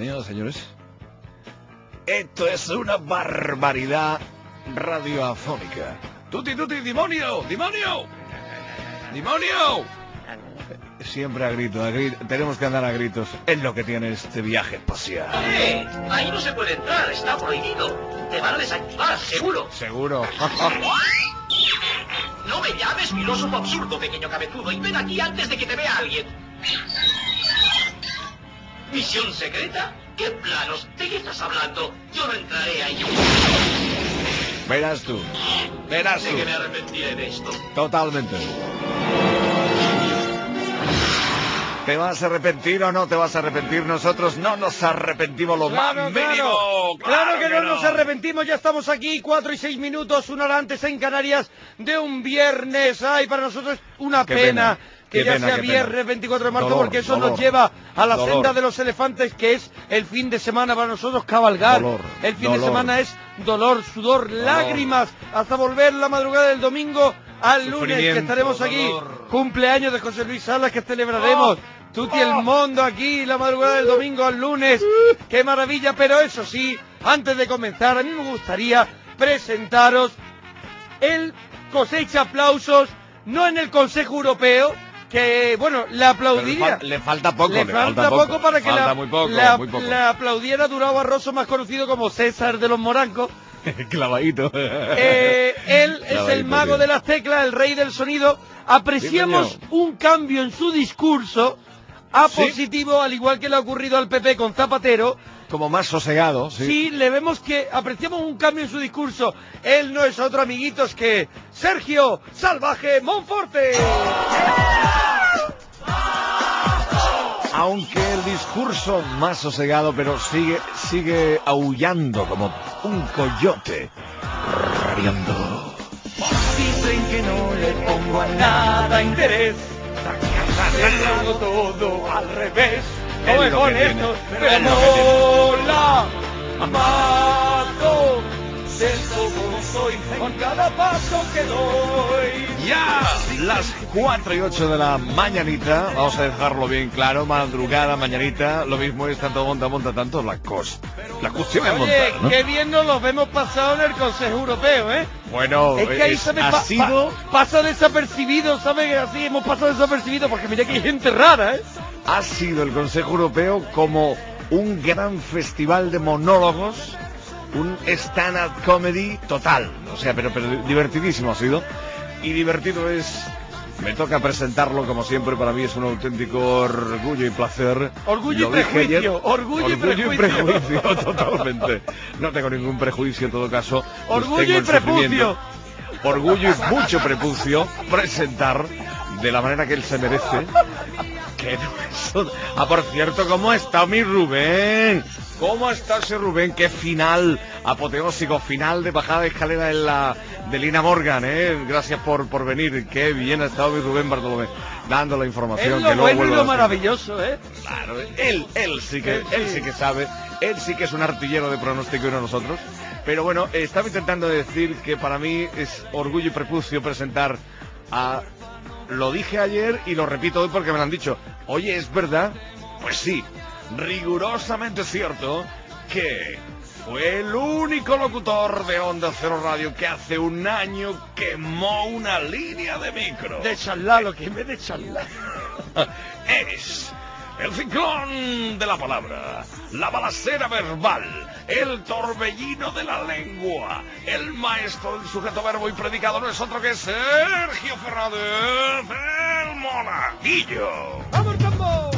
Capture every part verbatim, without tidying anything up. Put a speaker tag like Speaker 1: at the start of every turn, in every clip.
Speaker 1: señoras y señores, esto es una barbaridad radioafónica. ¡Tuti, tuti, demonio! ¡Demonio! ¡Demonio! Siempre a gritos, a gritos, tenemos que andar a gritos. Es lo que tiene este viaje espacial.
Speaker 2: ¡Eh! Ahí no se puede entrar, está prohibido. Te van a desactivar, seguro.
Speaker 1: Seguro.
Speaker 2: No me llames filósofo absurdo, pequeño cabezudo, y ven aquí antes de que te vea alguien. ¿Misión secreta? ¿Qué planos? ¿De qué estás hablando? Yo no entraré ahí.
Speaker 1: Verás tú. Verás tú.
Speaker 2: Sé que me arrepentiré de esto.
Speaker 1: Totalmente. ¿Te vas a arrepentir o no te vas a arrepentir? Nosotros no nos arrepentimos lo
Speaker 3: claro,
Speaker 1: más
Speaker 3: claro.
Speaker 1: mínimo.
Speaker 3: Claro, claro que, que no,
Speaker 1: no
Speaker 3: nos arrepentimos. Ya estamos aquí, cuatro y seis minutos, una hora antes en Canarias, de un viernes. Ay, para nosotros es una
Speaker 1: qué
Speaker 3: pena,
Speaker 1: pena
Speaker 3: que
Speaker 1: qué
Speaker 3: ya
Speaker 1: pena,
Speaker 3: sea
Speaker 1: qué
Speaker 3: viernes
Speaker 1: pena.
Speaker 3: veinticuatro de marzo,
Speaker 1: Dolor,
Speaker 3: porque eso
Speaker 1: dolor,
Speaker 3: nos lleva a la
Speaker 1: dolor.
Speaker 3: senda de los elefantes, que es el fin de semana para nosotros cabalgar.
Speaker 1: Dolor,
Speaker 3: el fin
Speaker 1: dolor.
Speaker 3: de semana es dolor, sudor,
Speaker 1: dolor.
Speaker 3: lágrimas, hasta volver la madrugada del domingo al lunes, que estaremos aquí.
Speaker 1: Dolor.
Speaker 3: Cumpleaños de José Luis Salas, que celebraremos. Oh. Tuti el mundo aquí, la madrugada del domingo al lunes. ¡Qué maravilla! Pero eso sí, antes de comenzar, a mí me gustaría presentaros el cosecha aplausos, no en el Consejo Europeo, que, bueno, le aplaudiría.
Speaker 1: Le, fa le falta poco,
Speaker 3: le,
Speaker 1: le
Speaker 3: falta,
Speaker 1: falta
Speaker 3: poco,
Speaker 1: poco
Speaker 3: para que
Speaker 1: falta
Speaker 3: la,
Speaker 1: muy poco,
Speaker 3: la,
Speaker 1: muy poco.
Speaker 3: la aplaudiera Durao Barroso, más conocido como César de los Morancos.
Speaker 1: Clavadito.
Speaker 3: Eh, él Clavadito, es el mago tío. de las teclas, el rey del sonido. Apreciamos sí, un cambio en su discurso a ¿Sí? positivo, al igual que le ha ocurrido al P P con Zapatero.
Speaker 1: Como más sosegado, sí.
Speaker 3: Sí, le vemos que apreciamos un cambio en su discurso. Él no es otro, amiguitos, que Sergio Salvaje Monforte.
Speaker 1: Aunque el discurso más sosegado, pero sigue sigue aullando como un coyote, rabiando.
Speaker 3: Dicen que no le pongo a nada interés. Le hago todo al revés. No me pone esto, pero no la mato. Siento como soy con cada paso que doy.
Speaker 1: Ya, las cuatro y ocho de la mañanita, vamos a dejarlo bien claro, madrugada, mañanita, lo mismo es tanto monta, monta tanto la cosa. La cuestión es
Speaker 3: Oye,
Speaker 1: montar, ¿no?
Speaker 3: qué bien nos los vemos pasado en el Consejo Europeo, ¿eh?
Speaker 1: Bueno,
Speaker 3: es que ahí
Speaker 1: es,
Speaker 3: se me
Speaker 1: ha
Speaker 3: pa
Speaker 1: sido...
Speaker 3: pa pasa desapercibido, ¿sabes? Así hemos pasado desapercibido porque mira que hay gente rara, ¿eh?
Speaker 1: Ha sido el Consejo Europeo como un gran festival de monólogos, un stand-up comedy total, o sea, pero, pero divertidísimo ha sido. Y divertido es, me toca presentarlo como siempre, para mí es un auténtico orgullo y placer.
Speaker 3: Orgullo y prejuicio, ayer,
Speaker 1: orgullo,
Speaker 3: orgullo y prejuicio.
Speaker 1: y prejuicio, totalmente. No tengo ningún prejuicio en todo caso.
Speaker 3: Orgullo y prepucio.
Speaker 1: Orgullo y mucho prepucio presentar de la manera que él se merece. Que no es... Ah, por cierto, ¿cómo está mi Rubén? ¿Cómo está ese Rubén? Qué final apoteósico, final de bajada de escalera en la de Lina Morgan, ¿eh? Gracias por, por venir. Qué bien ha estado mi Rubén Bartolomé, dando la información.
Speaker 3: Es lo
Speaker 1: que
Speaker 3: bueno y lo maravilloso, ¿eh?
Speaker 1: Claro, él, él sí que, él, él sí. sí que sabe, él sí que es un artillero de pronóstico y no nosotros. Pero bueno, estaba intentando decir que para mí es orgullo y prepucio presentar a... Lo dije ayer y lo repito hoy porque me lo han dicho. Oye, ¿es verdad? Pues sí, rigurosamente cierto que fue el único locutor de Onda Cero Radio que hace un año quemó una línea de micro.
Speaker 3: De charlar, lo que me de charlar.
Speaker 1: Es el ciclón de la palabra, la balacera verbal, el torbellino de la lengua, el maestro del sujeto, verbo y predicado no es otro que Sergio Fernández, el Monaguillo.
Speaker 3: ¡Vamos, Campo!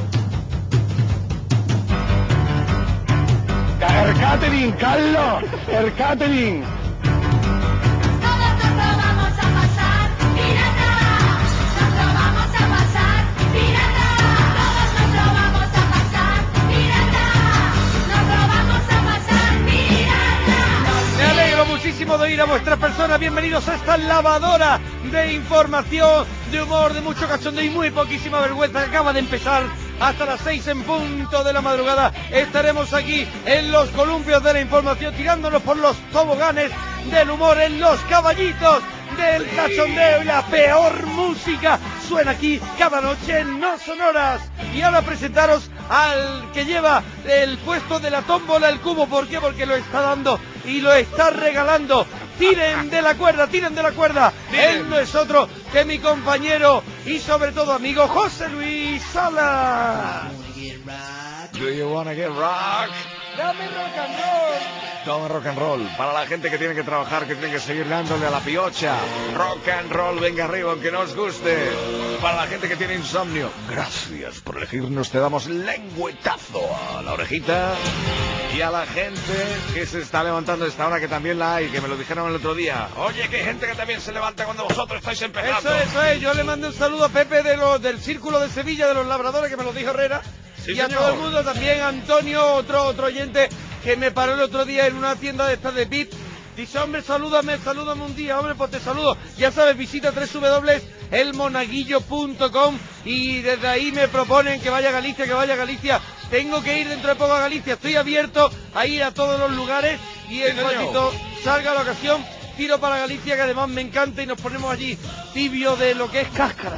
Speaker 4: El catering, Carlos, el catering.
Speaker 5: Todos nos lo vamos a pasar, pirata. Nos lo vamos a pasar, pirata. Todos nos lo vamos a pasar, pirata. Nos lo vamos a pasar, pirata.
Speaker 3: Me alegro muchísimo de oír a vuestras personas. Bienvenidos a esta lavadora de información, de humor, de mucho cachondeo y muy poquísima vergüenza que acaba de empezar. Hasta las seis en punto de la madrugada estaremos aquí en los columpios de la información, tirándonos por los toboganes del humor, en los caballitos del cachondeo y la peor música suena aquí cada noche en No Sonoras. Y ahora presentaros al que lleva el puesto de la tómbola el cubo. ¿Por qué? Porque lo está dando y lo está regalando. Tiren de la cuerda, tiren de la cuerda.
Speaker 1: Tiren.
Speaker 3: Él no es otro que mi compañero y sobre todo amigo José Luis Sala.
Speaker 1: Do you wanna get rock?
Speaker 3: Dame rock and roll.
Speaker 1: Todo rock and roll. Para la gente que tiene que trabajar, que tiene que seguir dándole a la piocha. Rock and roll, venga arriba, aunque no os guste. Para la gente que tiene insomnio, gracias por elegirnos. Te damos lengüetazo a la orejita. Y a la gente que se está levantando a esta hora, que también la hay, que me lo dijeron el otro día. Oye, que hay gente que también se levanta cuando vosotros estáis empezando.
Speaker 3: Eso, eso es. Yo le mando un saludo a Pepe de los, del Círculo de Sevilla, de los Labradores, que me lo dijo Herrera.
Speaker 1: Sí,
Speaker 3: y a
Speaker 1: señor.
Speaker 3: todo el mundo también, Antonio, otro otro oyente que me paró el otro día en una tienda de estas de V I P. Dice, hombre, salúdame, salúdame un día, hombre, pues te saludo. Ya sabes, visita doble u doble u doble u punto el monaguillo punto com y desde ahí me proponen que vaya a Galicia, que vaya a Galicia. Tengo que ir dentro de poco a Galicia, estoy abierto a ir a todos los lugares y en
Speaker 1: Sí, señor.
Speaker 3: cuantito salga la ocasión, tiro para Galicia, que además me encanta, y nos ponemos allí tibio de lo que es cáscara.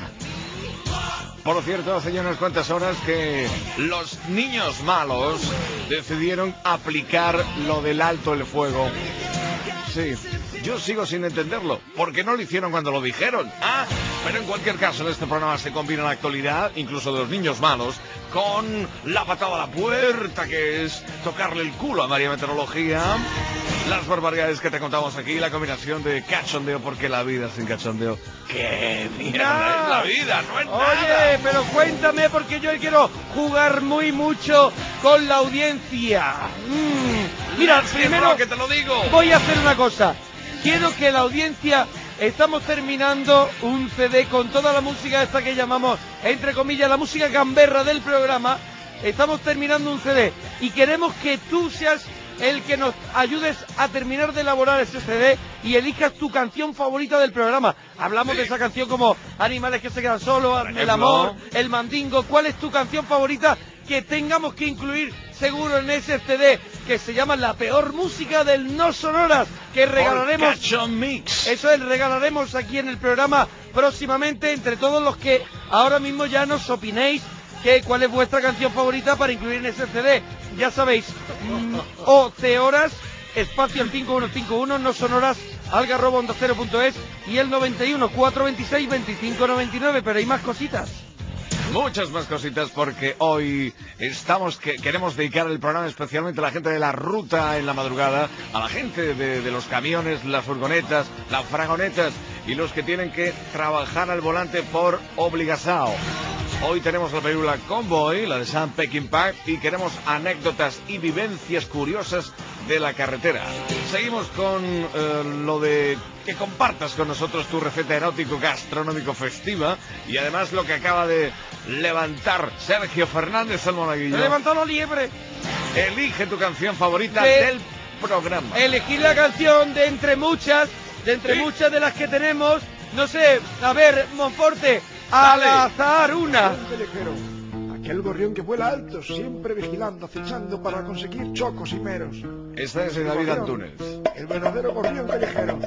Speaker 1: Por cierto, hace ya unas cuantas horas que los niños malos decidieron aplicar lo del alto el fuego. Sí, yo sigo sin entenderlo, porque no lo hicieron cuando lo dijeron. Ah, pero en cualquier caso en este programa se combina la actualidad, incluso de los niños malos, con la patada a la puerta, que es tocarle el culo a María Meteorología, las barbaridades que te contamos aquí, la combinación de cachondeo, porque la vida sin cachondeo, ¡qué mierda es la vida! ¡No es nada!
Speaker 3: Oye, pero cuéntame, porque yo quiero jugar muy mucho con la audiencia. Mm. Mira,
Speaker 1: Let's get
Speaker 3: primero
Speaker 1: rock, que te lo digo.
Speaker 3: voy a hacer una cosa. Quiero que la audiencia... Estamos terminando un C D con toda la música esta que llamamos, entre comillas, la música gamberra del programa. Estamos terminando un C D y queremos que tú seas el que nos ayudes a terminar de elaborar ese C D y elijas tu canción favorita del programa. Hablamos de esa canción como Animales que se quedan solos, Hazme el amor, El mandingo. ¿Cuál es tu canción favorita que tengamos que incluir seguro en ese C D que se llama La Peor Música del No Sonoras, que regalaremos?
Speaker 1: Cacho Mix.
Speaker 3: Eso es, regalaremos aquí en el programa próximamente entre todos los que ahora mismo ya nos opinéis que cuál es vuestra canción favorita para incluir en ese C D. Ya sabéis, mm, o C horas, espacio al cinco uno cinco uno, no sonoras, algarrobo onda cero punto es y el noventa y uno, cuatrocientos veintiséis, veinticinco noventa y nueve, pero hay más cositas.
Speaker 1: Muchas más cositas, porque hoy estamos que queremos dedicar el programa especialmente a la gente de la ruta en la madrugada, a la gente de, de los camiones, las furgonetas, las fragonetas y los que tienen que trabajar al volante por obligación. Hoy tenemos la película Convoy, la de Sam Peckinpah, y queremos anécdotas y vivencias curiosas de la carretera. Seguimos con eh, lo de que compartas con nosotros tu receta erótico gastronómico festiva y además lo que acaba de levantar Sergio Fernández al Monaguillo.
Speaker 3: He levantado la liebre.
Speaker 1: Elige tu canción favorita
Speaker 3: De-
Speaker 1: del programa.
Speaker 3: Elegir la canción de entre muchas, de entre
Speaker 1: Sí.
Speaker 3: muchas de las que tenemos. No sé, a ver, Monforte, al
Speaker 1: Dale.
Speaker 3: azar una.
Speaker 4: Gorrión pelejero, aquel gorrión que vuela alto, siempre vigilando, acechando para conseguir chocos y meros.
Speaker 1: Esta es de David Antunes.
Speaker 4: El verdadero gorrión callejero,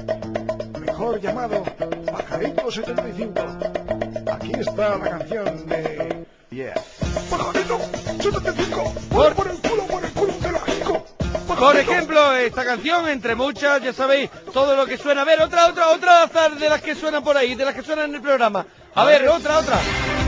Speaker 4: mejor llamado Pajarito setenta y cinco. Aquí está la canción de... Yeah. ¡Pajarito setenta y cinco! ¡Por, por el culo, por el culo de la jico!
Speaker 3: Por ejemplo, esta canción, entre muchas, ya sabéis, todo lo que suena. A ver, otra, otra, otra azar de las que suenan por ahí, de las que suenan en el programa. A ver, otra, otra.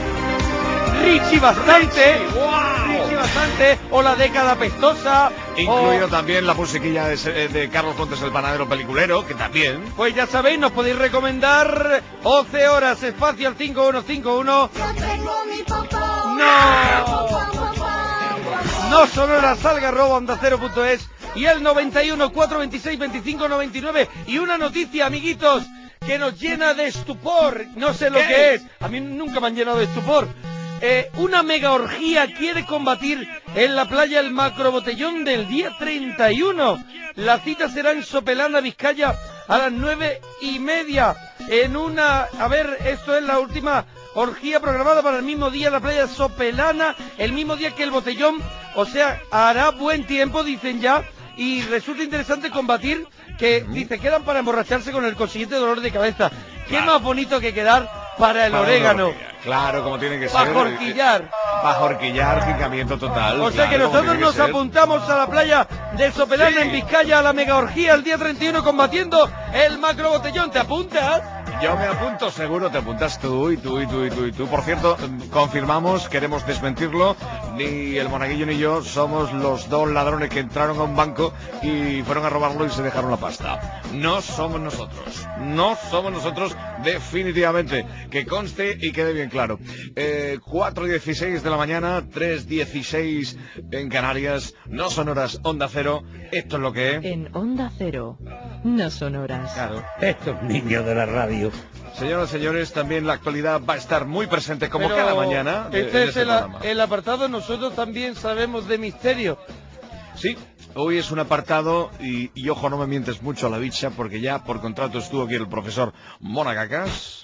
Speaker 3: Richie Bastante. Richie Bastante. O La Década Pestosa.
Speaker 1: Incluido
Speaker 3: o-
Speaker 1: también la musiquilla de, se- de Carlos Pontes el Panadero Peliculero, que también.
Speaker 3: Pues ya sabéis, nos podéis recomendar once horas, espacio al cinco uno cinco uno.
Speaker 5: Yo tengo mi popó.
Speaker 3: No. No sonoras, salga arroba onda cero punto es y el noventa y uno, cuatrocientos veintiséis, veinticinco noventa y nueve. Y una noticia, amiguitos, que nos llena de estupor. No sé lo
Speaker 1: ¿Qué?
Speaker 3: que es. A mí nunca me han llenado de estupor. Eh, una mega orgía quiere combatir en la playa el macrobotellón del día treinta y uno. La cita será en Sopelana, Vizcaya, a las nueve y media. En una... A ver, esto es la última orgía programada para el mismo día en la playa Sopelana, el mismo día que el botellón. O sea, hará buen tiempo, dicen ya. Y resulta interesante combatir que, dice, quedan para emborracharse con el consiguiente dolor de cabeza. Qué
Speaker 1: Claro.
Speaker 3: más bonito que quedar para el
Speaker 1: Para
Speaker 3: orégano.
Speaker 1: horquilla. Claro, como tiene que ser.
Speaker 3: Para horquillar.
Speaker 1: Para horquillar, picamiento total.
Speaker 3: O sea que
Speaker 1: claro, como
Speaker 3: nosotros
Speaker 1: tiene que
Speaker 3: nos
Speaker 1: ser.
Speaker 3: apuntamos a la playa de Sopelana
Speaker 1: Sí.
Speaker 3: en Vizcaya a la mega orgía el día treinta y uno combatiendo el macro botellón. ¿Te apuntas?
Speaker 1: Yo me apunto, seguro te apuntas tú y tú y tú y tú y tú. Por cierto, confirmamos, queremos desmentirlo, ni el monaguillo ni yo somos los dos ladrones que entraron a un banco y fueron a robarlo y se dejaron la pasta. No somos nosotros, no somos nosotros definitivamente, que conste y quede bien claro. Eh, cuatro dieciséis de la mañana, tres dieciséis en Canarias, no son horas Onda Cero, esto es lo que es.
Speaker 6: En Onda Cero, no son horas.
Speaker 1: Claro.
Speaker 7: Estos niños de la radio.
Speaker 1: Señoras y señores, también la actualidad va a estar muy presente como
Speaker 3: Pero
Speaker 1: cada mañana. de-
Speaker 3: Este
Speaker 1: en
Speaker 3: es
Speaker 1: este
Speaker 3: el, a-
Speaker 1: programa.
Speaker 3: el apartado nosotros también sabemos de misterio.
Speaker 1: Sí, hoy es un apartado y, y ojo, no me mientes mucho a la bicha porque ya por contrato estuvo aquí el profesor Monagacas.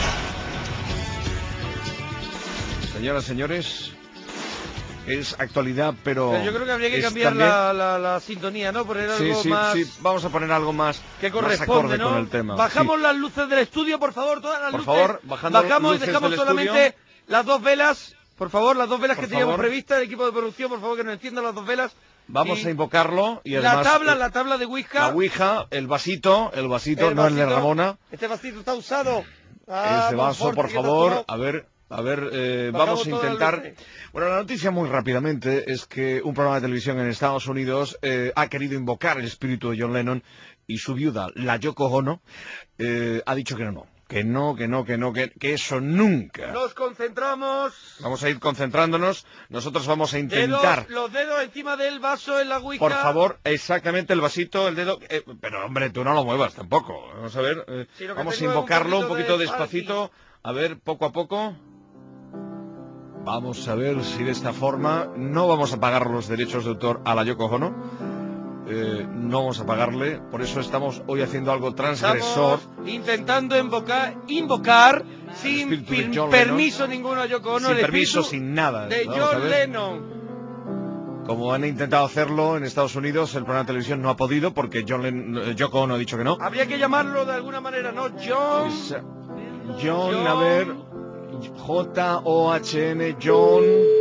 Speaker 1: Señoras y señores, es actualidad, pero...
Speaker 3: Pero yo creo que habría que
Speaker 1: es
Speaker 3: cambiar
Speaker 1: también-
Speaker 3: la, la, la sintonía, ¿no? Poner
Speaker 1: Sí,
Speaker 3: algo
Speaker 1: sí,
Speaker 3: más
Speaker 1: sí, vamos a poner algo más
Speaker 3: que
Speaker 1: más
Speaker 3: corresponde,
Speaker 1: acorde
Speaker 3: ¿no?
Speaker 1: con el tema.
Speaker 3: Bajamos
Speaker 1: Sí.
Speaker 3: las luces del estudio, por favor, todas las
Speaker 1: Por
Speaker 3: luces.
Speaker 1: favor, bajando
Speaker 3: Bajamos
Speaker 1: luces
Speaker 3: y dejamos
Speaker 1: del
Speaker 3: solamente
Speaker 1: estudio.
Speaker 3: las dos velas. Por favor, las dos velas
Speaker 1: Por
Speaker 3: que teníamos
Speaker 1: favor.
Speaker 3: previstas, el equipo de producción, por favor, que nos encienda las dos velas.
Speaker 1: Vamos
Speaker 3: Y
Speaker 1: a invocarlo y además...
Speaker 3: la tabla,
Speaker 1: eh,
Speaker 3: la tabla de Ouija.
Speaker 1: la ouija, el vasito, el vasito,
Speaker 3: el
Speaker 1: no el de
Speaker 3: vasito.
Speaker 1: Ramona.
Speaker 3: Este vasito está usado. Ah,
Speaker 1: Ese vaso,
Speaker 3: Monforte,
Speaker 1: por
Speaker 3: que te has
Speaker 1: favor,
Speaker 3: tomado.
Speaker 1: a ver, a ver, eh,
Speaker 3: Bajamos
Speaker 1: vamos a
Speaker 3: todas las
Speaker 1: intentar...
Speaker 3: luces.
Speaker 1: Bueno, la noticia muy rápidamente es que un programa de televisión en Estados Unidos eh, ha querido invocar el espíritu de John Lennon y su viuda, la Yoko Ono, eh, ha dicho que no, que no, que no, que no, que, que eso nunca.
Speaker 3: Nos concentramos.
Speaker 1: Vamos a ir concentrándonos, nosotros vamos a intentar...
Speaker 3: Dedos, los dedos encima del vaso en la Ouija.
Speaker 1: Por favor, exactamente el vasito, el dedo... eh, pero hombre, tú no lo muevas tampoco. Vamos a ver, eh,
Speaker 3: Sí, lo que
Speaker 1: vamos a
Speaker 3: tengo es un
Speaker 1: invocarlo un
Speaker 3: poquito
Speaker 1: poquito
Speaker 3: de
Speaker 1: despacito. A ver, poco a poco. Vamos a ver si de esta forma no vamos a pagar los derechos de autor a la Yoko Ono. Eh, no vamos a pagarle, por eso estamos hoy haciendo algo transgresor.
Speaker 3: Estamos intentando invocar, invocar sin
Speaker 1: espíritu de
Speaker 3: pir-
Speaker 1: John
Speaker 3: permiso ninguno a Yoko Ono,
Speaker 1: sin
Speaker 3: el
Speaker 1: permiso,
Speaker 3: espíritu
Speaker 1: sin nada.
Speaker 3: de
Speaker 1: Vamos a
Speaker 3: John
Speaker 1: ver.
Speaker 3: Lennon.
Speaker 1: Como han intentado hacerlo en Estados Unidos, el programa de televisión no ha podido porque John Len- eh, Yoko Ono ha dicho que no.
Speaker 3: Habría que llamarlo de alguna manera, ¿no? John.
Speaker 1: Es, John,
Speaker 3: John.
Speaker 1: a ver, J O H N, John.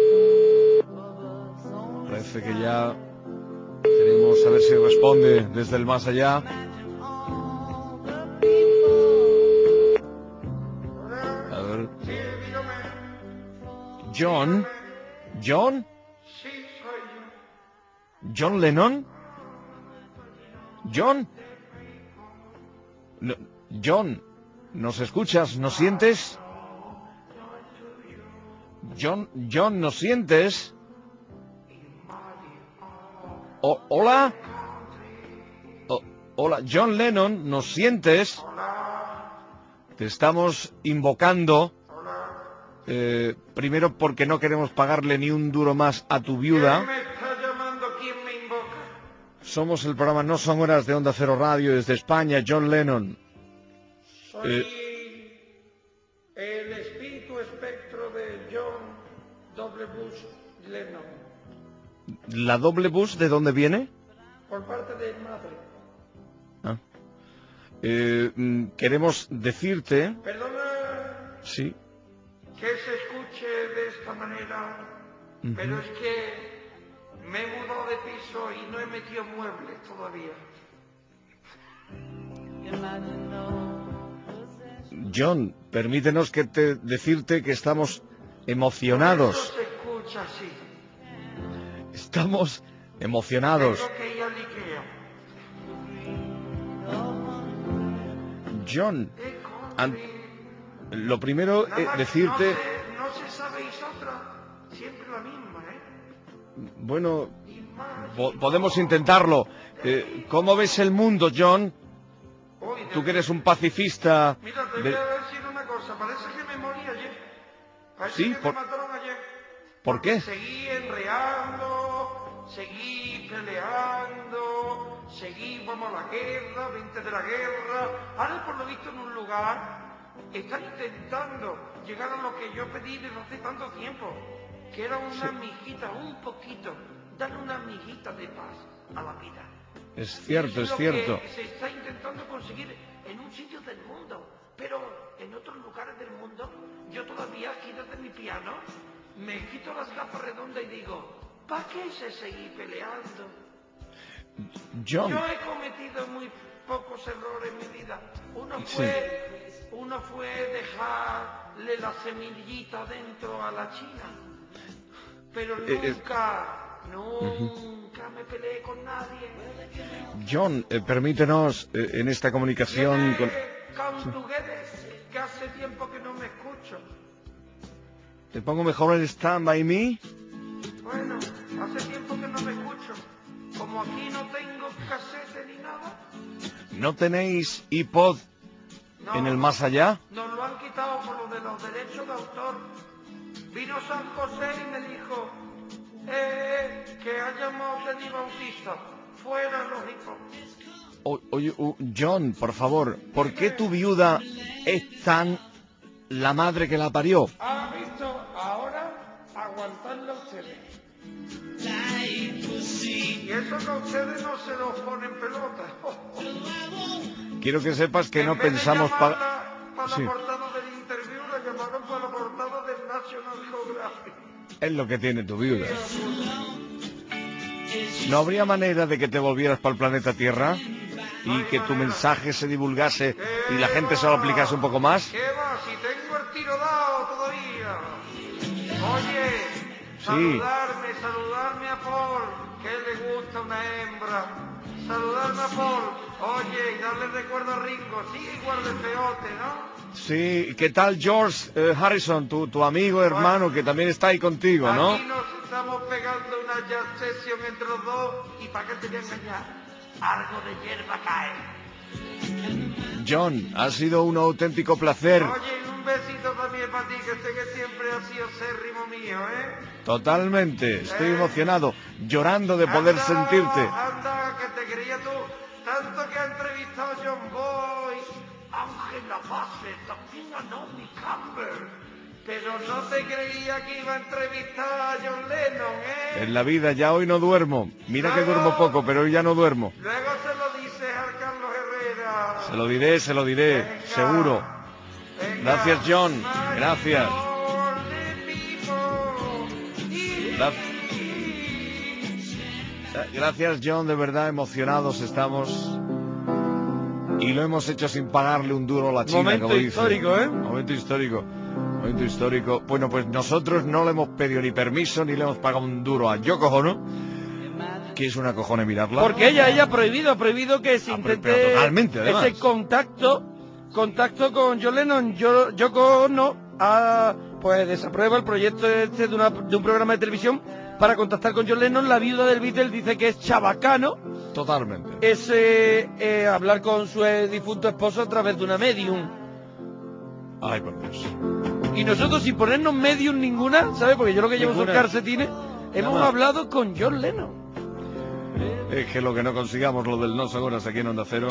Speaker 1: Parece que ya tenemos a ver si responde desde el más allá. A ver. John, John, John Lennon, John, No, John, ¿nos escuchas? ¿Nos sientes? John, John, ¿nos sientes? O- hola. O- hola, John Lennon, ¿nos sientes? Te estamos invocando. eh, primero porque no queremos pagarle ni un duro más a tu viuda.
Speaker 3: ¿Quién me está llamando? ¿Quién me invoca?
Speaker 1: Somos el programa No Son Horas de Onda Cero Radio desde España, John Lennon.
Speaker 3: Soy el espíritu espectro de John W. Bush Lennon,
Speaker 1: ¿La doble bus de dónde viene?
Speaker 3: por parte de madre.
Speaker 1: Ah. Eh, mm, queremos decirte...
Speaker 3: Perdona
Speaker 1: Sí.
Speaker 3: que se escuche de esta manera,
Speaker 1: Ujú.
Speaker 3: pero es que me he mudado de piso y no he metido muebles todavía.
Speaker 1: John, permítenos que te decirte que estamos emocionados.
Speaker 3: Eso se escucha así.
Speaker 1: Estamos emocionados.
Speaker 3: Tengo que ir al Ikea.
Speaker 1: John,
Speaker 3: Eh,
Speaker 1: an-
Speaker 3: coño,
Speaker 1: lo primero
Speaker 3: nada
Speaker 1: es
Speaker 3: más,
Speaker 1: decirte,
Speaker 3: No se, no se sabéis otra, siempre la misma, ¿eh?
Speaker 1: bueno,
Speaker 3: Y más,
Speaker 1: po- podemos intentarlo. Eh, ¿Cómo ves el mundo, John?
Speaker 3: Uy, de-
Speaker 1: Tú que eres un pacifista.
Speaker 3: Mira, te
Speaker 1: de-
Speaker 3: voy a decir una cosa, parece que me morí ayer. Parece
Speaker 1: Sí,
Speaker 3: que
Speaker 1: por-
Speaker 3: me mataron ayer.
Speaker 1: ¿Por qué?
Speaker 3: Seguí enreando, seguí peleando, seguí, vamos a la guerra, vente de la guerra. Ahora, por lo visto, en un lugar están intentando llegar a lo que yo pedí desde hace tanto tiempo, que era una miguita, un poquito, darle una miguita de paz a la vida.
Speaker 1: Es cierto,
Speaker 3: Y
Speaker 1: es
Speaker 3: lo
Speaker 1: cierto.
Speaker 3: que se está intentando conseguir en un sitio del mundo.
Speaker 8: Pero en otros lugares del mundo, yo todavía aquí desde mi piano, me quito las gafas redondas y digo, ¿para qué se seguir peleando?
Speaker 1: John.
Speaker 8: Yo he cometido muy pocos errores en mi vida. Uno fue, sí. uno fue dejarle la semillita dentro a la China. Pero nunca, eh, eh. nunca me peleé con nadie.
Speaker 1: John, eh, permítenos eh, en esta comunicación con...
Speaker 8: Cantuguedes, que hace tiempo que no me escucho.
Speaker 1: ¿Te pongo mejor el Stand By Me?
Speaker 8: Bueno, hace tiempo que no me escucho. Como aquí no tengo casete ni nada.
Speaker 1: ¿No tenéis iPod no, en el más allá?
Speaker 8: Nos lo han quitado por lo de los derechos de autor. Vino San José y me dijo, eh, que hayamos tenido bautista. Fuera los iPod.
Speaker 1: O, oye, uh, John, por favor, ¿por qué tu viuda es tan la madre que la parió?
Speaker 8: ¿Ha visto? Ahora aguantadla ustedes. Y eso que a ustedes no se los ponen pelota.
Speaker 1: Quiero que sepas que
Speaker 8: en
Speaker 1: no
Speaker 8: vez
Speaker 1: pensamos
Speaker 8: para
Speaker 1: pa...
Speaker 8: pa la
Speaker 1: sí.
Speaker 8: portada del interview, la llamaron para la portada del National Geographic.
Speaker 1: Es lo que tiene tu viuda. ¿No habría manera de que te volvieras para el planeta Tierra y que tu mensaje se divulgase y la gente se lo aplicase un poco más?
Speaker 8: ¿Qué va? Si tengo el tiro dado todavía. Oye...
Speaker 1: Sí.
Speaker 8: Saludarme, saludarme a Paul, que le gusta una hembra. Saludarme a Paul, oye, y darle recuerdo a Ringo, sí, igual de feote, ¿no?
Speaker 1: Sí, ¿qué tal George eh, Harrison, tu, tu amigo, hermano, bueno, que también está ahí contigo, ¿no?
Speaker 8: Aquí nos estamos pegando una jazz session entre los dos, y para qué te voy a engañar, algo de hierba cae.
Speaker 1: John, ha sido un auténtico placer.
Speaker 8: Oye, un besito también para ti, que sé que siempre ha sido sérrimo mío, ¿eh?
Speaker 1: Totalmente, estoy
Speaker 8: eh,
Speaker 1: emocionado, llorando de poder
Speaker 8: anda,
Speaker 1: sentirte.
Speaker 8: Anda, que te quería tú, tanto que ha entrevistado a John Boy, Ángela Bassett, también a Naomi Campbell, pero no te creía que iba a entrevistar a John Lennon, ¿eh?
Speaker 1: En la vida ya hoy no duermo, mira luego, que duermo poco, pero hoy ya no duermo.
Speaker 8: Luego se lo dices al Carlos Herrera.
Speaker 1: Se lo diré, se lo diré,
Speaker 8: venga,
Speaker 1: seguro.
Speaker 8: Venga,
Speaker 1: gracias John, gracias. Gracias John, de verdad emocionados estamos y lo hemos hecho sin pagarle un duro a la China.
Speaker 3: Momento
Speaker 1: como
Speaker 3: histórico,
Speaker 1: dice.
Speaker 3: ¿eh?
Speaker 1: Momento histórico, momento histórico. Bueno, pues nosotros no le hemos pedido ni permiso ni le hemos pagado un duro a Yoko Ono, que es una cojone mirarla.
Speaker 3: Porque ella, ella ha prohibido, ha prohibido que se
Speaker 1: ah,
Speaker 3: intente
Speaker 1: pero, pero totalmente, además.
Speaker 3: ese contacto, contacto con John Lennon. Yo, Yoko Ono ha, pues desaprueba el proyecto este de, una, de un programa de televisión para contactar con John Lennon. La viuda del Beatle dice que es chabacano.
Speaker 1: Totalmente.
Speaker 3: Es eh, eh, hablar con su eh, difunto esposo a través de una medium.
Speaker 1: Ay, por Dios.
Speaker 3: Y nosotros sin ponernos medium ninguna, ¿sabes? Porque yo lo que llevo son calcetines. Hemos
Speaker 1: Nada.
Speaker 3: hablado con John Lennon.
Speaker 1: Es que lo que no consigamos, lo del no son horas aquí en Onda Cero.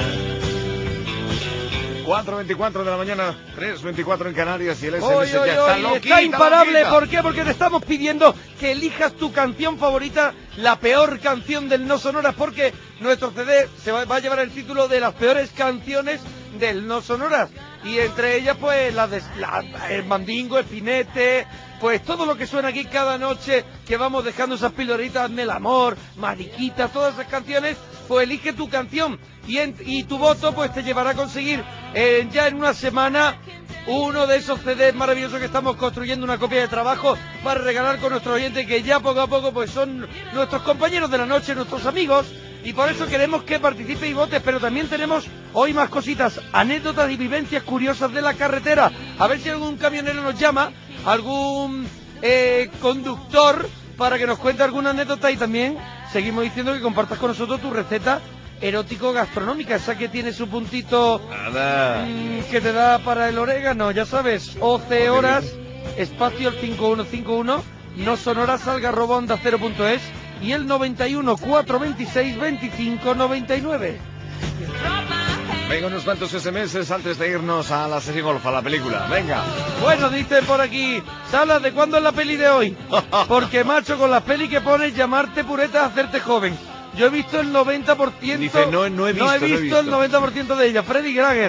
Speaker 1: cuatro veinticuatro de la mañana, tres veinticuatro en Canarias y el S M S
Speaker 3: oy,
Speaker 1: ya
Speaker 3: oy,
Speaker 1: está
Speaker 3: oy,
Speaker 1: loquita,
Speaker 3: está imparable.
Speaker 1: loquita.
Speaker 3: ¿Por qué? Porque te estamos pidiendo que elijas tu canción favorita, la peor canción del No Sonoras, porque nuestro C D se va, va a llevar el título de las peores canciones del No Sonoras. Y entre ellas, pues, la de la, el Mandingo, Espinete, pues todo lo que suena aquí cada noche, que vamos dejando esas pildoritas, Hazme el amor, Mariquita, todas esas canciones, pues elige tu canción. Y, en, y tu voto, pues te llevará a conseguir eh, ya en una semana uno de esos C Ds maravillosos que estamos construyendo, una copia de trabajo para regalar con nuestros oyentes, que ya poco a poco pues son nuestros compañeros de la noche, nuestros amigos. Y por eso queremos que participe y votes, pero también tenemos hoy más cositas, anécdotas y vivencias curiosas de la carretera. A ver si algún camionero nos llama, algún eh, conductor, para que nos cuente alguna anécdota. Y también seguimos diciendo que compartas con nosotros tu receta erótico-gastronómica, esa que tiene su puntito mmm, que te da para el orégano, ya sabes, once horas, espacio el cinco uno cinco uno, no sonoras, alga arroba onda cero punto es y el noventa y uno, cuatrocientos veintiséis, veinticinco noventa y nueve.
Speaker 1: Venga, unos cuantos S M S antes de irnos a la sesión golf, a la película. Venga.
Speaker 3: Bueno, dicen por aquí, Salas, ¿de cuándo es la peli de hoy? Porque, macho, con las pelis que pones, llamarte pureta, hacerte joven. Yo he visto el noventa por ciento.
Speaker 1: Dice, no, no he visto,
Speaker 3: no he visto,
Speaker 1: no he visto.
Speaker 3: el noventa por ciento de ella. Freddy Granger.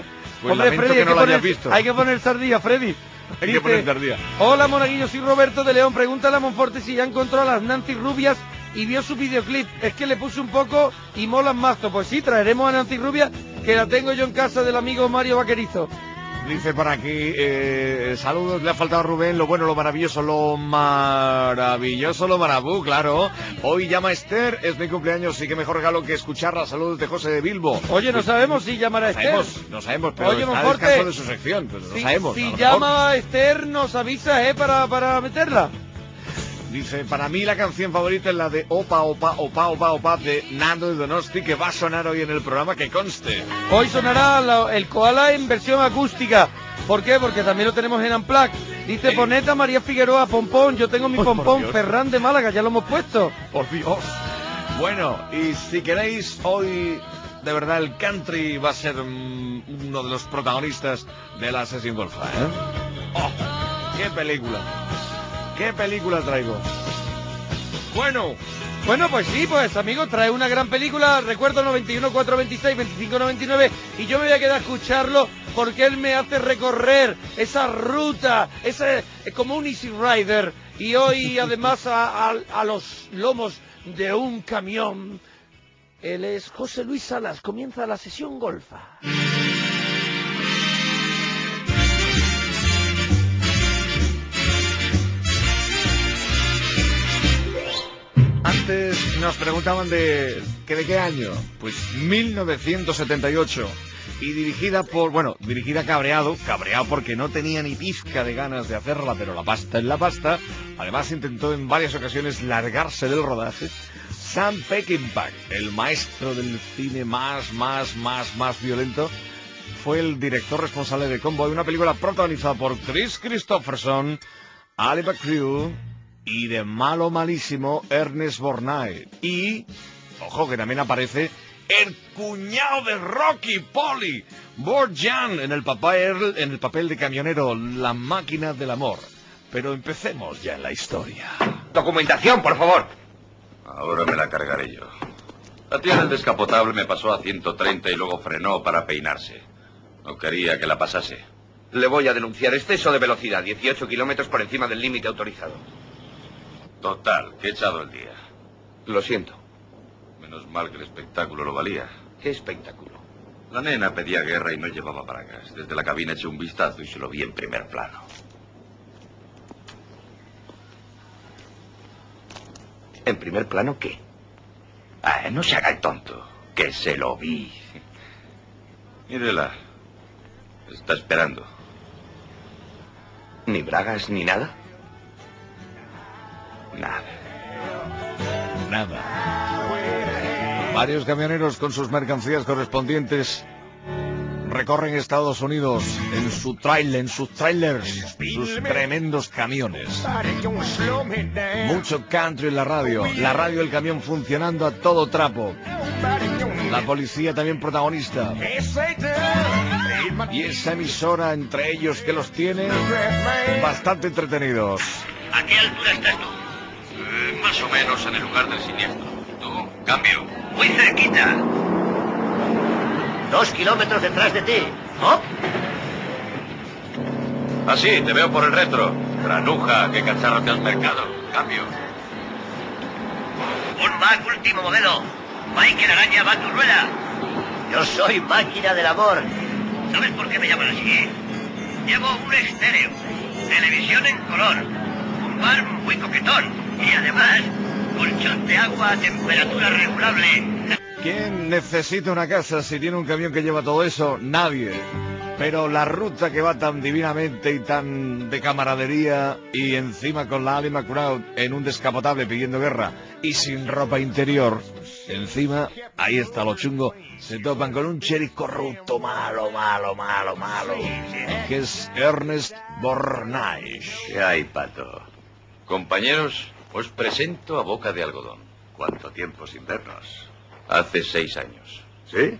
Speaker 1: Pues
Speaker 3: Hombre,
Speaker 1: lamento
Speaker 3: Freddy,
Speaker 1: que
Speaker 3: hay
Speaker 1: no
Speaker 3: que
Speaker 1: lo hayas
Speaker 3: poner,
Speaker 1: visto.
Speaker 3: hay que poner sardía, Freddy.
Speaker 1: Hay
Speaker 3: Dice,
Speaker 1: que poner tardía.
Speaker 3: Hola, monaguillo, soy Roberto de León. Pregúntale a Monforte si ya encontró a las Nancy Rubias y vio su videoclip. Es que le puse un poco y molan mazo. Pues sí, traeremos a Nancy Rubias, que la tengo yo en casa del amigo Mario Vaquerizo.
Speaker 1: Dice por aquí, eh, saludos, le ha faltado a Rubén, lo bueno, lo maravilloso, lo maravilloso, lo marabú, claro. Hoy llama Esther, es mi cumpleaños, sí que mejor regalo que escucharla. Saludos de José de Bilbo.
Speaker 3: Oye, no sabemos si llamará a
Speaker 1: No
Speaker 3: Esther.
Speaker 1: sabemos, no sabemos, pero
Speaker 3: Oye,
Speaker 1: está a
Speaker 3: Monforte,
Speaker 1: descanso de su sección, pues no
Speaker 3: Si,
Speaker 1: sabemos.
Speaker 3: si
Speaker 1: a lo
Speaker 3: llama
Speaker 1: mejor.
Speaker 3: a Esther, nos avisa, ¿eh? Para, para meterla.
Speaker 1: Dice, para mí la canción favorita es la de Opa, Opa, Opa, Opa, Opa de Nando de Donosti, que va a sonar hoy en el programa, que conste.
Speaker 3: Hoy sonará la- el koala en versión acústica. ¿Por qué? Porque también lo tenemos en Unplugged. Dice
Speaker 1: Sí.
Speaker 3: Poneta María Figueroa, Pompón. Yo tengo mi
Speaker 1: Ay, por
Speaker 3: Pompón,
Speaker 1: Dios.
Speaker 3: Ferran de Málaga, ya lo hemos puesto.
Speaker 1: Por Dios. Bueno, y si queréis, hoy de verdad el country va a ser mm, uno de los protagonistas de la sesión golfa, ¿eh? ¡Oh! ¡Qué película! ¡Qué película traigo! Bueno,
Speaker 3: Bueno, pues sí, pues amigo, trae una gran película. Recuerdo noventa y uno, cuatro veintiséis, veinticinco noventa y nueve. Y yo me voy a quedar a escucharlo porque él me hace recorrer esa ruta, ese es como un Easy Rider. Y hoy además a, a- a los lomos de un camión. Él es José Luis Salas. Comienza la sesión golfa.
Speaker 1: antes nos preguntaban de... ¿que de qué año? Pues mil novecientos setenta y ocho. Y dirigida por... Bueno, dirigida cabreado. Cabreado porque no tenía ni pizca de ganas de hacerla, pero la pasta es la pasta. Además intentó en varias ocasiones largarse del rodaje. Sam Peckinpah, el maestro del cine más, más, más, más violento, fue el director responsable de Convoy, una película protagonizada por Chris Christopherson, Ali McGrew y de malo malísimo Ernest Borgnine. Y, ojo, que también aparece el cuñado de Rocky, Polly, Borjan, en el papel, en el papel de camionero, la máquina del amor. Pero empecemos ya en la historia.
Speaker 2: Documentación, por favor.
Speaker 9: Ahora me la cargaré yo. La tía del descapotable me pasó a ciento treinta y luego frenó para peinarse. No quería que la pasase.
Speaker 2: Le voy a denunciar exceso de velocidad, dieciocho kilómetros por encima del límite autorizado.
Speaker 9: Total, que he echado el día.
Speaker 2: Lo siento.
Speaker 9: Menos mal que el espectáculo lo valía.
Speaker 2: ¿Qué espectáculo?
Speaker 9: La nena pedía guerra y no llevaba bragas. Desde la cabina eché un vistazo y se lo vi en primer plano.
Speaker 2: ¿En primer plano qué?
Speaker 9: Ah, no se haga el tonto. Que se lo vi. Mírela. Está esperando.
Speaker 2: ¿Ni bragas ni nada?
Speaker 9: Nada.
Speaker 1: Nada. Varios camioneros con sus mercancías correspondientes recorren Estados Unidos en su trailer, en sus trailers, sus tremendos camiones. Mucho country en la radio, la radio y el camión funcionando a todo trapo. La policía también protagonista. Y esa emisora entre ellos que los tiene bastante entretenidos.
Speaker 2: ¿A qué altura estás tú?
Speaker 9: Eh, más o menos en el lugar del siniestro. Tú, cambio.
Speaker 2: Muy cerquita. Dos kilómetros detrás de ti. ¿Oh?
Speaker 9: Ah, sí, te veo por el retro. Granuja, qué cacharro te has mercado. Cambio.
Speaker 2: Un Mac último modelo. Michael Araña va a tu rueda. Yo soy máquina del amor. ¿Sabes por qué me llaman así? Llevo un estéreo, televisión en color, un bar muy coquetón y además colchón de agua a temperatura regulable.
Speaker 1: ¿Quién necesita una casa si tiene un camión que lleva todo eso? Nadie. Pero la ruta que va tan divinamente y tan de camaradería y encima con la Ali McGraw en un descapotable pidiendo guerra y sin ropa interior, encima, ahí está lo chungo, se topan con un sheriff corrupto, malo, malo, malo, malo, que es Ernest Borgnine.
Speaker 9: ¿Qué hay, Pato? Compañeros, os presento a Boca de Algodón.
Speaker 10: ¿Cuánto tiempo sin vernos?
Speaker 9: Hace seis años.
Speaker 10: ¿Sí?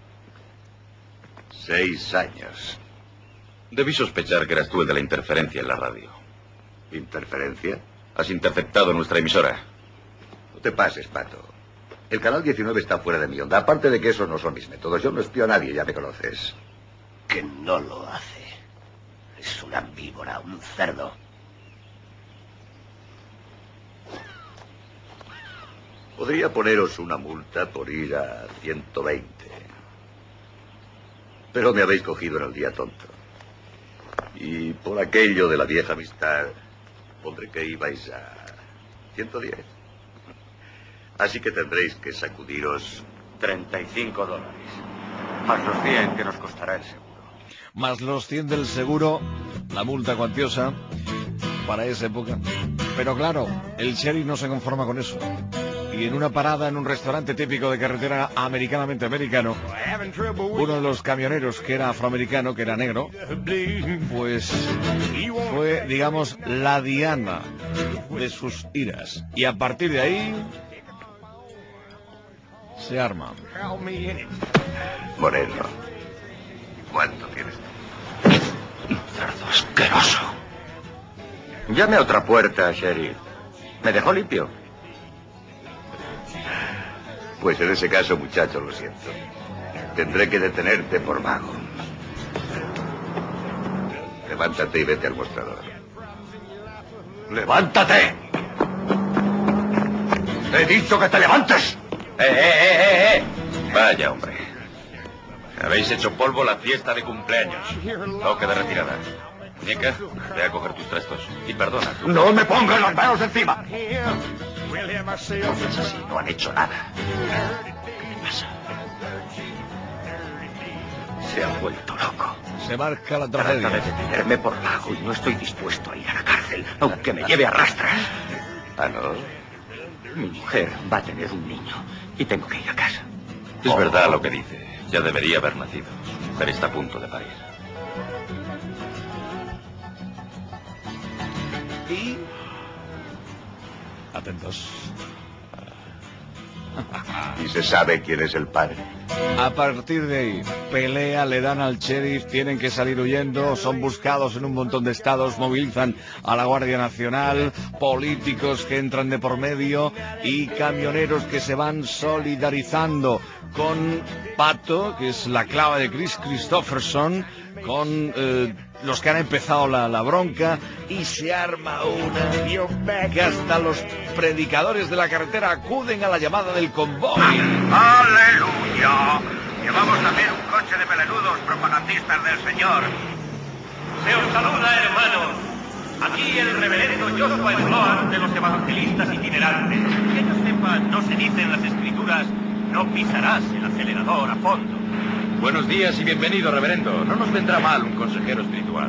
Speaker 10: Seis años.
Speaker 9: Debí sospechar que eras tú el de la interferencia en la radio.
Speaker 10: ¿Interferencia?
Speaker 9: Has interceptado nuestra emisora.
Speaker 10: No te pases, Pato. El canal diecinueve está fuera de mi onda. Aparte de que esos no son mis métodos. Yo no espío a nadie, ya me conoces.
Speaker 2: que no lo hace. Es una víbora, un cerdo.
Speaker 10: Podría poneros una multa por ir a ciento veinte. Pero me habéis cogido en el día tonto. Y por aquello de la vieja amistad, pondré que ibais a ciento diez. Así que tendréis que sacudiros
Speaker 2: treinta y cinco dólares. Más los cien que nos costará el seguro.
Speaker 1: Más los cien del seguro, la multa cuantiosa para esa época. Pero claro, el sheriff no se conforma con eso. Y en una parada en un restaurante típico de carretera americanamente americano, uno de los camioneros, que era afroamericano, que era negro, pues fue, digamos, la diana de sus iras. Y a partir de ahí se arma.
Speaker 10: Moreno, ¿cuánto tienes tú?
Speaker 2: Cerdo asqueroso.
Speaker 10: Llame a otra puerta, sheriff. ¿Me dejó limpio? Pues en ese caso, muchacho, lo siento. Tendré que detenerte por vago. Levántate y vete al mostrador.
Speaker 2: ¡Levántate! ¡He dicho que te levantes! ¡Eh, eh, eh, eh, eh!
Speaker 9: Vaya, hombre. Habéis hecho polvo la fiesta de cumpleaños. Toque de retirada. Muñeca, ve a coger tus trastos. Y perdona. Tú.
Speaker 2: ¡No me pongas las manos encima! Es así, no han hecho nada. ¿Qué pasa? Se ha vuelto loco.
Speaker 1: Se marca la
Speaker 2: Trata
Speaker 1: tragedia.
Speaker 2: de detenerme por bajo y no estoy dispuesto a ir a la cárcel, aunque me lleve a rastras.
Speaker 10: ¿Ah, no?
Speaker 2: Mi mujer va a tener un niño y tengo que ir a casa.
Speaker 9: Es
Speaker 2: Oh.
Speaker 9: verdad lo que dice. Ya debería haber nacido. Pero está a punto de parir.
Speaker 1: Y... atentos.
Speaker 10: ¿Y se sabe quién es el padre?
Speaker 1: A partir de ahí, pelea, le dan al sheriff, tienen que salir huyendo, son buscados en un montón de estados, movilizan a la Guardia Nacional, políticos que entran de por medio y camioneros que se van solidarizando con Pato, que es la clave de Chris Christopherson, con eh, los que han empezado la, la bronca, y se arma una que hasta los predicadores de la carretera acuden a la llamada del convoy.
Speaker 2: ¡Aleluya! Llevamos también un coche de pelenudos propagandistas del Señor.
Speaker 11: Se os saluda, hermanos. Aquí el reverendo Joshua Sloan de los evangelistas itinerantes. Que yo sepa, no se dice en las escrituras, no pisarás el acelerador a fondo.
Speaker 9: Buenos días y bienvenido, reverendo. No nos vendrá mal un consejero espiritual.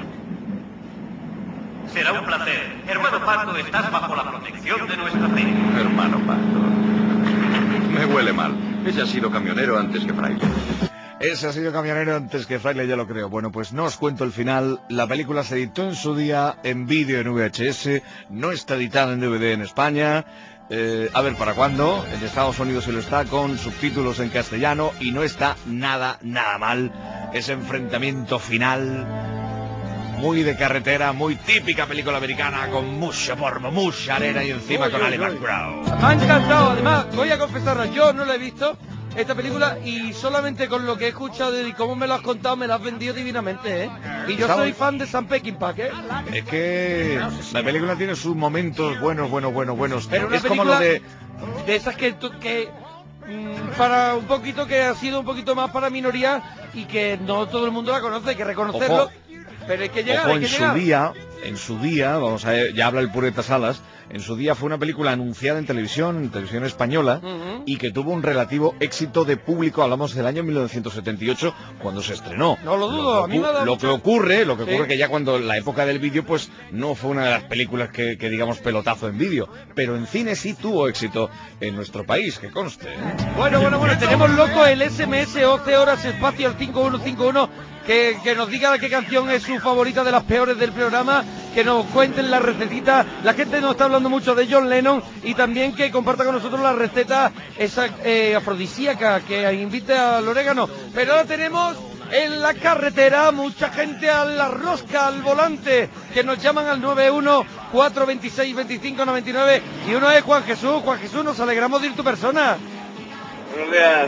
Speaker 11: Será un placer. Hermano Pato, estás bajo la protección de nuestra fe.
Speaker 9: Hermano Pato. Me huele mal. Ese ha sido camionero antes que fraile.
Speaker 1: Ese ha sido camionero antes que fraile, ya lo creo. Bueno, pues no os cuento el final. La película se editó en su día en vídeo en V H S. No está editada en D V D en España. Eh, a ver, ¿para cuándo? En Estados Unidos se lo está con subtítulos en castellano y no está nada, nada mal. Ese enfrentamiento final, muy de carretera, muy típica película americana, con mucho polvo, mucha arena y encima
Speaker 3: Uy,
Speaker 1: con
Speaker 3: uy,
Speaker 1: Ali
Speaker 3: uy.
Speaker 1: McGraw.
Speaker 3: Me ha encantado, además, voy a confesarla, yo no la he visto, esta película, y solamente con lo que he escuchado de cómo me lo has contado, me lo has vendido divinamente, ¿eh? Y yo
Speaker 1: ¿Sabes?
Speaker 3: soy fan de Sam Peckinpah, ¿eh?
Speaker 1: Es que la película tiene sus momentos buenos, buenos, buenos, buenos.
Speaker 3: Pero una
Speaker 1: es como lo
Speaker 3: película
Speaker 1: de...
Speaker 3: de esas que, tú- que mm, para un poquito, que ha sido un poquito más para minoría y que no todo el mundo la conoce, hay que reconocerlo.
Speaker 1: Ojo.
Speaker 3: Pero hay que llegar,
Speaker 1: Ojo,
Speaker 3: hay que
Speaker 1: en su
Speaker 3: llegar.
Speaker 1: día, en su día, vamos a ver, ya habla el Pureta Salas, en su día fue una película anunciada en televisión, en televisión española,
Speaker 3: Ujú.
Speaker 1: y que tuvo un relativo éxito de público, hablamos del año mil novecientos setenta y ocho, cuando se estrenó.
Speaker 3: No lo dudo,
Speaker 1: que
Speaker 3: a mí me ha
Speaker 1: ocu-
Speaker 3: dado
Speaker 1: Lo
Speaker 3: mucho-
Speaker 1: que ocurre, lo que
Speaker 3: Sí.
Speaker 1: ocurre que ya cuando la época del vídeo, pues no fue una de las películas que, que digamos pelotazo en vídeo, pero en cine sí tuvo éxito en nuestro país, que conste, ¿eh?
Speaker 3: Bueno, bueno, bueno, tenemos loco el S M S once horas espacio al cinco uno cinco uno, que, que nos diga qué canción es su favorita de las peores del programa, que nos cuenten la recetita. La gente nos está hablando mucho de John Lennon, y también que comparta con nosotros la receta esa eh, afrodisíaca que invita al orégano. Pero ahora tenemos en la carretera mucha gente a la rosca, al volante, que nos llaman al nueve uno cuatro veintiséis veinticinco noventa y nueve, y uno es Juan Jesús. Juan Jesús, nos alegramos de ir tu persona.
Speaker 12: Buenos días.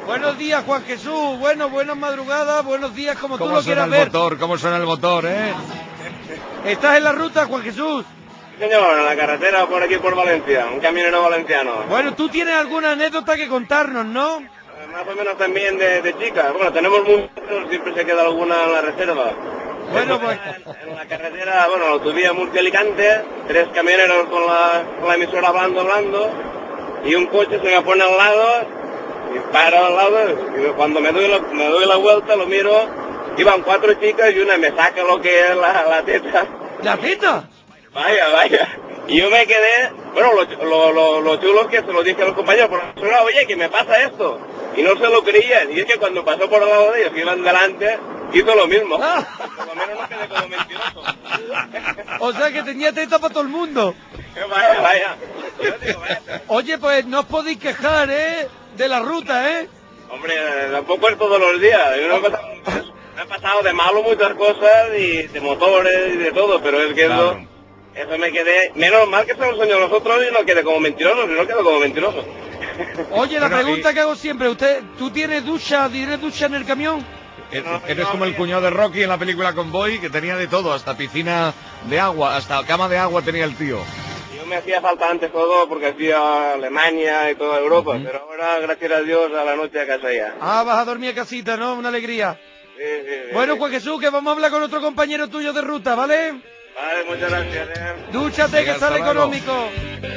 Speaker 3: Buenos días, Juan Jesús. Bueno, buenas madrugadas, buenos días, como tú
Speaker 1: ¿Cómo
Speaker 3: lo
Speaker 1: suena
Speaker 3: quieras
Speaker 1: el
Speaker 3: ver.
Speaker 1: motor? ¿Cómo suena el motor, eh?
Speaker 3: ¿Estás en la ruta, Juan Jesús?
Speaker 12: Señor, en la carretera por aquí por Valencia, un camionero valenciano.
Speaker 3: Bueno, tú tienes alguna anécdota que contarnos, ¿no?
Speaker 12: Eh, Más o menos también de, de chicas. Bueno, tenemos muchos, siempre se queda alguna en la reserva.
Speaker 3: Bueno, pues...
Speaker 12: En la carretera, bueno, autovía Murcia-Alicante, tres camioneros con la, con la emisora hablando, hablando, y un coche se me pone al lado, y paro al lado, y cuando me doy la, me doy la vuelta, lo miro, iban cuatro chicas y una me saca lo que es la, la teta.
Speaker 3: ¿La teta?
Speaker 12: Vaya, vaya. Y yo me quedé, bueno, lo, lo, lo, lo chulo es que se lo dije a los compañeros, por la oye, que me pasa esto. Y no se lo creían. Y es que cuando pasó por el lado de ellos, que iban delante, hizo lo mismo. Por lo menos no quedé como mentiroso.
Speaker 3: O sea que tenía teta para todo el mundo.
Speaker 12: Vaya, vaya. Yo digo, vaya.
Speaker 3: Oye, pues no os podéis quejar, ¿eh? De la ruta, ¿eh?
Speaker 12: Hombre, tampoco es todos los días. Yo no he pasado, me he pasado de malo muchas cosas y de motores y de todo, pero es que
Speaker 1: Claro.
Speaker 12: eso, eso me quedé... Menos mal que se lo enseñó a nosotros y no quedé como mentiroso, si no quedo como mentiroso.
Speaker 3: Oye, la
Speaker 1: Bueno,
Speaker 3: pregunta
Speaker 1: y-
Speaker 3: que hago siempre, ¿usted, tú tienes ducha, tienes ducha en el camión?
Speaker 1: E- Eres como el cuñado de Rocky en la película Convoy, que tenía de todo, hasta piscina de agua, hasta cama de agua tenía el tío.
Speaker 12: Yo me hacía falta antes todo porque hacía Alemania y toda Europa,
Speaker 1: Ujú.
Speaker 12: pero ahora, gracias a Dios, a la noche a casa ya.
Speaker 3: Ah, vas a dormir a casita, ¿no? Una alegría.
Speaker 12: Sí, sí, sí,
Speaker 3: Bueno,
Speaker 12: sí.
Speaker 3: Juan Jesús, que vamos a hablar con otro compañero tuyo de ruta, ¿vale?
Speaker 12: Vale, muchas gracias, eh.
Speaker 3: Dúchate,
Speaker 1: Venga,
Speaker 3: que sale
Speaker 1: hasta luego.
Speaker 3: económico.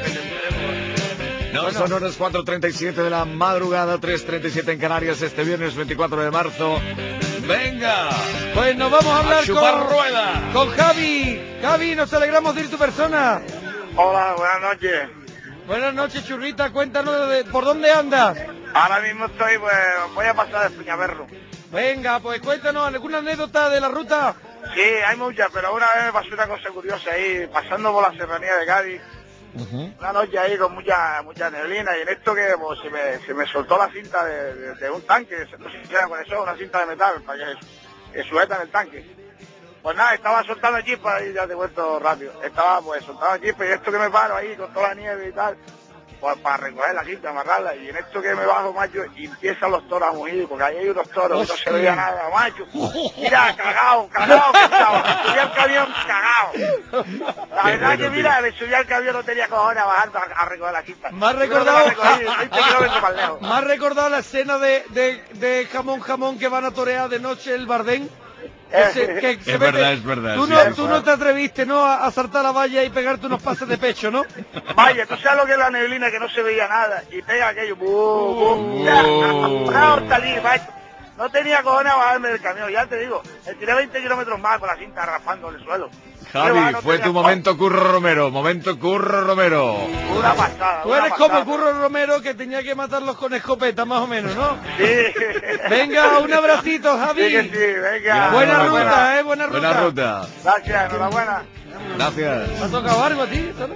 Speaker 1: No,
Speaker 3: Bueno.
Speaker 1: son horas cuatro treinta y siete de la madrugada, tres treinta y siete en Canarias, este viernes veinticuatro de marzo. ¡Venga!
Speaker 3: Pues nos vamos a hablar
Speaker 1: chupar
Speaker 3: con,
Speaker 1: rueda.
Speaker 3: con Javi. Javi, nos alegramos de ir tu persona.
Speaker 12: Hola, buenas noches.
Speaker 3: Buenas noches, churrita, cuéntanos de, por dónde andas.
Speaker 12: Ahora mismo estoy, pues, voy a pasar de Peñaverro.
Speaker 3: Venga, pues cuéntanos alguna anécdota de la ruta.
Speaker 12: Sí, hay muchas, pero una vez me pasó una cosa curiosa ahí, pasando por la serranía de Cádiz, una noche ahí con mucha mucha neblina, y en esto que pues, se, me, se me soltó la cinta de, de- de un tanque, no sé si era con eso, una cinta de metal, para que, que sujeta en el tanque. Pues nada, estaba soltando chispas y ya te cuento rápido. Estaba pues soltando chispas y esto que me paro ahí con toda la nieve y tal, pues para recoger la cinta, amarrarla, y en esto que me bajo, macho, y empiezan los toros a mugir, porque ahí hay unos toros, y no se veía nada, macho. Mira, cagao, cagao que estaba, me subí al camión cagao. La
Speaker 1: Qué
Speaker 12: verdad
Speaker 1: bueno,
Speaker 12: que mira, me subí al camión, no tenía cojones a bajar a, a recoger la cinta.
Speaker 3: Me ha
Speaker 12: Yo creo que
Speaker 3: recordado,
Speaker 12: la recogí veinte kilómetros más lejos.
Speaker 3: me ha recordado la escena de, de, de jamón jamón que van a torear de noche el Bardén. Que se- que se
Speaker 1: Es
Speaker 3: mete-
Speaker 1: verdad, es verdad,
Speaker 3: Tú,
Speaker 1: sí,
Speaker 3: no,
Speaker 1: sí,
Speaker 3: tú
Speaker 1: sí.
Speaker 3: no te atreviste, ¿no? A, a saltar la valla y pegarte unos pases de pecho, ¿no?
Speaker 12: Vaya, tú sabes lo que es la neblina, que no se veía nada, y pega aquello, ¡bum, bum!
Speaker 1: Uh.
Speaker 12: ¡Bravo, salí, macho! No tenía cojones a bajarme del camión, ya te digo, me tiré veinte kilómetros más con la cinta raspando el suelo.
Speaker 1: Javi,
Speaker 12: No, no
Speaker 1: fue
Speaker 12: tenía
Speaker 1: tu
Speaker 12: cojones.
Speaker 1: momento Curro Romero, momento Curro Romero.
Speaker 12: Una pasada,
Speaker 3: Tú
Speaker 12: una
Speaker 3: eres
Speaker 12: pasada.
Speaker 3: como Curro Romero que tenía que matarlos con escopeta, más o menos, ¿no?
Speaker 12: Sí.
Speaker 3: Venga, un abracito, Javi.
Speaker 12: Sí que sí, venga.
Speaker 3: Buena
Speaker 1: Enhorabuena.
Speaker 3: ruta, ¿eh? Buena ruta.
Speaker 1: Buena ruta.
Speaker 12: Gracias, enhorabuena.
Speaker 1: Gracias.
Speaker 3: ¿Te ha tocado algo a ti? ¿sabes?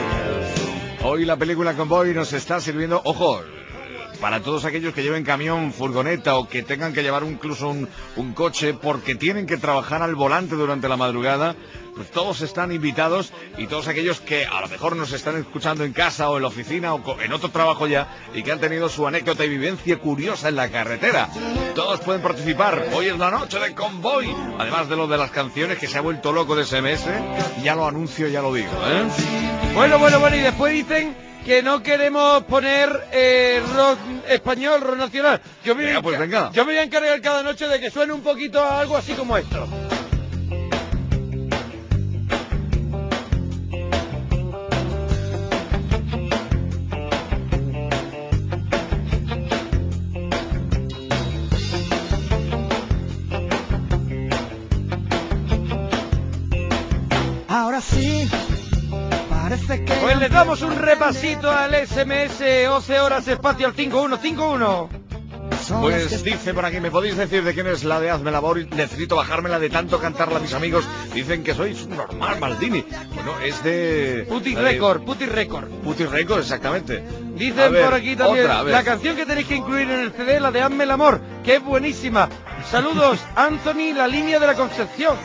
Speaker 1: Hoy la película Convoy nos está sirviendo, ojo, para todos aquellos que lleven camión, furgoneta o que tengan que llevar incluso un, un coche porque tienen que trabajar al volante durante la madrugada, pues todos están invitados, y todos aquellos que a lo mejor nos están escuchando en casa o en la oficina o co- en otro trabajo ya y que han tenido su anécdota y vivencia curiosa en la carretera. Todos pueden participar. Hoy es la noche de Convoy. Además de lo de las canciones, que se ha vuelto loco de S M S, ya lo anuncio, ya lo digo, ¿eh?
Speaker 3: Bueno, bueno, bueno, y después dicen que no queremos poner eh, rock español, rock nacional. Yo me, voy a
Speaker 1: Venga, pues
Speaker 3: enca-
Speaker 1: venga.
Speaker 3: yo me voy a encargar cada noche de que suene un poquito algo así como esto.
Speaker 13: Ahora sí, parece que...
Speaker 3: Pues les damos un repasito al S M S once horas espacio al cinco uno cinco uno.
Speaker 1: Pues dice por aquí, ¿me podéis decir de quién es la de Hazme Labor? Necesito bajármela de tanto cantarla a mis amigos. Dicen que sois un normal, Maldini. Bueno, es de...
Speaker 3: Puti
Speaker 1: la de-
Speaker 3: Record, Puti Record.
Speaker 1: Puti Record, exactamente.
Speaker 3: Dicen
Speaker 1: A ver,
Speaker 3: por aquí también,
Speaker 1: otra, a ver.
Speaker 3: la canción que tenéis que incluir en el C D, la de Hazme el Amor, que es buenísima. Saludos, Anthony, la línea de la Concepción.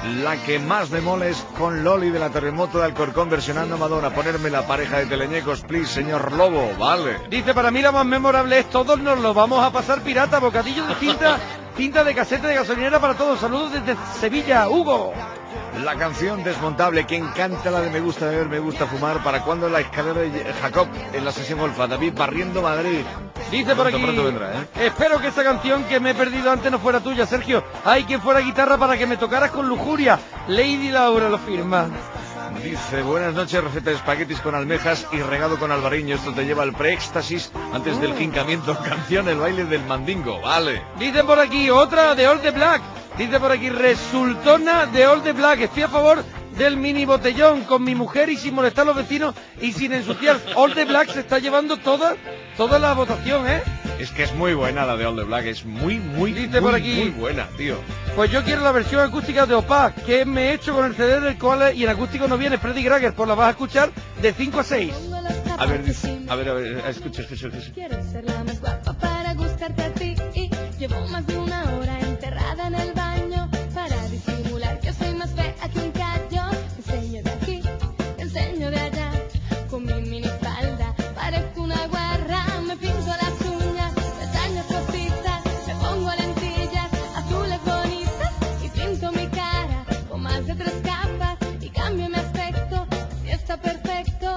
Speaker 1: La que más me mola es con Loli de la Terremoto de Alcorcón versionando a Madonna. Ponerme la pareja de teleñecos, please, señor Lobo, vale.
Speaker 3: Dice, para mí la más memorable es todos nos lo vamos a pasar pirata, bocadillo de cinta, cinta de casete de gasolinera para todos. Saludos desde Sevilla, Hugo.
Speaker 1: La canción desmontable, quien canta la de Me gusta beber, me gusta fumar. ¿Para cuándo la escalera de Jacob en la sesión Golfa? David barriendo Madrid.
Speaker 3: Dice por
Speaker 1: Pronto,
Speaker 3: aquí,
Speaker 1: pronto vendrá, ¿eh?
Speaker 3: espero que esa canción que me he perdido antes no fuera tuya, Sergio. Ay, que fuera guitarra para que me tocaras con lujuria. Lady Laura lo firma.
Speaker 1: Dice, buenas noches, receta de espaguetis con almejas y regado con albariño. Esto te lleva al preéxtasis antes del jincamiento. Canción, el baile del mandingo, vale.
Speaker 3: Dice por aquí, otra de All the Black. Dice por aquí, resultona de All the Black. Estoy a favor del mini botellón con mi mujer y sin molestar a los vecinos y sin ensuciar. All the Black se está llevando toda, toda la votación, ¿eh?
Speaker 1: Es que es muy buena la de All the Black, es muy, muy,
Speaker 3: Dice
Speaker 1: muy,
Speaker 3: por aquí,
Speaker 1: muy buena, tío.
Speaker 3: Pues yo quiero la versión acústica de Opa, que me he hecho con el C D del cual y en acústico no viene Freddy Krager, pues la vas a escuchar de cinco a seis.
Speaker 1: A ver, a ver, a ver, escucha, escucha, escucha.
Speaker 5: Quiero ser la más guapa para gustarte a ti y llevo más de una hora enterrada en el baño para disimular que soy más fea que un callo. Te enseño de aquí, te enseño de allá, con mi minifalda parezco una guarra. Me pinto las uñas, pestañas postizas, me pongo lentillas azules bonitas y pinto mi cara con más de tres capas y cambio mi aspecto y está perfecto.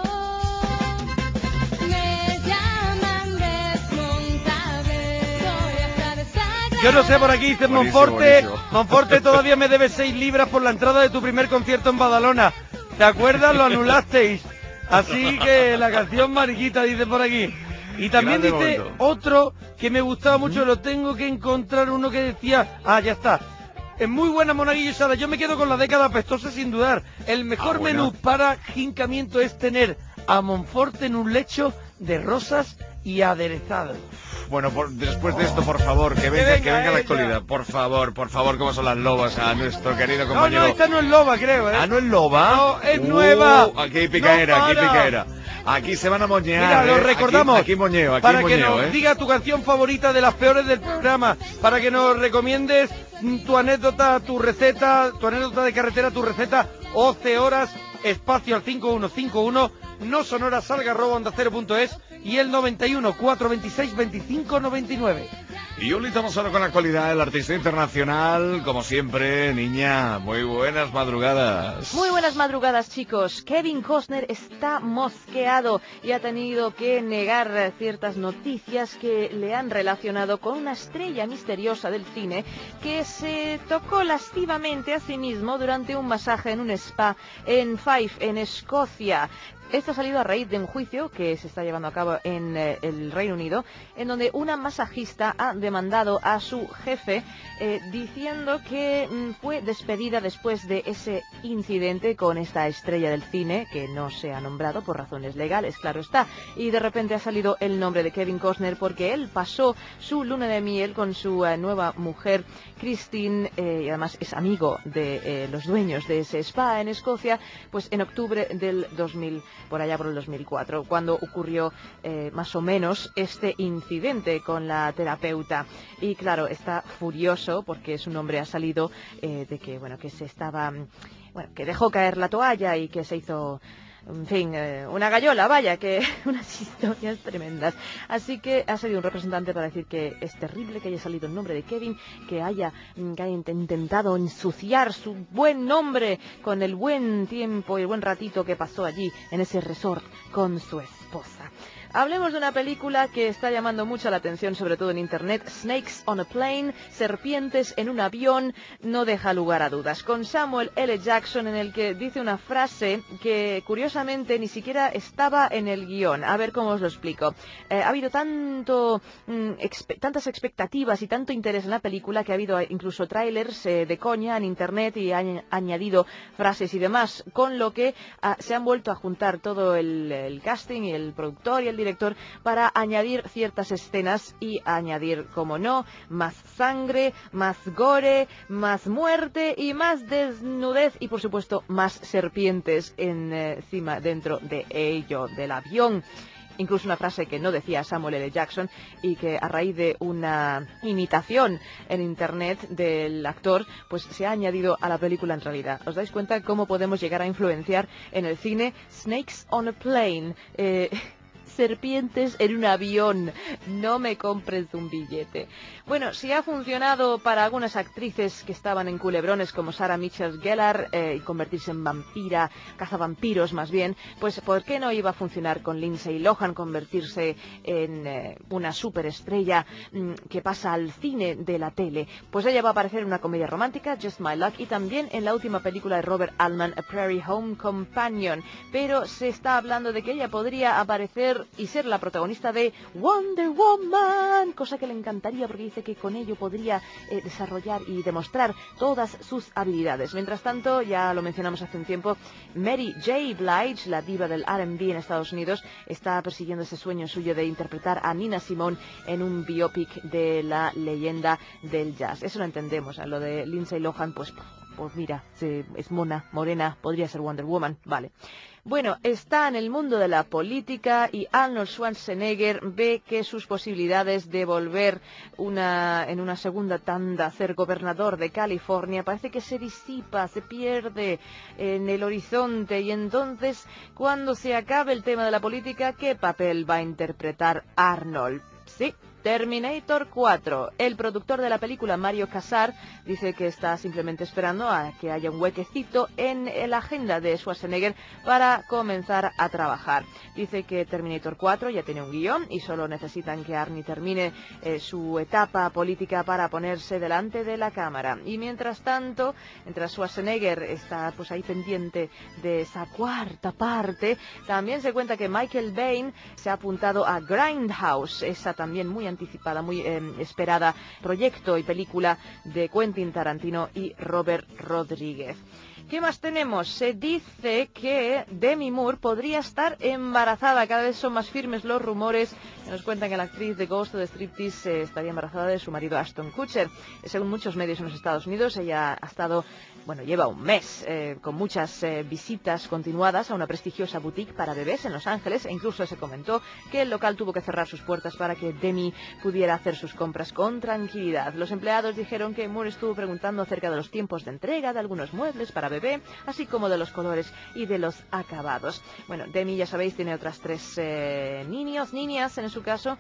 Speaker 5: Me llaman desmontable, soy hasta desagradable.
Speaker 3: Yo no sé, por aquí dice
Speaker 1: Buenísimo,
Speaker 3: Monforte,
Speaker 1: buenísimo.
Speaker 3: Monforte todavía me debe seis libras por la entrada de tu primer concierto en Badalona. ¿Te acuerdas? Lo anulasteis. Así que la canción mariquita dice por aquí. Y también
Speaker 1: Grande
Speaker 3: dice
Speaker 1: momento.
Speaker 3: otro que me gustaba mucho, lo tengo que encontrar, uno que decía, ah, ya está. Es muy buena, Monaguillo y Sara. Yo me quedo con la década apestosa sin dudar. El mejor
Speaker 1: Ah, buena.
Speaker 3: menú para jincamiento es tener a Monforte en un lecho de rosas y aderezado.
Speaker 1: Bueno, por- después de esto, por favor, que venga,
Speaker 3: venga
Speaker 1: que venga la
Speaker 3: ella.
Speaker 1: actualidad. Por favor, por favor, como son las lobas a nuestro querido
Speaker 3: No,
Speaker 1: compañero.
Speaker 3: no, esta no es loba, creo, ¿eh?
Speaker 1: Ah, ¿no es loba?
Speaker 3: No, es
Speaker 1: Uh,
Speaker 3: nueva.
Speaker 1: Aquí hay picaera,
Speaker 3: No
Speaker 1: aquí hay
Speaker 3: para.
Speaker 1: picaera. Aquí se van a moñear.
Speaker 3: Mira, lo
Speaker 1: ¿eh?
Speaker 3: recordamos.
Speaker 1: Aquí, aquí moñeo, aquí
Speaker 3: para
Speaker 1: moñeo,
Speaker 3: que nos
Speaker 1: ¿eh?
Speaker 3: diga tu canción favorita de las peores del programa, para que nos recomiendes mm, tu anécdota, tu receta, tu anécdota de carretera, tu receta, once horas, espacio al cinco uno cinco uno, no sonoras, salga arroba onda cero punto es y el noventa y uno, cuatrocientos veintiséis, veinticinco noventa y nueve.
Speaker 1: Y hoy estamos ahora con la actualidad del artista internacional, como siempre, niña, muy buenas madrugadas.
Speaker 6: Muy buenas madrugadas, chicos. Kevin Costner está mosqueado y ha tenido que negar ciertas noticias que le han relacionado con una estrella misteriosa del cine que se tocó lascivamente a sí mismo durante un masaje en un spa en Fife, en Escocia. Esto ha salido a raíz de un juicio que se está llevando a cabo en eh, el Reino Unido, en donde una masajista ha demandado a su jefe eh, diciendo que mm, fue despedida después de ese incidente con esta estrella del cine, que no se ha nombrado por razones legales, claro está. Y de repente ha salido el nombre de Kevin Costner porque él pasó su luna de miel con su eh, nueva mujer, Christine, eh, y además es amigo de eh, los dueños de ese spa en Escocia, pues en octubre del dos mil, por allá por el dos mil cuatro, cuando ocurrió eh, más o menos este incidente con la terapeuta. Y claro, está furioso porque su nombre ha salido eh, de que, bueno, que se estaba, bueno, que dejó caer la toalla y que se hizo, en fin, eh, una gallola, vaya, que unas historias tremendas. Así que ha salido un representante para decir que es terrible que haya salido el nombre de Kevin, que haya, que haya int- intentado ensuciar su buen nombre con el buen tiempo y el buen ratito que pasó allí en ese resort con su esposa. Hablemos de una película que está llamando mucho la atención, sobre todo en internet, Snakes on a Plane, serpientes en un avión, no deja lugar a dudas. Con Samuel L. Jackson, en el que dice una frase que curiosamente ni siquiera estaba en el guión. A ver cómo os lo explico. Eh, ha habido tanto, mm, expe- tantas expectativas y tanto interés en la película que ha habido incluso trailers eh, de coña en internet y han añadido frases y demás, con lo que ah, se han vuelto a juntar todo el, el casting y el productor y el director para añadir ciertas escenas y añadir, como no, más sangre, más gore, más muerte y más desnudez y por supuesto más serpientes encima dentro de ello, del avión. incluso una frase que no decía Samuel L. Jackson y que a raíz de una imitación en internet del actor, pues se ha añadido a la película en realidad. ¿Os dais cuenta cómo podemos llegar a influenciar en el cine? Snakes on a plane. Eh, serpientes en un avión, no me compres un billete. Bueno, si ha funcionado para algunas actrices que estaban en culebrones como Sarah Michelle Gellar eh, y convertirse en vampira, cazavampiros más bien, pues ¿por qué no iba a funcionar con Lindsay Lohan convertirse en eh, una superestrella mmm, que pasa al cine de la tele? Pues ella va a aparecer en una comedia romántica, Just My Luck, y también en la última película de Robert Altman, A Prairie Home Companion, pero se está hablando de que ella podría aparecer y ser la protagonista de Wonder Woman, cosa que le encantaría porque dice que con ello podría eh, desarrollar y demostrar todas sus habilidades. Mientras tanto, ya lo mencionamos hace un tiempo, Mary J. Blige, la diva del R and B en Estados Unidos, está persiguiendo ese sueño suyo de interpretar a Nina Simone en un biopic de la leyenda del jazz. Eso lo entendemos. A lo de Lindsay Lohan, pues, pues mira, es mona, morena, podría ser Wonder Woman, vale. Bueno, está en el mundo de la política y Arnold Schwarzenegger ve que sus posibilidades de volver una, en una segunda tanda a ser gobernador de California parece que se disipa, se pierde en el horizonte, y entonces, cuando se acabe el tema de la política, ¿qué papel va a interpretar Arnold? Sí, Terminator cuatro. El productor de la película, Mario Casar, dice que está simplemente esperando a que haya un huequecito en la agenda de Schwarzenegger para comenzar a trabajar. Dice que Terminator cuatro ya tiene un guión y solo necesitan que Arnie termine eh, su etapa política para ponerse delante de la cámara. Y mientras tanto, mientras Schwarzenegger está pues ahí pendiente de esa cuarta parte, también se cuenta que Michael Bain se ha apuntado a Grindhouse, esa también muy anticipada, muy eh, esperada proyecto y película de Quentin Tarantino y Robert Rodríguez. ¿Qué más tenemos? Se dice que Demi Moore podría estar embarazada. Cada vez son más firmes los rumores. Nos cuentan que la actriz de Ghost of the Striptease eh, estaría embarazada de su marido Ashton Kutcher. Eh, según muchos medios en los Estados Unidos, ella ha estado, bueno, lleva un mes eh, con muchas eh, visitas continuadas a una prestigiosa boutique para bebés en Los Ángeles, e incluso se comentó que el local tuvo que cerrar sus puertas para que Demi pudiera hacer sus compras con tranquilidad. Los empleados dijeron que Moore estuvo preguntando acerca de los tiempos de entrega de algunos muebles para bebé, así como de los colores y de los acabados. Bueno, Demi, ya sabéis, tiene otras tres eh, niños, niñas en su caso,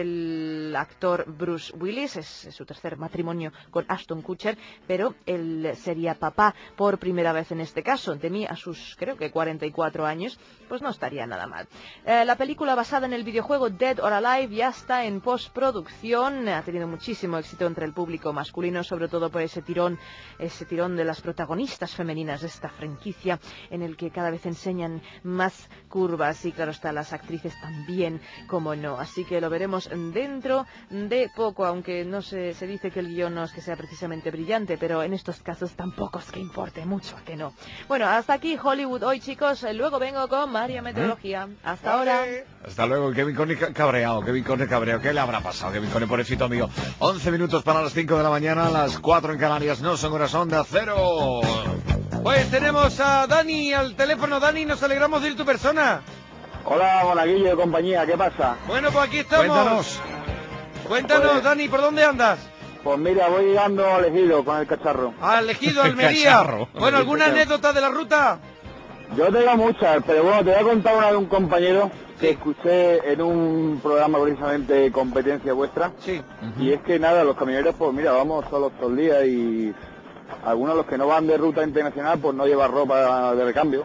Speaker 6: del actor Bruce Willis. Es, es su tercer matrimonio con Ashton Kutcher, pero él sería papá por primera vez en este caso. Demi, a sus creo que cuarenta y cuatro años, pues no estaría nada mal. Eh, la película basada en el videojuego Dead or Alive ya está en postproducción. Ha tenido muchísimo éxito entre el público masculino, sobre todo por ese tirón, ese tirón de las protagonistas femeninas de esta franquicia, en el que cada vez enseñan más curvas, y claro está, las actrices también, como no. Así que lo veremos dentro de poco, aunque no se, se dice que el guión no es que sea precisamente brillante, pero en estos casos tampoco es que importe mucho, que no. Bueno, hasta aquí Hollywood hoy, chicos. Luego vengo con María Meteorología. Hasta ahora.
Speaker 1: Hasta luego. Kevin Cone cabreado, Kevin Cone cabreado. ¿Qué le habrá pasado, Kevin Cone, pobrecito amigo? once minutos para las cinco de la mañana, las cuatro en Canarias. No son horas Onda Cero.
Speaker 3: Pues tenemos a Dani al teléfono. Dani, nos alegramos de ir tu persona.
Speaker 14: Hola, Monaguillo de compañía, ¿qué pasa?
Speaker 3: Bueno, pues aquí estamos.
Speaker 1: Cuéntanos.
Speaker 3: Cuéntanos,
Speaker 14: pues,
Speaker 3: Dani, ¿por dónde andas?
Speaker 14: Pues mira, voy llegando al Ejido con el cacharro.
Speaker 3: Al Ejido, Almería. Bueno, ¿alguna anécdota de la ruta?
Speaker 14: Yo tengo muchas, pero bueno, te voy a contar una de un compañero que sí. escuché en un programa precisamente Competencia Vuestra.
Speaker 3: Sí.
Speaker 14: Uh-huh. Y es que nada, los camioneros, pues mira, vamos solos todo el día, y algunos los que no van de ruta internacional, pues no llevan ropa de recambio.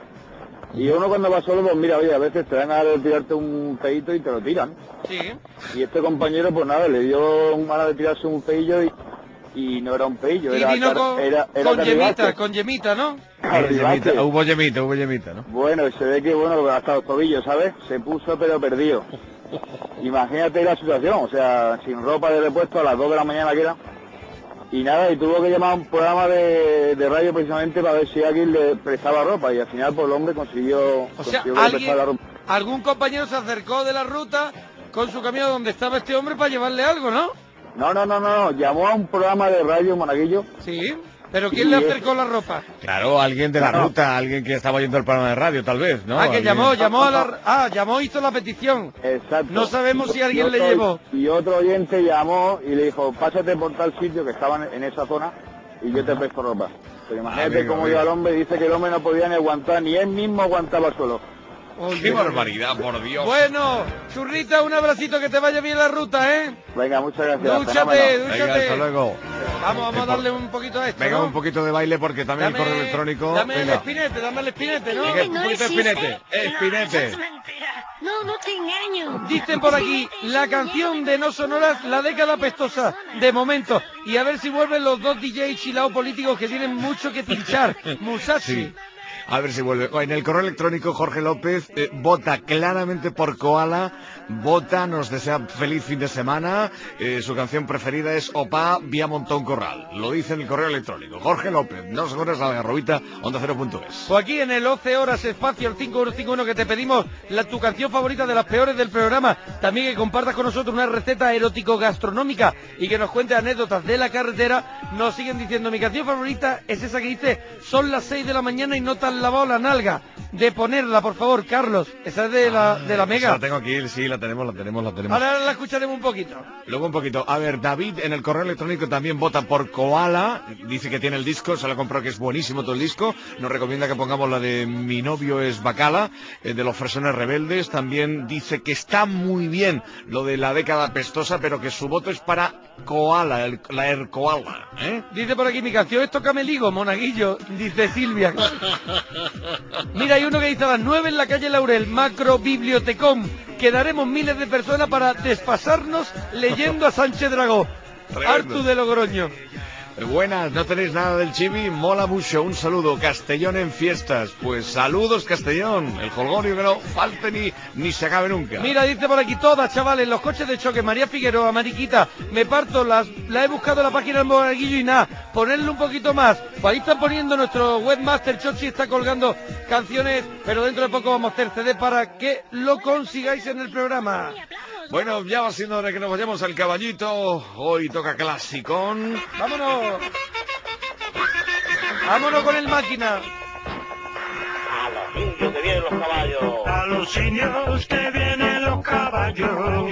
Speaker 14: Y uno cuando va solo, pues mira, oye, a veces te dan a de tirarte un peito y te lo tiran.
Speaker 3: Sí.
Speaker 14: Y este compañero, pues nada, le dio un mano de tirarse un peillo y, y no era un peillo,
Speaker 3: y
Speaker 14: era,
Speaker 3: vino con,
Speaker 14: era, era
Speaker 3: con
Speaker 14: carribache.
Speaker 3: yemita, con yemita, ¿no?
Speaker 1: Yemita, hubo yemita, hubo yemita, ¿no?
Speaker 14: Bueno, se ve que, bueno, hasta los tobillos, ¿sabes? Se puso pero perdido. Imagínate la situación, o sea, sin ropa de repuesto a las dos de la mañana que era. Y nada, y tuvo que llamar a un programa de, de radio precisamente para ver si alguien le prestaba ropa, y al final pues el hombre consiguió,
Speaker 3: o sea,
Speaker 14: consiguió
Speaker 3: ¿alguien,
Speaker 14: la ropa.
Speaker 3: algún compañero se acercó de la ruta con su camión donde estaba este hombre para llevarle algo, ¿no?
Speaker 14: No, no, no, no, no, llamó a un programa de radio, Monaguillo.
Speaker 3: Sí. ¿Pero quién le acercó la ropa?
Speaker 1: Claro, alguien de la
Speaker 14: No.
Speaker 1: ruta, alguien que estaba oyendo el programa de radio, tal vez, ¿no?
Speaker 3: Ah, que
Speaker 1: Alguien-
Speaker 3: llamó, llamó a la... Ah, llamó, hizo la petición.
Speaker 14: Exacto.
Speaker 3: No sabemos si alguien
Speaker 14: Y
Speaker 3: le
Speaker 14: otro-
Speaker 3: llevó.
Speaker 14: Y otro oyente llamó y le dijo, pásate por tal sitio que estaban en esa zona y yo te presto ropa. Pero imagínate
Speaker 1: Amigo,
Speaker 14: cómo
Speaker 1: amigo.
Speaker 14: iba el hombre y dice que el hombre no podía ni aguantar, ni él mismo aguantaba solo.
Speaker 1: ¡Qué barbaridad, por Dios!
Speaker 3: Bueno, Churrita, un abracito, que te vaya bien la ruta, ¿eh?
Speaker 14: Venga, muchas gracias.
Speaker 3: Dúchate,
Speaker 14: fenómeno.
Speaker 3: dúchate.
Speaker 1: Venga, hasta luego.
Speaker 3: Vamos, vamos
Speaker 1: Eh,
Speaker 3: a
Speaker 1: por-
Speaker 3: darle un poquito a esto,
Speaker 1: Venga,
Speaker 3: ¿no?
Speaker 1: un poquito de baile porque también
Speaker 3: Dame-
Speaker 1: el correo electrónico...
Speaker 3: Dame el
Speaker 1: Venga.
Speaker 3: espinete, dame el espinete, ¿no?
Speaker 1: Venga, un poquito de espinete. Espinete.
Speaker 5: No, no te engaño.
Speaker 3: Dicen por aquí, la canción de No Sonoras, la década pestosa, de momento. Y a ver si vuelven los dos D Js chilaos políticos que tienen mucho que pinchar. Musashi.
Speaker 1: Sí. A ver si vuelve. En el correo electrónico Jorge López eh, vota claramente por Koala, vota, nos desea feliz fin de semana, eh, su canción preferida es Opa vía Montón Corral. Lo dice en el correo electrónico. Jorge López, no sonoras a la garrobita, onda cero punto es.
Speaker 3: Pues aquí en el once horas espacio, el cinco uno cinco uno, que te pedimos la, tu canción favorita de las peores del programa. También que compartas con nosotros una receta erótico-gastronómica y que nos cuentes anécdotas de la carretera. Nos siguen diciendo, mi canción favorita es esa que dice, son las seis de la mañana y no te han lavado la nalga. De ponerla, por favor, Carlos. Esa es de la, de la
Speaker 1: Esa
Speaker 3: Mega.
Speaker 1: La tengo aquí, sí, la tenemos, la tenemos, la tenemos.
Speaker 3: Ahora la escucharemos un poquito.
Speaker 1: Luego un poquito. A ver, David en el correo electrónico también vota por Koala. Dice que tiene el disco, se lo ha comprado, que es buenísimo todo el disco. Nos recomienda que pongamos la de Mi novio es Bacala, eh, de los Fresones Rebeldes. También dice que está muy bien lo de la década pestosa, pero que su voto es para Koala, el, la Air Koala. ¿eh?
Speaker 3: Dice por aquí, mi canción es Tócame el higo, monaguillo, dice Silvia. Mira, hay uno que dice a las nueve en la calle Laurel, Macro Bibliotecón. Quedaremos miles de personas para desfasarnos leyendo a Sánchez Dragó.
Speaker 1: Tremendo.
Speaker 3: Artu de Logroño.
Speaker 1: Eh, Buenas, ¿no tenéis nada del chibi? Mola mucho, un saludo. Castellón en fiestas. Pues saludos, Castellón. El jolgorio que no falte ni, ni se acabe nunca.
Speaker 3: Mira, dice por aquí todas, chavales, los coches de choque, María Figueroa, Mariquita, me parto, las, la he buscado en la página del monaguillo y nada, ponerle un poquito más. Pues ahí están poniendo nuestro webmaster, Chochi está colgando canciones, pero dentro de poco vamos a hacer C D para que lo consigáis en el programa.
Speaker 1: Bueno, ya va siendo hora que nos vayamos al caballito. Hoy toca clasicón.
Speaker 3: Vámonos. Vámonos con el máquina.
Speaker 2: A los indios que vienen los caballos.
Speaker 11: A los indios que vienen los caballos,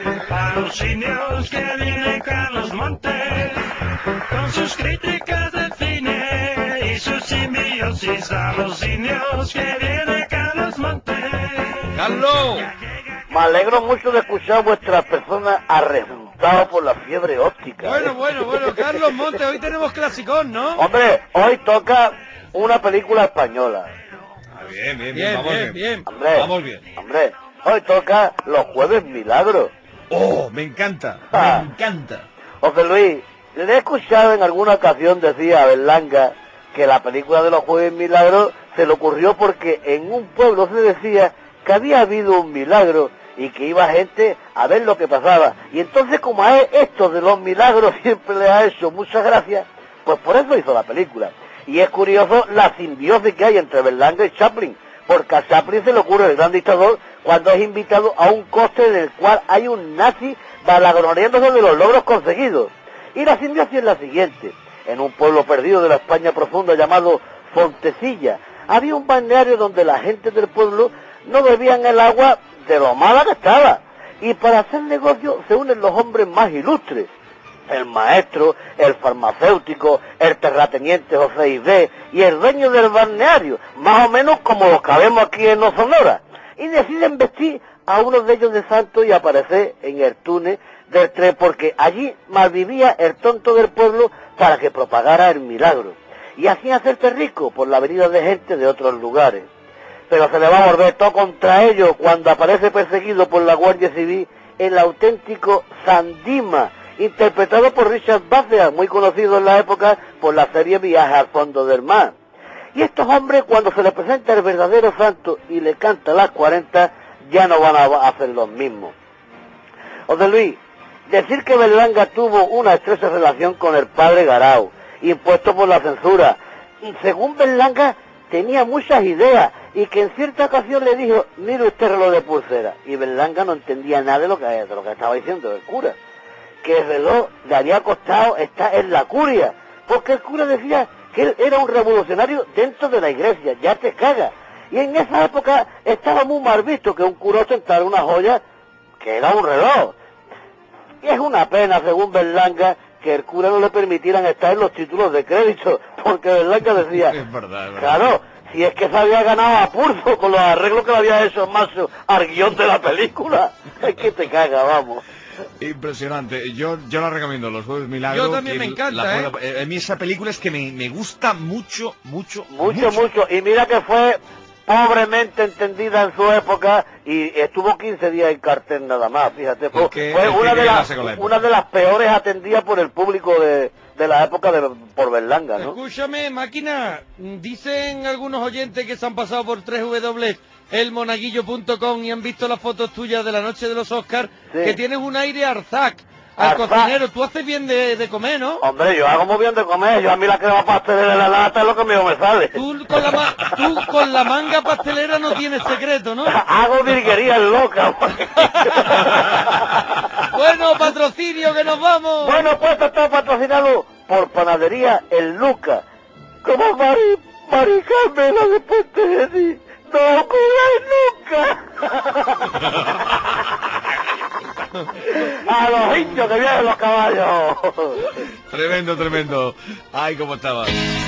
Speaker 11: a los indios que viene Carlos Montes, con sus críticas de cine y sus simbiosis. A los indios que viene Carlos Montes.
Speaker 1: ¡Carlos!
Speaker 2: Me alegro mucho de escuchar vuestras personas arrebentadas por la fiebre óptica.
Speaker 3: Bueno,
Speaker 2: ¿eh?
Speaker 3: bueno, bueno, Carlos Montes, hoy tenemos clasicón, ¿no?
Speaker 2: Hombre, hoy toca una película española.
Speaker 1: Ah, bien, bien, bien,
Speaker 3: Bien,
Speaker 1: vamos
Speaker 3: bien,
Speaker 1: bien.
Speaker 3: bien.
Speaker 2: Hombre,
Speaker 1: Vamos bien.
Speaker 2: hombre, hoy toca los jueves milagros.
Speaker 1: ¡Oh, me encanta!
Speaker 2: Ah.
Speaker 1: ¡Me encanta!
Speaker 2: José Luis, le he escuchado en alguna ocasión decir a Berlanga que la película de los jueves milagros se le ocurrió porque en un pueblo se decía que había habido un milagro y que iba gente a ver lo que pasaba. Y entonces, como a él esto de los milagros siempre le ha hecho muchas gracias, pues por eso hizo la película. Y es curioso la simbiosis que hay entre Berlanga y Chaplin, porque a Chaplin se le ocurre el gran dictador cuando es invitado a un coste en el cual hay un nazi vanagloriándose de los logros conseguidos. Y la simbiosis es la siguiente. En un pueblo perdido de la España profunda llamado Fontecilla, había un balneario donde la gente del pueblo no bebían el agua de lo mala que estaba. Y para hacer negocio se unen los hombres más ilustres. El maestro, el farmacéutico, el terrateniente José Ibé y el dueño del balneario, más o menos como los que vemos aquí en No Sonora. Y deciden vestir a uno de ellos de santo y aparecer en el túnel del tren, porque allí malvivía el tonto del pueblo para que propagara el milagro. Y así hacerse rico por la venida de gente de otros lugares. Pero se le va a volver todo contra ellos cuando aparece perseguido por la Guardia Civil el auténtico Sandima, interpretado por Richard Bachman, muy conocido en la época por la serie Viaje al fondo del mar. Y estos hombres, cuando se les presenta el verdadero santo y le canta las cuarenta, ya no van a hacer lo mismo. José Luis, decir que Berlanga tuvo una estrecha relación con el padre Garau, impuesto por la censura, y según Berlanga tenía muchas ideas, y que en cierta ocasión le dijo, mire usted reloj de pulsera, y Berlanga no entendía nada de lo que, de lo que estaba diciendo el cura, que el reloj le había costado estar en la curia,
Speaker 15: porque el cura decía que él era un revolucionario dentro de la iglesia, ya te caga. Y en esa época estaba muy mal visto que un cura ostentara una joya que era un reloj. Y es una pena, según Berlanga, que el cura no le permitieran estar en los títulos de crédito, porque Berlanga decía,
Speaker 1: Es verdad, es verdad.
Speaker 15: claro, si es que se había ganado a pulso con los arreglos que le había hecho Macho al guión de la película, es que te caga, vamos.
Speaker 1: Impresionante. Yo yo la recomiendo, Los Jueves Milagro.
Speaker 3: Yo también me
Speaker 1: quien
Speaker 3: encanta,
Speaker 1: la pueda- eh, A mí esa película es que me, me gusta mucho, mucho,
Speaker 15: Mucho, mucho. Y mira que fue pobremente entendida en su época y estuvo quince días en cartel nada más, fíjate. Fue,
Speaker 1: Es que-
Speaker 15: fue
Speaker 1: es que
Speaker 15: una,
Speaker 1: hay que
Speaker 15: de las,
Speaker 1: quedarse con la época.
Speaker 15: una de las peores atendidas por el público de, de la época de por Berlanga, ¿no?
Speaker 3: Escúchame, máquina, dicen algunos oyentes que se han pasado por doble u doble u doble u punto el monaguillo punto com y han visto las fotos tuyas de la noche de los Oscars,
Speaker 15: Sí.
Speaker 3: que tienes un aire Arzac, al
Speaker 15: Arzac.
Speaker 3: cocinero. Tú haces bien de, de comer, ¿no?
Speaker 15: Hombre, yo hago muy bien de comer, yo a mí la crema pastelera de la lata es lo que mío me sale.
Speaker 3: Tú con la, ma- tú con la manga pastelera no tienes secreto, ¿no?
Speaker 15: Hago virguerías locas.
Speaker 3: Bueno, patrocinio, que nos vamos.
Speaker 15: Bueno, pues esto está patrocinado por Panadería El Luca. Como Mari, Mari Carmen, la de Pontevedra. ¡No cuidáis nunca! A los hinchos que vienen los caballos.
Speaker 1: Tremendo, tremendo. Ay, cómo estaba.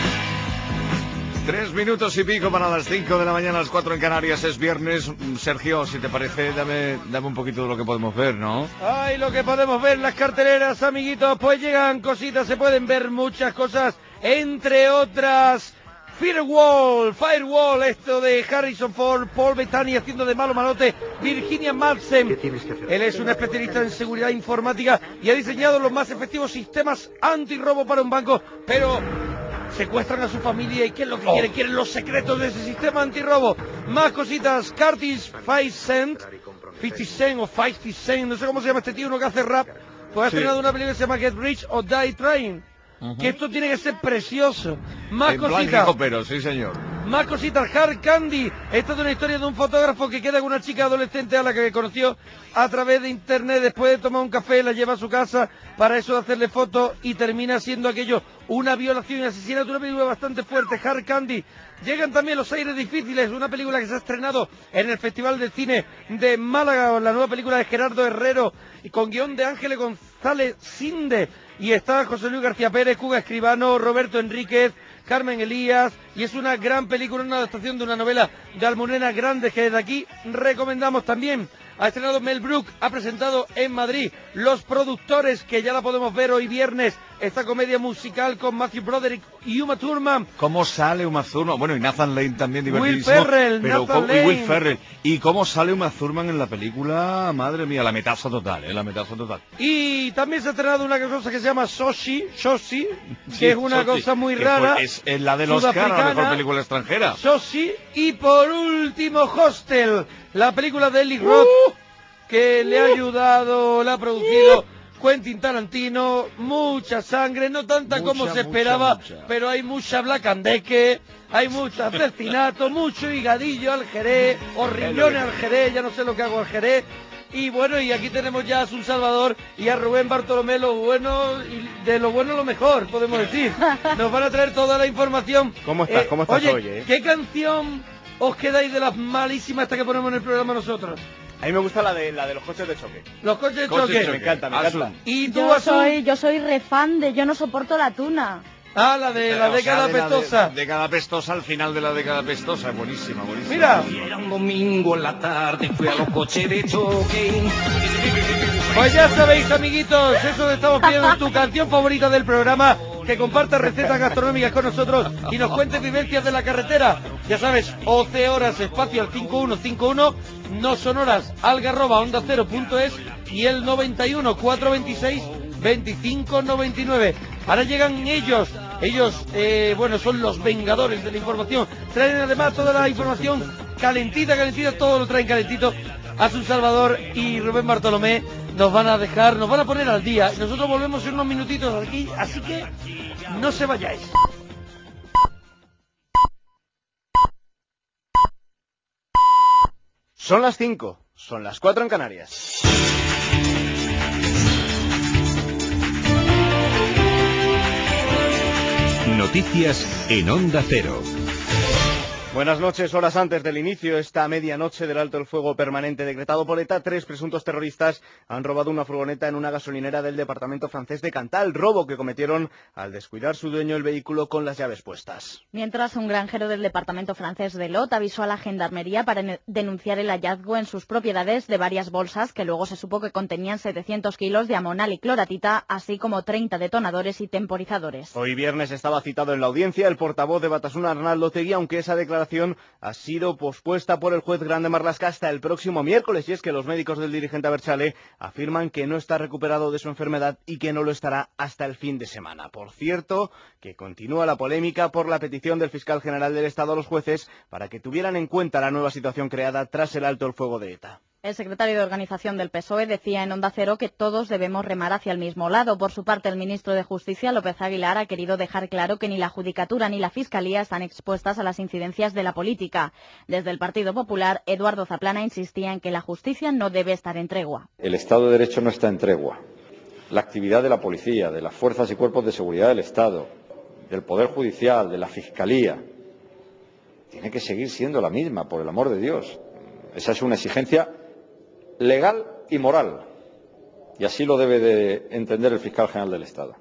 Speaker 1: Tres minutos y pico para las cinco de la mañana, las cuatro en Canarias. Es viernes. Mm, Sergio, si te parece, dame, dame un poquito de lo que podemos ver, ¿no?
Speaker 3: Ay, lo que podemos ver en las carteleras, amiguitos, pues llegan cositas, se pueden ver muchas cosas, entre otras Firewall, Firewall, esto de Harrison Ford, Paul Bettany haciendo de malo malote, Virginia Madsen. Él es un especialista en seguridad informática y ha diseñado los más efectivos sistemas antirrobo para un banco, pero secuestran a su familia y ¿qué es lo que quieren? Quieren los secretos de ese sistema antirrobo. Más cositas, Curtis cincuenta Cent, cincuenta Cent o cincuenta Cent, no sé cómo se llama este tío, uno que hace rap, pues ha
Speaker 1: Sí.
Speaker 3: estrenado una película que se llama Get Rich or Die Trying. Que esto tiene que ser precioso. Más
Speaker 1: En blanco y
Speaker 3: cositas.
Speaker 1: copero, sí, señor.
Speaker 3: Más cositas, Hard Candy. Esta es una historia de un fotógrafo que queda con una chica adolescente a la que conoció a través de internet. Después de tomar un café, la lleva a su casa para eso de hacerle fotos y termina siendo aquello una violación y asesinato. Una película bastante fuerte, Hard Candy. Llegan también Los Aires Difíciles, una película que se ha estrenado en el Festival del Cine de Málaga, la nueva película de Gerardo Herrero, y con guión de Ángeles González Sinde. Y está José Luis García Pérez, Cuba Escribano, Roberto Enríquez, Carmen Elías, y es una gran película, una adaptación de una novela de Almudena Grandes que desde aquí recomendamos también. Ha estrenado Mel Brooks, ha presentado en Madrid Los Productores, que ya la podemos ver hoy viernes, esta comedia musical con Matthew Broderick y Uma Thurman.
Speaker 1: ¿Cómo sale Uma Thurman? Bueno, y Nathan Lane también,
Speaker 3: Will
Speaker 1: divertidísimo.
Speaker 3: Ferrell,
Speaker 1: pero
Speaker 3: Nathan
Speaker 1: ¿cómo- y Will
Speaker 3: Lane.
Speaker 1: Ferrell. ¿Y cómo sale Uma Thurman en la película? Madre mía, la metaza total, ¿eh? La metaza total.
Speaker 3: Y también se ha estrenado una cosa que se llama Soshi, Soshi, que
Speaker 1: Sí,
Speaker 3: es una
Speaker 1: Sophie,
Speaker 3: cosa muy
Speaker 1: que
Speaker 3: rara.
Speaker 1: fue- es, es la del Oscar a la mejor
Speaker 3: sudafricana.
Speaker 1: película extranjera.
Speaker 3: Soshi. Y por último, Hostel, la película de Eli Roth, que le ha ayudado, la ha producido Quentin Tarantino. Mucha sangre, no tanta
Speaker 1: Mucha,
Speaker 3: como se
Speaker 1: mucha,
Speaker 3: esperaba,
Speaker 1: mucha.
Speaker 3: pero hay mucha blacandeque, hay mucho asesinato, mucho higadillo al jerez, o riñones al jerez, ya no sé lo que hago al jerez. Y bueno, y aquí tenemos ya a Sun Salvador y a Rubén Bartolomé, lo bueno, y de lo bueno lo mejor, podemos decir. Nos van a traer toda la información.
Speaker 16: ¿Cómo estás?
Speaker 3: Eh,
Speaker 16: ¿Cómo estás
Speaker 3: oye,
Speaker 16: hoy, eh?
Speaker 3: ¿qué canción os quedáis de las malísimas hasta que ponemos en el programa nosotros?
Speaker 16: A mí me gusta la de la de los coches de choque.
Speaker 3: Los coches de
Speaker 16: Coches de
Speaker 3: choque.
Speaker 16: choque. Me encanta, me encanta.
Speaker 3: Y tú,
Speaker 17: Yo
Speaker 3: Asun?
Speaker 17: soy, yo soy refan de Yo no soporto la tuna.
Speaker 3: Ah, la de la
Speaker 1: O sea,
Speaker 3: década
Speaker 1: de la de-
Speaker 3: pestosa.
Speaker 1: década pestosa, al final de la década pestosa. Buenísima, buenísima.
Speaker 3: Mira.
Speaker 18: Era un domingo en la tarde, fui a los coches de choque.
Speaker 3: Pues ya sabéis, amiguitos, eso que estamos pidiendo, tu canción favorita del programa, que compartas recetas gastronómicas con nosotros y nos cuentes vivencias de la carretera. Ya sabes, once horas, espacio al cinco uno cinco uno, no sonoras, algarroba, onda cero punto es y el noventa y uno, cuatrocientos veintiséis, veinticinco noventa y nueve. Ahora llegan ellos, ellos, eh, bueno, son los vengadores de la información. Traen además toda la información calentita, calentita, todo lo traen calentito. Asun Salvador y Rubén Bartolomé nos van a dejar, nos van a poner al día. Nosotros volvemos en unos minutitos aquí, así que no se vayáis.
Speaker 16: Son las cinco, son las cuatro en Canarias.
Speaker 19: Noticias en Onda Cero.
Speaker 16: Buenas noches. Horas antes del inicio, esta medianoche del alto el fuego permanente decretado por ETA, tres presuntos terroristas han robado una furgoneta en una gasolinera del departamento francés de Cantal, robo que cometieron al descuidar su dueño el vehículo con las llaves puestas.
Speaker 17: Mientras, un granjero del departamento francés de Lot avisó a la gendarmería para denunciar el hallazgo en sus propiedades de varias bolsas que luego se supo que contenían setecientos kilos de amonal y cloratita, así como treinta detonadores y temporizadores.
Speaker 16: Hoy viernes estaba citado en la audiencia el portavoz de Batasuna, Arnaldo Tegui, aunque esa declaración ha sido pospuesta por el juez Grande Marlaska hasta el próximo miércoles, y es que los médicos del dirigente Abertzale afirman que no está recuperado de su enfermedad y que no lo estará hasta el fin de semana. Por cierto, que continúa la polémica por la petición del fiscal general del Estado a los jueces para que tuvieran en cuenta la nueva situación creada tras el alto el fuego de ETA.
Speaker 17: El secretario de Organización del P S O E decía en Onda Cero que todos debemos remar hacia el mismo lado. Por su parte, el ministro de Justicia, López Aguilar, ha querido dejar claro que ni la Judicatura ni la Fiscalía están expuestas a las incidencias de la política. Desde el Partido Popular, Eduardo Zaplana insistía en que la justicia no debe estar en tregua.
Speaker 20: El Estado de Derecho no está en tregua. La actividad de la policía, de las fuerzas y cuerpos de seguridad del Estado, del Poder Judicial, de la Fiscalía, tiene que seguir siendo la misma, por el amor de Dios. Esa es una exigencia legal y moral, y así lo debe de entender el fiscal general del Estado.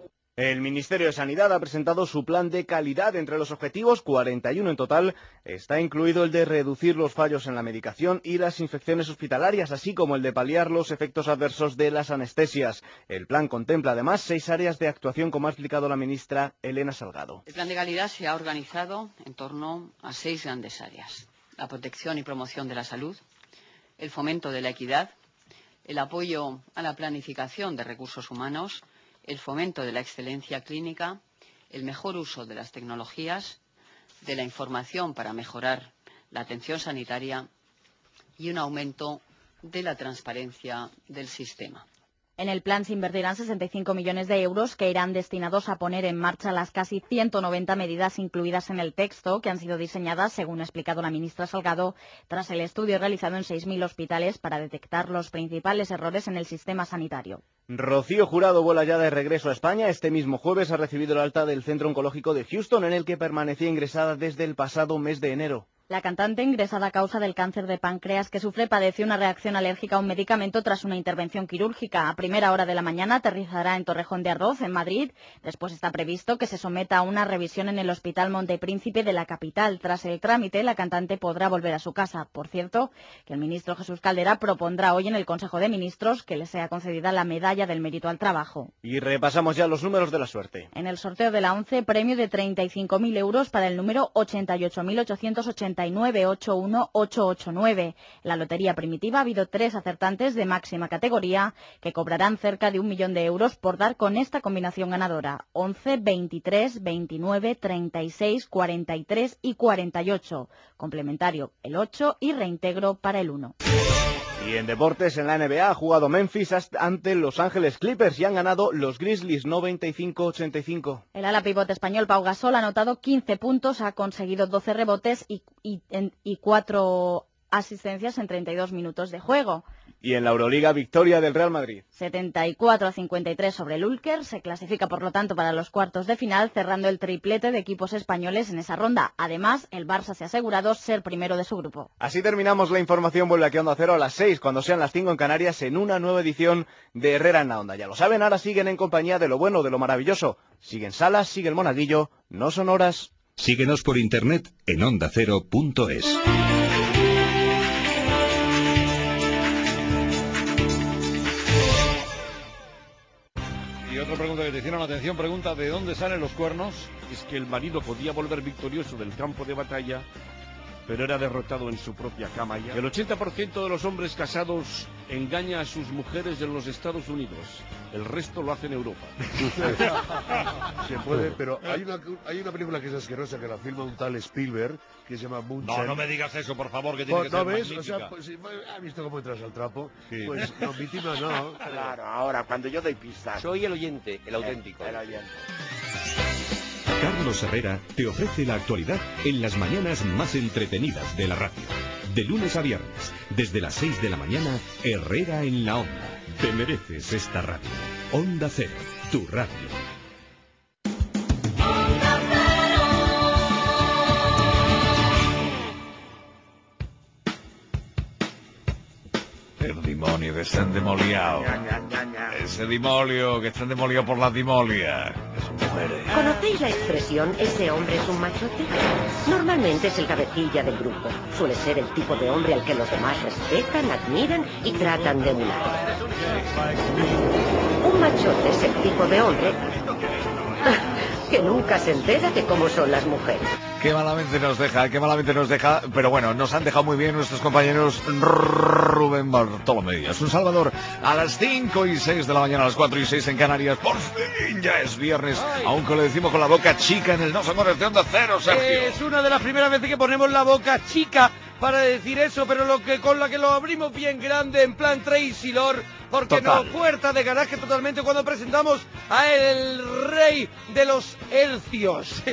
Speaker 16: El Ministerio de Sanidad ha presentado su plan de calidad. Entre los objetivos, cuarenta y uno en total, está incluido el de reducir los fallos en la medicación y las infecciones hospitalarias, así como el de paliar los efectos adversos de las anestesias. El plan contempla además seis áreas de actuación, como ha explicado la ministra Elena Salgado.
Speaker 21: El plan de calidad se ha organizado en torno a seis grandes áreas: la protección y promoción de la salud, el fomento de la equidad, el apoyo a la planificación de recursos humanos, el fomento de la excelencia clínica, el mejor uso de las tecnologías, de la información para mejorar la atención sanitaria y un aumento de la transparencia del sistema.
Speaker 17: En el plan se invertirán sesenta y cinco millones de euros que irán destinados a poner en marcha las casi ciento noventa medidas incluidas en el texto, que han sido diseñadas, según ha explicado la ministra Salgado, tras el estudio realizado en seis mil hospitales para detectar los principales errores en el sistema sanitario.
Speaker 16: Rocío Jurado vuela ya de regreso a España. Este mismo jueves ha recibido el alta del Centro Oncológico de Houston, en el que permanecía ingresada desde el pasado mes de enero.
Speaker 17: La cantante, ingresada a causa del cáncer de páncreas que sufre, padeció una reacción alérgica a un medicamento tras una intervención quirúrgica. A primera hora de la mañana aterrizará en Torrejón de Ardoz, en Madrid. Después está previsto que se someta a una revisión en el Hospital Montepríncipe de la capital. Tras el trámite, la cantante podrá volver a su casa. Por cierto, que el ministro Jesús Caldera propondrá hoy en el Consejo de Ministros que le sea concedida la Medalla del Mérito al Trabajo.
Speaker 16: Y repasamos ya los números de la suerte.
Speaker 17: En el sorteo de la ONCE, premio de treinta y cinco mil euros para el número ochenta y ocho mil ochocientos ochenta y nueve, ocho uno ocho ocho nueve. En la lotería primitiva ha habido tres acertantes de máxima categoría que cobrarán cerca de un millón de euros por dar con esta combinación ganadora: once, veintitrés, veintinueve, treinta y seis, cuarenta y tres y cuarenta y ocho. Complementario el ocho y reintegro para el uno.
Speaker 16: Y en deportes, en la N B A ha jugado Memphis ante Los Ángeles Clippers y han ganado los Grizzlies noventa y cinco a ochenta y cinco.
Speaker 17: El ala pivote español Pau Gasol ha anotado quince puntos, ha conseguido doce rebotes y, y, y cuatro asistencias en treinta y dos minutos de juego.
Speaker 16: Y en la Euroliga, victoria del Real Madrid.
Speaker 17: setenta y cuatro a cincuenta y tres sobre el Ulker, se clasifica por lo tanto para los cuartos de final, cerrando el triplete de equipos españoles en esa ronda. Además, el Barça se ha asegurado ser primero de su grupo.
Speaker 16: Así terminamos la información. Vuelve aquí a Onda Cero a las seis, cuando sean las cinco en Canarias, en una nueva edición de Herrera en la Onda. Ya lo saben, ahora siguen en compañía de lo bueno, de lo maravilloso. Siguen Salas, sigue el Monaguillo, no son horas.
Speaker 19: Síguenos por internet en onda cero punto es.
Speaker 3: Y otra pregunta que te hicieron atención, pregunta: ¿de dónde salen los cuernos?
Speaker 22: Es que el marido podía volver victorioso del campo de batalla, pero era derrotado en su propia cama. Y el ochenta por ciento de los hombres casados engaña a sus mujeres en los Estados Unidos. El resto lo hace en Europa.
Speaker 23: Se puede, pero hay una, hay una película que es asquerosa, que la filma un tal Spielberg, que se llama Munchen.
Speaker 3: No, no me digas eso, por favor, que tiene que ser
Speaker 23: ¿No ves?
Speaker 3: magnífica.
Speaker 23: O sea, pues, ¿ha visto cómo entras al trapo?
Speaker 3: Sí.
Speaker 23: Pues no, víctima no.
Speaker 24: Claro, ahora, cuando yo doy pistas.
Speaker 25: Soy el oyente, el auténtico.
Speaker 24: El, el oyente.
Speaker 19: Carlos Herrera te ofrece la actualidad en las mañanas más entretenidas de la radio. De lunes a viernes, desde las seis de la mañana, Herrera en la Onda. Te mereces esta radio. Onda Cero, tu radio.
Speaker 5: Onda
Speaker 1: demonio que está endemoniado. Ese demonio que está endemoniado por las dimolias. Que son mujeres.
Speaker 4: ¿Conocéis la expresión ese hombre es un machote? Normalmente es el cabecilla del grupo. Suele ser el tipo de hombre al que los demás respetan, admiran y tratan de emular. Un machote es el tipo de hombre que nunca se entera de cómo son las mujeres.
Speaker 1: Qué malamente nos deja, qué malamente nos deja, pero bueno, nos han dejado muy bien nuestros compañeros Rubén Bartolomé Díaz. Un Salvador a las cinco y seis de la mañana, a las cuatro y seis en Canarias. Por fin ya es viernes, aunque lo decimos con la boca chica en el No Somos de Onda Cero, Sergio.
Speaker 3: Es una de las primeras veces que ponemos la boca chica para decir eso, pero lo que con la que lo abrimos bien grande, en plan Tracy Lord, porque
Speaker 1: Total.
Speaker 3: nos puerta de garaje totalmente cuando presentamos a el rey de los elcios.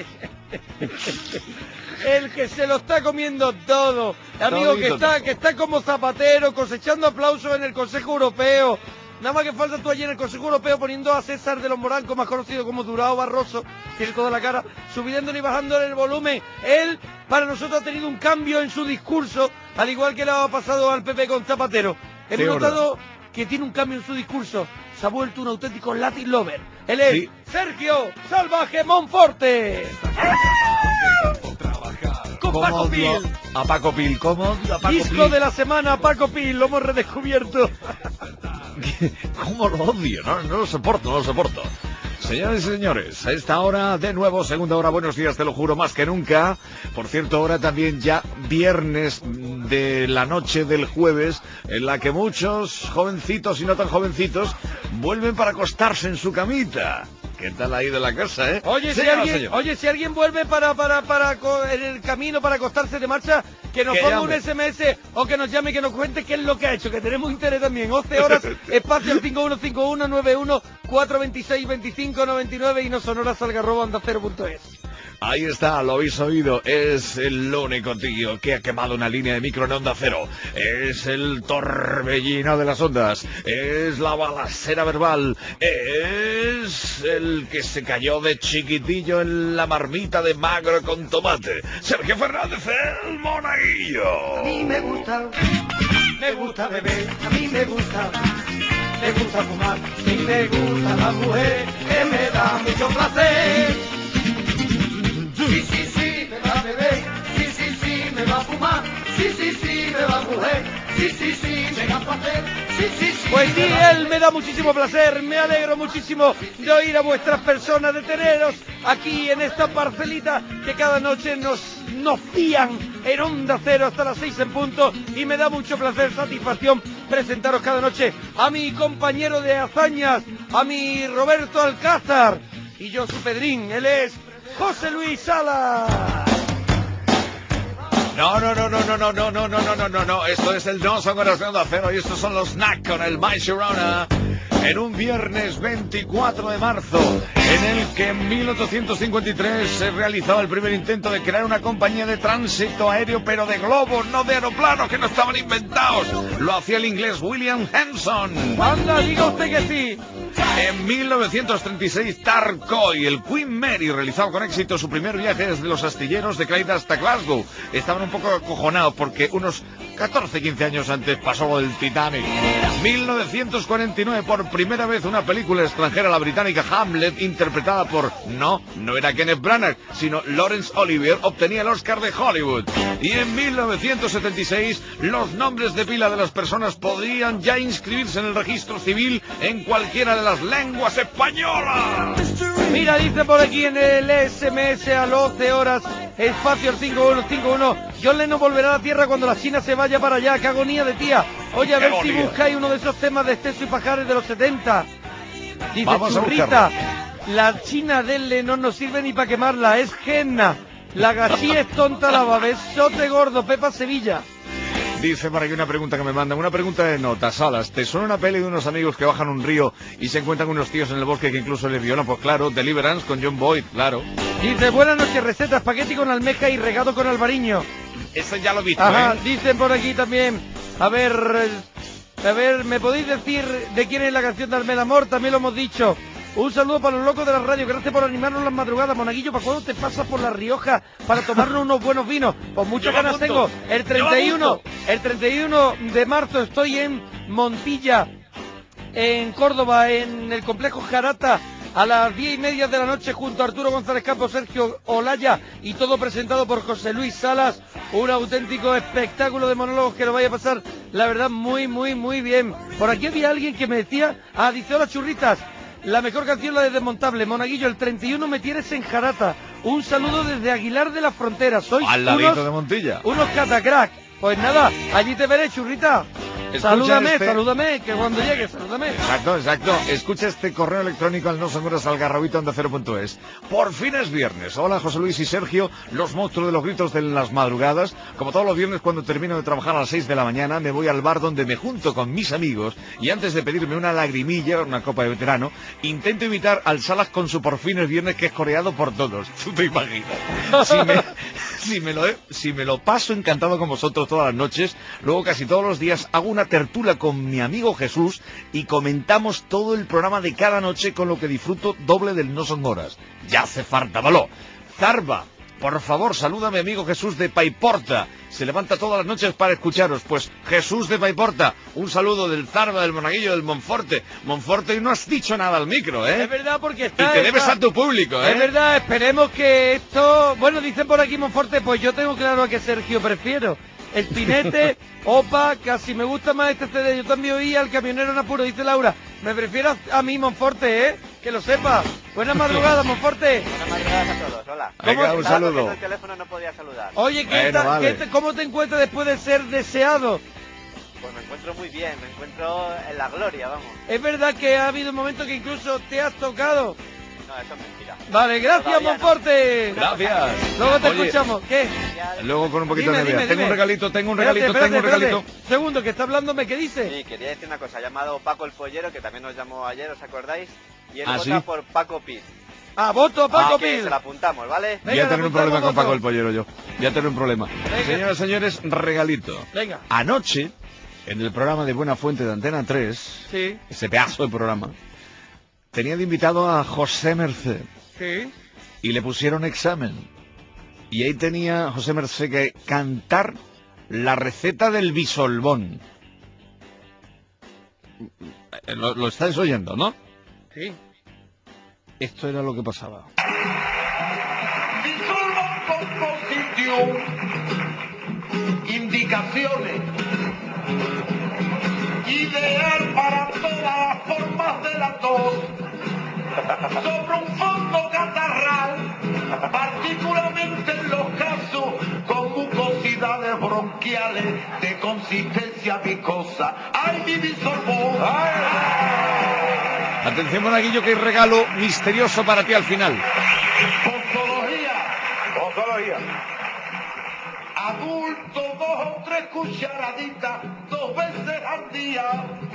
Speaker 3: El que se lo está comiendo todo, amigo, que
Speaker 1: Todito
Speaker 3: está,
Speaker 1: todo.
Speaker 3: que está como Zapatero, cosechando aplausos en el Consejo Europeo. Nada más que falta tú allí en el Consejo Europeo poniendo a César de los Morancos, más conocido como Durao Barroso, tiene toda la cara, subiendo y bajando el volumen. Él, para nosotros, ha tenido un cambio en su discurso, al igual que le ha pasado al P P con Zapatero. Hemos
Speaker 1: Sí,
Speaker 3: notado que tiene un cambio en su discurso. Se ha vuelto un auténtico Latin lover. Él es
Speaker 1: Sí.
Speaker 3: Sergio Salvaje Monforte. Con
Speaker 1: ¿Cómo
Speaker 3: Paco
Speaker 1: odio
Speaker 3: Pil.
Speaker 1: a Paco Pil? ¿Cómo odio a Paco
Speaker 3: Disco
Speaker 1: Pil?
Speaker 3: de la semana, Paco Pil. Lo hemos redescubierto.
Speaker 1: ¿Cómo lo odio? No, no lo soporto, no lo soporto. Señores y señores, a esta hora, de nuevo, segunda hora, buenos días, te lo juro, más que nunca. Por cierto, ahora también ya viernes de la noche del jueves, en la que muchos jovencitos y no tan jovencitos vuelven para acostarse en su camita. ¿Qué tal ahí de la casa, eh?
Speaker 3: Oye, si
Speaker 1: Señoras,
Speaker 3: alguien,
Speaker 1: señores.
Speaker 3: oye, si alguien vuelve para, para, para, co- en el camino para acostarse de marcha, que nos
Speaker 1: Que
Speaker 3: ponga
Speaker 1: llame.
Speaker 3: un S M S o que nos llame y que nos cuente qué es lo que ha hecho, que tenemos interés también. once horas, espacio al cinco uno cinco uno nueve uno cuatro dos seis dos cinco nueve nueve y no sonoras algarroba onda cero punto es.
Speaker 1: Ahí está, lo habéis oído, es el único tío que ha quemado una línea de micro en Onda Cero, es el torbellino de las ondas, es la balacera verbal, es el que se cayó de chiquitillo en la marmita de magro con tomate, Sergio Fernández, el monaguillo.
Speaker 13: A mí me gusta, me gusta beber, a mí me gusta, me gusta fumar, y me gusta la mujer, que me da mucho placer. Sí, sí, sí, me va a beber, sí, sí, sí, me va a fumar, sí, sí, sí, me va a mujer, sí, sí, sí, me da placer, sí, sí, sí.
Speaker 3: Pues sí,
Speaker 13: me va a-
Speaker 3: él me da muchísimo placer, me alegro muchísimo de oír a vuestras personas, de teneros aquí en esta parcelita que cada noche nos, nos fían en Onda Cero hasta las seis en punto, y me da mucho placer, satisfacción presentaros cada noche a mi compañero de hazañas, a mi Roberto Alcázar, y yo su Pedrín, él es José Luis Sala.
Speaker 1: No, no, no, no, no, no, no, no, no, no, no, no, no, esto es el No Son Horas de Onda Cero y estos son los Knack con el My Sharona en un viernes veinticuatro de marzo, en el que en mil ochocientos cincuenta y tres se realizaba el primer intento de crear una compañía de tránsito aéreo, pero de globos, no de aeroplanos, que no estaban inventados. Lo hacía el inglés William Henson.
Speaker 3: ¡Anda, diga usted que sí!
Speaker 1: En mil novecientos treinta y seis, Tarcoy, el Queen Mary, realizaba con éxito su primer viaje desde los astilleros de Clyde hasta Glasgow. Estaban un poco acojonados porque unos catorce, quince años antes pasó lo del Titanic. mil novecientos cuarenta y nueve, por primera vez una película extranjera, la británica Hamlet, interpretada por, no, no era Kenneth Branagh, sino Laurence Olivier, obtenía el Oscar de Hollywood. Y en mil novecientos setenta y seis, los nombres de pila de las personas podían ya inscribirse en el registro civil en cualquiera de las lenguas españolas.
Speaker 3: Mira, dice por aquí en el S M S a las once horas, espacio al cinco uno cinco uno, John Lennon volverá a la Tierra cuando la China se vaya para allá. ¡Qué agonía de tía! Oye, a
Speaker 1: ¡Qué
Speaker 3: ver si
Speaker 1: agonía!
Speaker 3: buscáis uno de esos temas de Esteso y Pajares de los setenta. Dice
Speaker 1: Vamos a
Speaker 3: Churrita, la China del Lennon no sirve ni para quemarla, es henna. La gachí es tonta, la babesote gordo, Pepa Sevilla.
Speaker 1: Dice para aquí una pregunta que me mandan, una pregunta de notas, Salas. ¿Te suena una peli de unos amigos que bajan un río y se encuentran unos tíos en el bosque que incluso les violan? Pues claro, Deliverance con John Boyd, claro.
Speaker 3: Dice, buenas noches, receta, espagueti con almeja y regado con albariño.
Speaker 1: Eso ya lo he visto,
Speaker 3: Ajá,
Speaker 1: ¿eh?
Speaker 3: dicen por aquí también, a ver, eh, a ver, ¿me podéis decir de quién es la canción de Armel Amor? También lo hemos dicho. Un saludo para los locos de la radio, gracias por animarnos las madrugadas. Monaguillo, ¿para cuándo te pasas por La Rioja para tomarnos unos buenos vinos? Pues muchas
Speaker 1: Yo me
Speaker 3: ganas
Speaker 1: apunto.
Speaker 3: tengo. El
Speaker 1: Yo me
Speaker 3: treinta y uno,
Speaker 1: apunto.
Speaker 3: el treinta y uno de marzo estoy en Montilla, en Córdoba, en el complejo Jarata, a las diez y media de la noche, junto a Arturo González Campos, Sergio Olaya, y todo presentado por José Luis Salas. Un auténtico espectáculo de monólogos que lo vaya a pasar, la verdad, muy, muy, muy bien. Por aquí había alguien que me decía, ah, dice, hola churritas, la mejor canción la de Desmontable, Monaguillo, el treinta y uno me tienes en Jarata. Un saludo desde Aguilar de la Frontera. Sois
Speaker 1: al ladito
Speaker 3: unos,
Speaker 1: de Montilla.
Speaker 3: Unos catacrack. Pues nada, allí te veré, churrita.
Speaker 1: Escucha
Speaker 3: Salúdame,
Speaker 1: este...
Speaker 3: salúdame, que cuando llegue, salúdame.
Speaker 1: Exacto, exacto. Escucha este correo electrónico al no son horas al garrobito onda cero punto es. Por fin es viernes. Hola José Luis y Sergio, los monstruos de los gritos de las madrugadas. Como todos los viernes, cuando termino de trabajar a las seis de la mañana, me voy al bar donde me junto con mis amigos y antes de pedirme una lagrimilla, una copa de veterano, intento imitar al Salas con su por fin es viernes, que es coreado por todos. Tú te imaginas. Si me, si me, lo, he, si me lo paso encantado con vosotros todas las noches, luego casi todos los días hago una tertulia con mi amigo Jesús y comentamos todo el programa de cada noche, con lo que disfruto doble del no son horas. Ya hace falta, való. Zarba, por favor, saluda a mi amigo Jesús de Paiporta. Se levanta todas las noches para escucharos. Pues Jesús de Paiporta, un saludo del Zarba, del Monaguillo, del Monforte. Monforte, y no has dicho nada al micro, ¿eh?
Speaker 3: Es verdad, porque está...
Speaker 1: Y te debes
Speaker 3: está...
Speaker 1: a tu público, ¿eh?
Speaker 3: Es verdad, esperemos que esto... Bueno, dicen por aquí Monforte, pues yo tengo claro a qué Sergio prefiero. El Pinete, Opa, casi me gusta más este C D. Yo también oí al Camionero en apuro, dice Laura. Me prefiero a mí, Monforte, ¿eh? Que lo sepa. Buenas madrugadas, Monforte.
Speaker 7: Buenas madrugadas a todos, hola.
Speaker 1: Venga, un saludo.
Speaker 7: El teléfono no podía saludar.
Speaker 3: Oye, ¿qué
Speaker 1: bueno,
Speaker 3: tal,
Speaker 1: vale.
Speaker 3: ¿qué te, ¿cómo te encuentras después de ser deseado?
Speaker 7: Pues me encuentro muy bien, me encuentro en la gloria, vamos.
Speaker 3: Es verdad que ha habido momentos que incluso te has tocado.
Speaker 7: No, eso es mentira.
Speaker 3: Vale, gracias,
Speaker 7: Todavía
Speaker 3: Monforte.
Speaker 7: no.
Speaker 1: Gracias.
Speaker 3: Luego te
Speaker 1: Oye,
Speaker 3: escuchamos. ¿Qué?
Speaker 1: luego con un poquito
Speaker 3: Dime,
Speaker 1: de
Speaker 3: dime,
Speaker 1: nevera. Tengo
Speaker 3: dime.
Speaker 1: un regalito, tengo un
Speaker 3: Espérate,
Speaker 1: regalito,
Speaker 3: espérate,
Speaker 1: tengo un regalito.
Speaker 3: espérate. Segundo, que está hablándome, ¿qué dice?
Speaker 7: Sí, quería decir una cosa. Ha llamado Paco el Pollero, que también nos llamó ayer, ¿os acordáis? Y él
Speaker 1: ¿Ah,
Speaker 7: vota
Speaker 1: sí?
Speaker 7: por Paco Pil.
Speaker 3: Ah, voto a Paco
Speaker 7: Ah, que
Speaker 3: Pil.
Speaker 7: se la apuntamos, ¿vale?
Speaker 3: Venga,
Speaker 1: ya
Speaker 3: le
Speaker 1: tener un
Speaker 3: apuntamos
Speaker 1: problema con
Speaker 3: voto.
Speaker 1: Paco el Pollero yo. Ya tener un problema.
Speaker 3: Venga.
Speaker 1: Señoras y señores, regalito.
Speaker 3: Venga.
Speaker 1: Anoche, en el programa de Buena Fuente de Antena tres,
Speaker 3: Sí.
Speaker 1: ese pedazo de programa, tenía de invitado a José Merced
Speaker 3: Sí.
Speaker 1: y le pusieron examen. Y ahí tenía José Merced que cantar la receta del bisolbón. Lo, lo estáis oyendo, ¿no?
Speaker 3: Sí.
Speaker 1: Esto era lo que pasaba.
Speaker 13: Composición, indicaciones, ideal para todas las formas de la tos, sobre un fondo catarral, particularmente en los casos con mucosidades bronquiales de consistencia viscosa. ¡Ay, mi bisorbón!
Speaker 1: Atención, Monaguillo, que hay regalo misterioso para ti al final.
Speaker 13: Posología. Posología. Adulto, dos o tres cucharaditas, dos veces al día.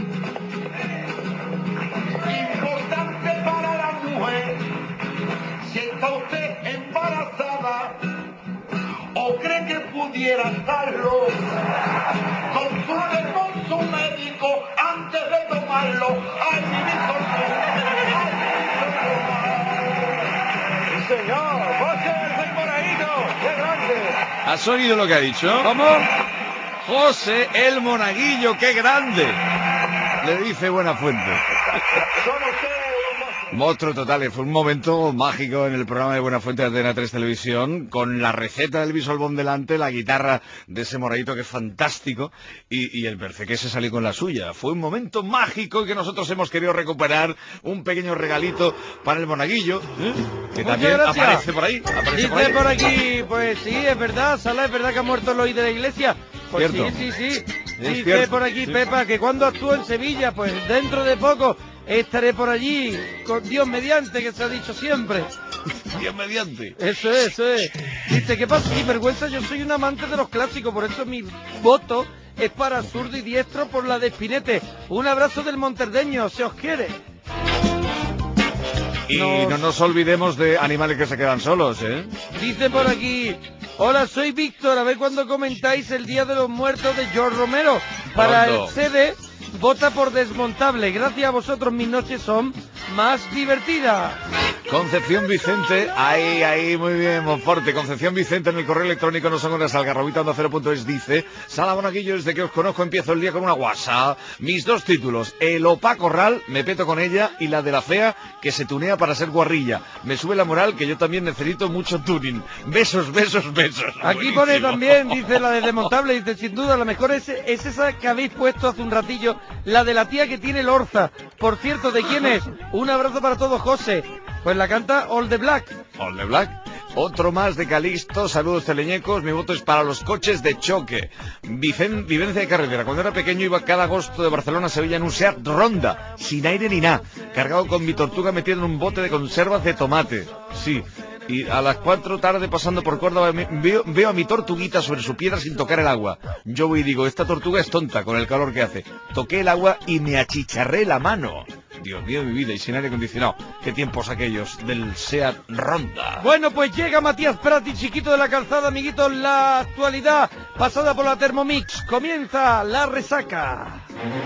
Speaker 13: Importante para la mujer, si está usted embarazada o cree que pudiera estarlo, consulte con su médico antes de tomarlo. ¡Ay, mi ¡Sí, señor! ¡José el Monaguillo! ¡Qué grande!
Speaker 1: ¿Has oído lo que ha dicho?
Speaker 3: ¿Cómo?
Speaker 1: José el Monaguillo, qué grande. Le dice Buenafuente.
Speaker 13: Son ustedes un
Speaker 1: Monstruo total, fue un momento mágico en el programa de Buenafuente de Antena tres Televisión, con la receta del bisolbón delante, la guitarra de ese moradito que es fantástico, y, y el Merced que se salió con la suya. Fue un momento mágico que nosotros hemos querido recuperar, un pequeño regalito para el Monaguillo, ¿eh? Que
Speaker 3: Muchas
Speaker 1: también
Speaker 3: gracias.
Speaker 1: aparece por ahí. Aparece
Speaker 3: Dice
Speaker 1: por ahí.
Speaker 3: por aquí, pues sí, es verdad, Sala, es verdad que ha muerto Eloy de la iglesia. Pues
Speaker 1: Cierto.
Speaker 3: sí, sí, sí.
Speaker 1: Es
Speaker 3: Dice
Speaker 1: cierto,
Speaker 3: por aquí
Speaker 1: sí.
Speaker 3: Pepa que cuando actúa en Sevilla, pues dentro de poco estaré por allí, con Dios mediante, que se ha dicho siempre.
Speaker 1: Dios mediante.
Speaker 3: Eso es, eso es. Dice, ¿qué pasa? Sin vergüenza, yo soy un amante de los clásicos, por eso mi voto es para zurdo y diestro por la de Spinete. Un abrazo del monterdeño, se os quiere.
Speaker 1: Y
Speaker 3: Nos-
Speaker 1: no nos olvidemos de animales que se quedan solos, ¿eh?
Speaker 3: Dice por aquí, hola, soy Víctor, a ver cuando comentáis el Día de los Muertos de George Romero. Para
Speaker 1: Pronto.
Speaker 3: el C D, vota por Desmontable. Gracias a vosotros mis noches son más divertidas.
Speaker 1: Concepción Vicente, ahí, ahí, muy bien, Monforte. Concepción Vicente en el correo electrónico no son horas algarrobita onda cero punto es dice: Sala Monaguillo, desde que os conozco empiezo el día con una guasa. Mis dos títulos, el Opa Corral, me peto con ella, y la de la fea, que se tunea para ser guarrilla. Me sube la moral, que yo también necesito mucho tuning. Besos, besos, besos.
Speaker 3: Aquí
Speaker 1: Buenísimo.
Speaker 3: pone también, dice la de desmontable, dice, sin duda, la mejor es, es esa que habéis puesto hace un ratillo, la de la tía que tiene Lorza. Por cierto, ¿de quién es? Un abrazo para todos, José. Pues la canta All the Black.
Speaker 1: All the Black. Otro más de Calixto, saludos teleñecos, mi voto es para los coches de choque. Vicen, vivencia de carretera, cuando era pequeño iba cada agosto de Barcelona a Sevilla en un Seat Ronda, sin aire ni nada, cargado con mi tortuga metida en un bote de conservas de tomate. Sí. Y a las cuatro tarde pasando por Córdoba veo, veo a mi tortuguita sobre su piedra sin tocar el agua. Yo voy y digo, esta tortuga es tonta con el calor que hace. Toqué el agua y me achicharré la mano. Dios mío de mi vida, y sin aire acondicionado. Qué tiempos aquellos del Seat Ronda.
Speaker 3: Bueno, pues llega Matías Prati, chiquito de la calzada, amiguitos, la actualidad pasada por la Thermomix. Comienza la resaca.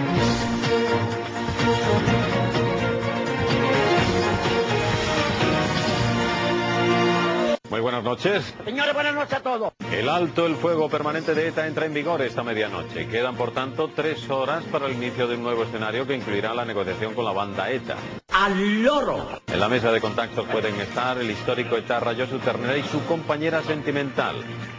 Speaker 8: Muy buenas noches.
Speaker 15: Señores, buenas noches a todos.
Speaker 8: El alto el fuego permanente de ETA entra en vigor esta medianoche. Quedan, por tanto, tres horas para el inicio de un nuevo escenario que incluirá la negociación con la banda ETA.
Speaker 15: ¡Al loro!
Speaker 8: En la mesa de contactos pueden estar el histórico etarra Josu Ternera y su compañera sentimental.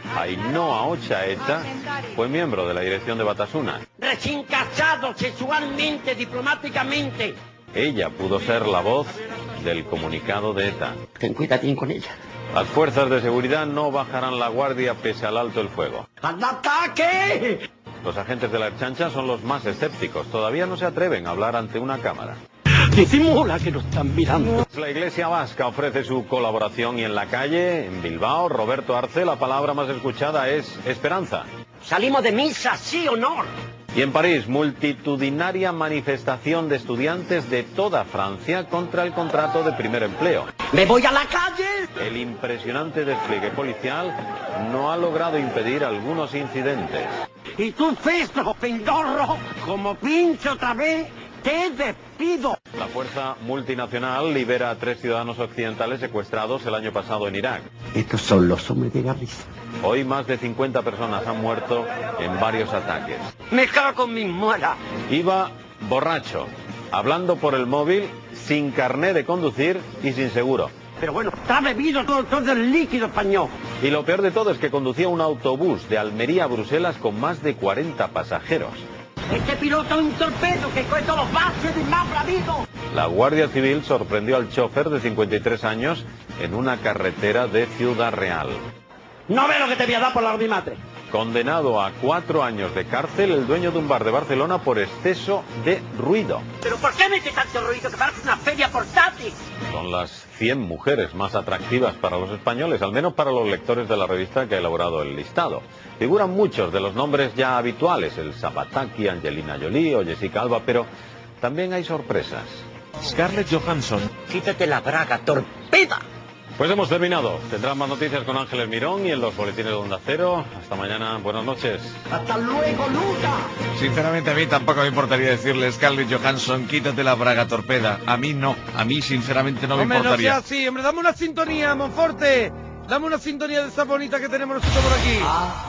Speaker 8: Ainhoa Ochaeta fue miembro de la dirección de Batasuna.
Speaker 15: Recién casado, sexualmente, diplomáticamente.
Speaker 8: Ella pudo ser la voz del comunicado de ETA.
Speaker 15: Ten cuidadín con ella.
Speaker 8: Las fuerzas de seguridad no bajarán la guardia pese al alto el fuego.
Speaker 15: ¡Al ataque!
Speaker 8: Los agentes de la Erchancha son los más escépticos. Todavía no se atreven a hablar ante una cámara.
Speaker 15: Disimula que nos están mirando.
Speaker 8: La Iglesia Vasca ofrece su colaboración y en la calle, en Bilbao, Roberto Arce, la palabra más escuchada es esperanza.
Speaker 15: ¿Salimos de misa, sí o no?
Speaker 8: Y en París, multitudinaria manifestación de estudiantes de toda Francia contra el contrato de primer empleo.
Speaker 15: ¡Me voy a la calle!
Speaker 8: El impresionante despliegue policial no ha logrado impedir algunos incidentes.
Speaker 15: Y tú, Festo, pendorro, como pinche otra vez, te despido.
Speaker 8: La fuerza multinacional libera a tres ciudadanos occidentales secuestrados el año pasado en Irak.
Speaker 15: Estos son los hombres de Galicia.
Speaker 8: Hoy más de cincuenta personas han muerto en varios ataques.
Speaker 15: Me cago con mi muela.
Speaker 8: Iba borracho, hablando por el móvil, sin carné de conducir y sin seguro.
Speaker 15: Pero bueno, está bebido todo, todo el líquido español.
Speaker 8: Y lo peor de todo es que conducía un autobús de Almería a Bruselas con más de cuarenta pasajeros.
Speaker 15: Este piloto es un torpedo que coge todos los baches y más bravido.
Speaker 8: La Guardia Civil sorprendió al chofer de cincuenta y tres años en una carretera de Ciudad Real.
Speaker 15: No ve lo que te voy a dar por la ordimatre.
Speaker 8: Condenado a cuatro años de cárcel el dueño de un bar de Barcelona por exceso de ruido.
Speaker 15: ¿Pero por qué mete tanto ruido que parece una feria portátil?
Speaker 8: Son las cien mujeres más atractivas para los españoles, al menos para los lectores de la revista que ha elaborado el listado. Figuran muchos de los nombres ya habituales, el Zapataki, Angelina Jolie o Jessica Alba, pero también hay sorpresas.
Speaker 9: Scarlett Johansson.
Speaker 15: Quítate la braga, torpeda.
Speaker 8: Pues hemos terminado. Tendrán más noticias con Ángeles Mirón y en los boletines de Onda Cero. Hasta mañana. Buenas noches.
Speaker 15: ¡Hasta luego, Luca!
Speaker 1: Sinceramente a mí tampoco me importaría decirle Scarlett Johansson, quítate la braga torpeda. A mí no. A mí sinceramente no me
Speaker 3: hombre,
Speaker 1: importaría.
Speaker 3: No sea así, hombre, dame una sintonía, Monforte. Dame una sintonía de esa bonita que tenemos nosotros por aquí.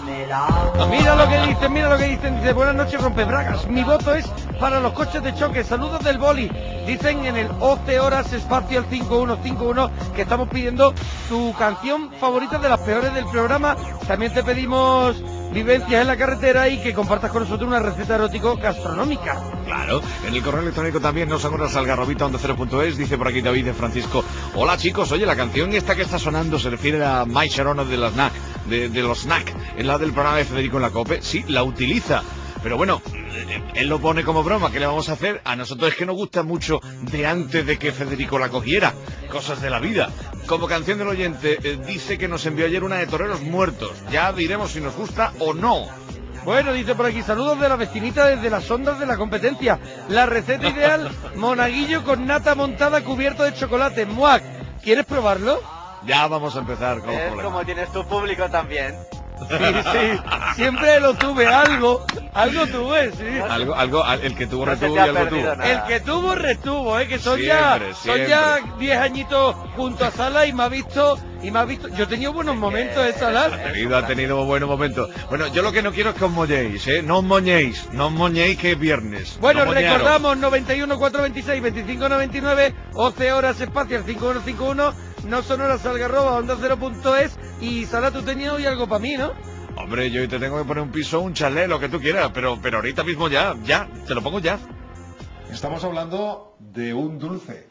Speaker 3: Ah, mira lo que dicen, mira lo que dicen. Dice, buenas noches, rompebragas. Mi voto es para los coches de choque. Saludos del boli. Dicen en el once horas espacio al cinco uno cinco uno que estamos pidiendo tu canción favorita de las peores del programa. También te pedimos vivencias en la carretera y que compartas con nosotros una receta erótico gastronómica.
Speaker 1: Claro, en el correo electrónico también nos acuerdas algarrobita onda cero punto es, dice por aquí David de Francisco. Hola chicos, oye, la canción esta que está sonando se refiere a Mike Sharon de las Snack, de, de los Snack, en la del programa de Federico en la COPE. Sí, la utiliza. Pero bueno, él lo pone como broma, ¿qué le vamos a hacer? A nosotros es que nos gusta mucho de antes de que Federico la cogiera, cosas de la vida. Como canción del oyente, eh, dice que nos envió ayer una de Toreros Muertos. Ya diremos si nos gusta o no.
Speaker 3: Bueno, dice por aquí, saludos de la vecinita desde las ondas de la competencia. La receta ideal, monaguillo con nata montada cubierto de chocolate. ¡Muac! ¿Quieres probarlo?
Speaker 1: Ya vamos a empezar con los
Speaker 7: Es
Speaker 1: problemas.
Speaker 7: como tienes tu público también.
Speaker 3: Sí, sí, siempre lo tuve, algo, algo tuve, sí.
Speaker 1: Algo, algo, al- el que tuvo
Speaker 7: No se
Speaker 1: retuvo
Speaker 7: te
Speaker 1: y
Speaker 7: ha
Speaker 1: algo tuvo.
Speaker 7: perdido nada.
Speaker 3: El que tuvo, retuvo, eh, que son
Speaker 1: Siempre,
Speaker 3: ya, son ya
Speaker 1: siempre.
Speaker 3: diez añitos junto a Sala y me ha visto, y me ha visto, yo he tenido buenos momentos, eh, Sala.
Speaker 1: Ha tenido, ha tenido buenos momentos. Bueno, yo lo que no quiero es que os molléis, ¿eh? No os moñéis, no os moñéis que es viernes.
Speaker 3: Bueno,
Speaker 1: No moñaros.
Speaker 3: recordamos noventa y uno, cuatrocientos veintiséis, veinticinco noventa y nueve, once horas espacial cinco uno cinco uno, no son horas algarroba, onda cero punto es, y Sala, tú tenías hoy algo para mí, ¿no?
Speaker 1: Hombre, yo hoy te tengo que poner un piso, un chalet, lo que tú quieras, pero, pero ahorita mismo ya, ya, te lo pongo ya.
Speaker 23: Estamos hablando de un dulce.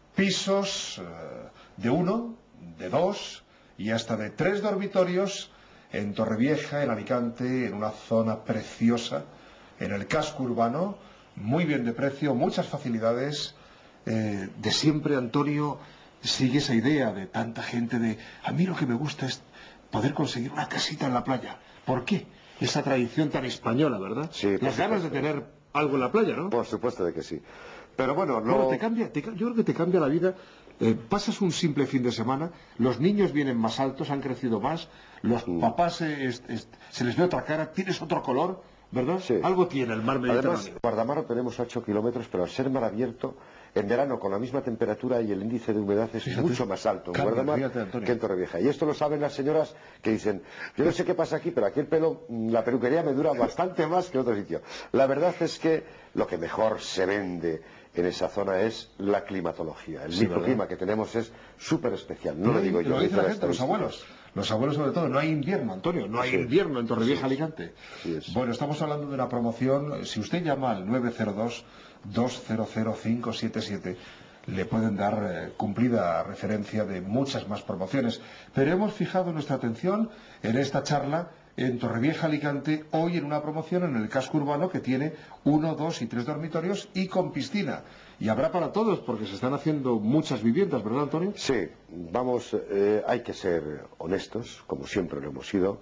Speaker 23: Pisos eh, de uno, de dos y hasta de tres dormitorios en Torrevieja, en Alicante, en una zona preciosa, en el casco urbano, muy bien de precio, muchas facilidades. Eh, de siempre, Antonio, sigue esa idea de tanta gente de, a mí lo que me gusta es poder conseguir una casita en la playa. ¿Por qué? Esa tradición tan española, ¿verdad?
Speaker 6: Sí,
Speaker 23: Las ganas de tener algo en la playa, ¿no?
Speaker 6: Por supuesto de que sí. Pero bueno, no...
Speaker 23: Bueno, te cambia, te ca- yo creo que te cambia la vida. Eh, pasas un simple fin de semana, los niños vienen más altos, han crecido más, los
Speaker 6: Mm.
Speaker 23: papás eh, est- est- se les ve otra cara, tienes otro color, ¿verdad? Algo tiene el mar Mediterráneo.
Speaker 6: Además, Guardamar tenemos ocho kilómetros, pero al ser mar abierto, en verano con la misma temperatura y el índice de humedad es
Speaker 23: Fíjate,
Speaker 6: mucho más alto en
Speaker 23: cambia,
Speaker 6: Guardamar
Speaker 23: fíjate, Antonio.
Speaker 6: que en Torrevieja. Y esto lo saben las señoras que dicen, yo no sé qué pasa aquí, pero aquí el pelo, mm, la peluquería me dura bastante más que en otro sitio. La verdad es que lo que mejor se vende en esa zona es la climatología. El
Speaker 23: Sí,
Speaker 6: microclima
Speaker 23: ¿verdad?
Speaker 6: que tenemos es súper especial. No
Speaker 23: No
Speaker 6: lo
Speaker 23: hay-
Speaker 6: digo yo,
Speaker 23: lo
Speaker 6: lo
Speaker 23: dice
Speaker 6: dice
Speaker 23: la
Speaker 6: la
Speaker 23: gente, los
Speaker 6: estadística.
Speaker 23: abuelos. Los abuelos sobre todo, no hay invierno, Antonio, no hay
Speaker 6: Sí.
Speaker 23: invierno en Torrevieja,
Speaker 6: Sí.
Speaker 23: Alicante.
Speaker 6: Sí es.
Speaker 23: Bueno, estamos hablando de una promoción, si usted llama al nueve cero dos, dos cero cero, cinco siete siete, le pueden dar eh, cumplida referencia de muchas más promociones. Pero hemos fijado nuestra atención en esta charla en Torrevieja, Alicante, hoy en una promoción en el casco urbano que tiene uno, dos y tres dormitorios y con piscina. Y habrá para todos, porque se están haciendo muchas viviendas, ¿verdad, Antonio?
Speaker 6: Sí, vamos, eh, hay que ser honestos, como siempre lo hemos sido,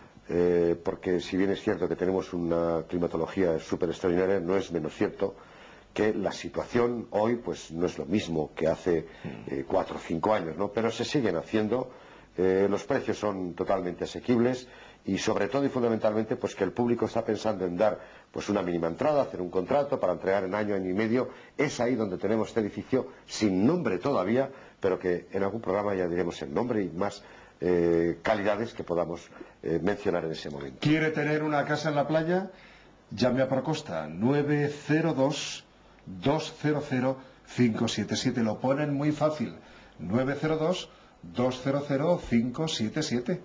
Speaker 6: eh, porque si bien es cierto que tenemos una climatología súper extraordinaria, no es menos cierto que la situación hoy pues no es lo mismo que hace eh, cuatro o cinco años, ¿no? Pero se siguen haciendo, eh, los precios son totalmente asequibles y sobre todo y fundamentalmente pues que el público está pensando en dar pues una mínima entrada, hacer un contrato para entregar en año, año y medio. Es ahí donde tenemos este edificio sin nombre todavía, pero que en algún programa ya diremos el nombre y más eh, calidades que podamos eh, mencionar en ese momento.
Speaker 23: ¿Quiere tener una casa en la playa? Llame a Procosta nueve cero dos, dos cero cero, cinco siete siete. Lo ponen muy fácil. nueve cero dos, dos cero cero, cinco siete siete.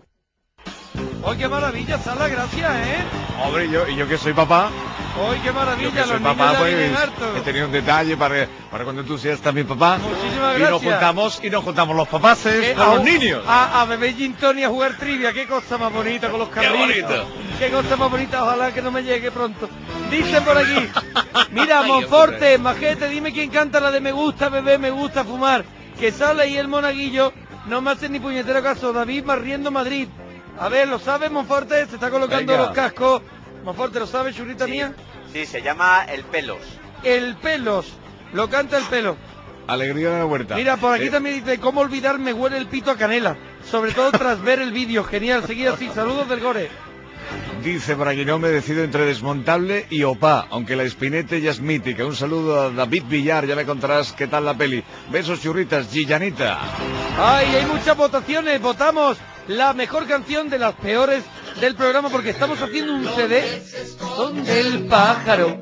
Speaker 3: ¡Hoy qué maravilla, Sala! Gracias, ¿eh?
Speaker 1: Hombre, yo, y yo que soy papá,
Speaker 3: ¡Hoy qué
Speaker 1: yo
Speaker 3: maravilla!
Speaker 1: que soy
Speaker 3: Los niños
Speaker 1: papá,
Speaker 3: ya
Speaker 1: pues,
Speaker 3: vienen hartos.
Speaker 1: he tenido un detalle para, para cuando tú seas también papá.
Speaker 3: Muchísimas
Speaker 1: y nos
Speaker 3: gracias.
Speaker 1: juntamos, y nos juntamos los papaces
Speaker 3: Eh,
Speaker 1: con
Speaker 3: a
Speaker 1: los
Speaker 3: un-
Speaker 1: niños.
Speaker 3: A, a beber gin tonic, a jugar trivia, qué cosa más bonita con los carritos.
Speaker 1: bonito.
Speaker 3: Qué cosa más bonita, ojalá que no me llegue pronto. Dicen por aquí, mira,
Speaker 1: Ay,
Speaker 3: Monforte, Majete, dime quién canta la de me gusta beber, me gusta fumar. Que sale y el monaguillo no me hacen ni puñetero caso. David Marriendo Madrid. A ver, ¿lo sabes, Monforte? Se está colocando
Speaker 7: Venga.
Speaker 3: los cascos. Monforte, ¿lo sabes, churrita mía?
Speaker 7: Sí, se llama El Pelos.
Speaker 3: El Pelos. Lo canta el pelo.
Speaker 1: Alegría de la huerta.
Speaker 3: Mira, por aquí
Speaker 1: Eh,
Speaker 3: también dice, ¿cómo olvidar me huele el pito a canela? Sobre todo tras ver el vídeo, genial, seguid así, saludos del Gore.
Speaker 1: Dice por aquí, no me decido entre Desmontable y Opa, aunque la Espinete ya es mítica. Un saludo a David Villar, ya me contarás qué tal la peli. Besos, churritas, Gillanita.
Speaker 3: Ay, hay muchas votaciones, votamos la mejor canción de las peores del programa porque estamos haciendo un C D donde el pájaro.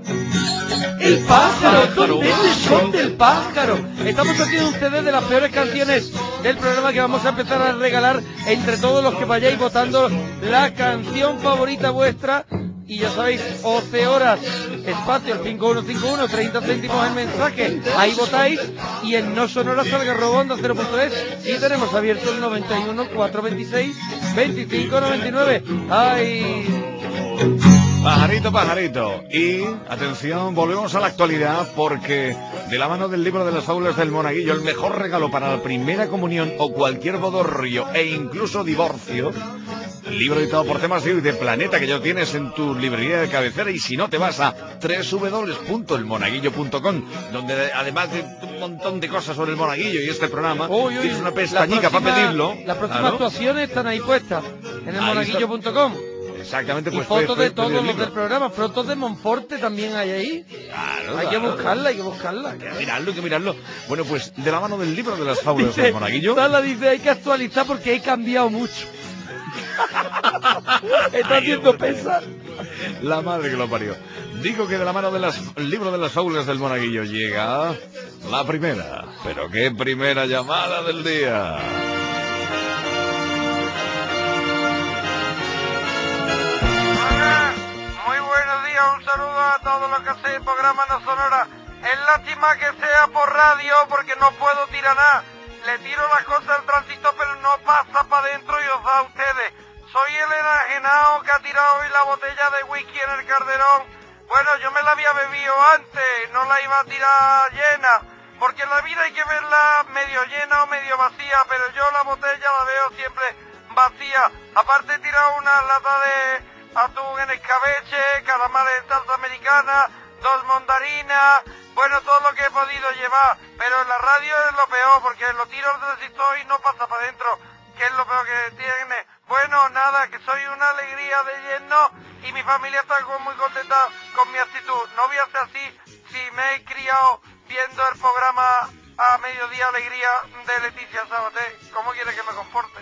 Speaker 3: El pájaro, ¿dónde se esconde el pájaro? Estamos haciendo un C D de las peores canciones del programa que vamos a empezar a regalar entre todos los que vayáis votando la canción favorita vuestra. Y ya sabéis, once horas, espacio, el cinco uno cinco uno, treinta céntimos el mensaje, ahí votáis, y en No Sonoras Algarrobo, onda cero punto es, y tenemos abierto el noventa y uno, cuatrocientos veintiséis, veinticinco noventa y nueve. ¡Ay!
Speaker 1: Pajarito, pajarito. Y, atención, volvemos a la actualidad porque de la mano del libro de las fábulas del monaguillo, el mejor regalo para la primera comunión o cualquier bodorrio e incluso divorcio, el libro editado por Temas de Planeta que ya tienes en tu librería de cabecera, y si no te vas a doble u doble u doble u punto el monaguillo punto com, donde además de un montón de cosas sobre el monaguillo y este programa,
Speaker 3: Uy, uy,
Speaker 1: tienes una
Speaker 3: la
Speaker 1: pestañica para
Speaker 3: próxima-
Speaker 1: pedirlo.
Speaker 3: Las próximas
Speaker 1: Claro.
Speaker 3: actuaciones están ahí puestas. en el
Speaker 1: Ahí
Speaker 3: monaguillo punto com.
Speaker 1: Exactamente,
Speaker 3: Y
Speaker 1: pues
Speaker 3: fotos
Speaker 1: pe-
Speaker 3: de
Speaker 1: pe-
Speaker 3: todos
Speaker 1: pedir
Speaker 3: los
Speaker 1: libro.
Speaker 3: del programa, fotos de Monforte también hay ahí.
Speaker 1: Claro,
Speaker 3: Hay que
Speaker 1: claro.
Speaker 3: buscarla, hay que buscarla.
Speaker 1: Hay que mirarlo, hay que mirarlo. Bueno, pues de la mano del libro de las fábulas
Speaker 3: Dice,
Speaker 1: del monaguillo.
Speaker 3: Sala dice, hay que actualizar porque he cambiado mucho. Está haciendo pesar.
Speaker 1: La madre que lo parió. Digo que de la mano del libro de las fábulas del monaguillo llega la primera. Pero qué primera llamada del día.
Speaker 3: Muy buenos días, un saludo a todos los que hacéis el programa No Sonora. Es lástima que sea por radio porque no puedo tirar nada. Le tiro las cosas al tránsito pero no pasa para adentro y os da a ustedes. Soy el enajenado que ha tirado hoy la botella de whisky en el Calderón. Bueno, yo me la había bebido antes, no la iba a tirar llena. Porque en la vida hay que verla medio llena o medio vacía, pero yo la botella la veo siempre vacía. Aparte he tirado una lata de atún en escabeche, calamares en salsa americana, dos mondarinas, bueno, todo lo que he podido llevar, pero en la radio es lo peor, porque lo tiro donde estoy y no pasa para adentro, que es lo peor que tiene. Bueno, nada, que soy una alegría de lleno y mi familia está como muy contenta con mi actitud. No voy a ser así si me he criado viendo el programa a mediodía alegría de Leticia Sabaté. ¿Cómo quiere que me comporte?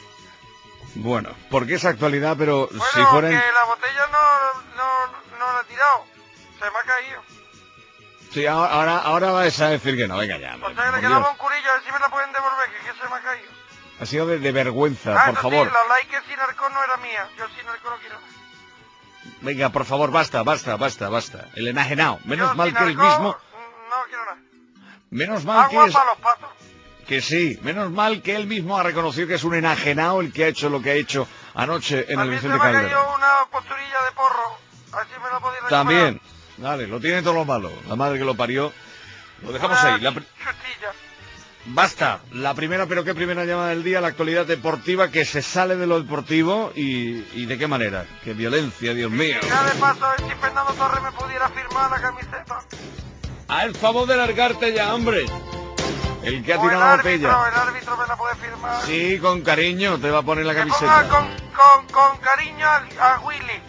Speaker 1: Bueno, porque es actualidad, pero
Speaker 3: Bueno,
Speaker 1: si fuera... en-
Speaker 3: que la botella no, no, no la he tirado, se me ha caído.
Speaker 1: Sí, ahora, ahora, ahora vais a decir que no, venga ya.
Speaker 3: O
Speaker 1: hombre,
Speaker 3: sea, que
Speaker 1: por
Speaker 3: le quedaba
Speaker 1: Dios.
Speaker 3: un curillo, a ver si me la pueden devolver, que, que se me ha caído.
Speaker 1: Ha sido de, de vergüenza,
Speaker 3: Ah,
Speaker 1: por
Speaker 3: eso
Speaker 1: favor.
Speaker 3: sí, la like sin alcohol no era mía, yo sin alcohol no quiero.
Speaker 1: Venga, por favor, basta, basta, basta, basta. El enajenado. Menos
Speaker 3: Yo
Speaker 1: mal
Speaker 3: sin
Speaker 1: que el
Speaker 3: alcohol,
Speaker 1: mismo...
Speaker 3: No quiero nada.
Speaker 1: Menos mal que
Speaker 3: Agua
Speaker 1: es...
Speaker 3: para los patos.
Speaker 1: Que sí, menos mal que él mismo ha reconocido que es un enajenado el que ha hecho lo que ha hecho anoche en el
Speaker 3: También se
Speaker 1: Vicente
Speaker 3: me ha
Speaker 1: Calderón.
Speaker 3: caído una posturilla de porro, a ver si me la podéis recuperar.
Speaker 1: También. Vale, lo tiene todo lo malo. La madre que lo parió. Lo dejamos ahí. La pr-
Speaker 3: Chustilla.
Speaker 1: Basta. La primera, pero qué primera llamada del día, la actualidad deportiva que se sale de lo deportivo y, y de qué manera. Qué violencia, Dios mío.
Speaker 3: Ya de paso, a ver si Fernando Torres me pudiera firmar la camiseta.
Speaker 1: Al favor de largarte ya, hombre. El que ha
Speaker 3: O el
Speaker 1: tirado la
Speaker 3: árbitro,
Speaker 1: botella.
Speaker 3: el árbitro me la puede firmar.
Speaker 1: Sí, con cariño te va a poner la
Speaker 3: Que ponga
Speaker 1: camiseta.
Speaker 3: con, con, con cariño a, a Willy.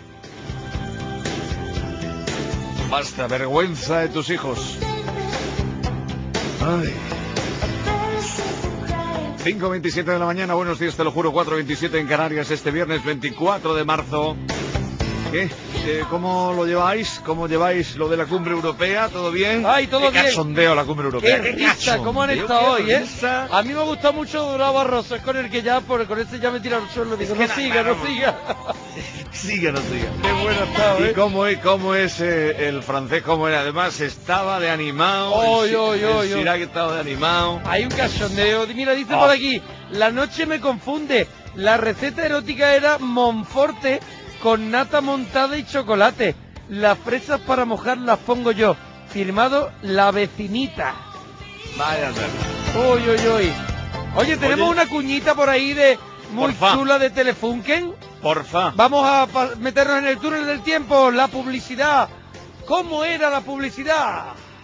Speaker 1: Basta, vergüenza de tus hijos. Ay. cinco veintisiete de la mañana, buenos días, te lo juro, cuatro veintisiete en Canarias, este viernes veinticuatro de marzo. ¿Qué? Eh, ¿Cómo lo lleváis? ¿Cómo lleváis lo de la cumbre europea? ¿Todo bien?
Speaker 3: Ay, todo
Speaker 1: Qué
Speaker 3: bien.
Speaker 1: cachondeo la cumbre europea.
Speaker 3: Qué risa, ¿cómo han
Speaker 1: cachondeo,
Speaker 3: estado
Speaker 1: qué
Speaker 3: hoy, eh?
Speaker 1: risa.
Speaker 3: A mí me ha gustado mucho Dorado Barroso, es con el que ya, por, con este ya me tira al suelo. Digo,
Speaker 1: que
Speaker 3: no
Speaker 1: na-
Speaker 3: siga,
Speaker 1: na-
Speaker 3: no siga.
Speaker 1: Siga, no siga.
Speaker 3: Qué bueno ha estado,
Speaker 1: ¿Y
Speaker 3: ¿eh?
Speaker 1: cómo es, cómo es eh, el francés? ¿Cómo era? Además, estaba de animado.
Speaker 3: Oy,
Speaker 1: el,
Speaker 3: oy,
Speaker 1: el
Speaker 3: oy, oy.
Speaker 1: Chirac estaba de animado.
Speaker 3: Hay un cachondeo. Mira, dice
Speaker 1: Oh.
Speaker 3: por aquí, la noche me confunde. La receta erótica era Monforte con nata montada y chocolate. Las fresas para mojar las pongo yo. Firmado La Vecinita.
Speaker 1: Vaya merda.
Speaker 3: Uy, uy, uy. Oye, tenemos
Speaker 1: Oye.
Speaker 3: una cuñita por ahí de muy
Speaker 1: Porfa.
Speaker 3: chula de Telefunken.
Speaker 1: Porfa.
Speaker 3: Vamos a pa- meternos en el túnel del tiempo. La publicidad. ¿Cómo era la publicidad?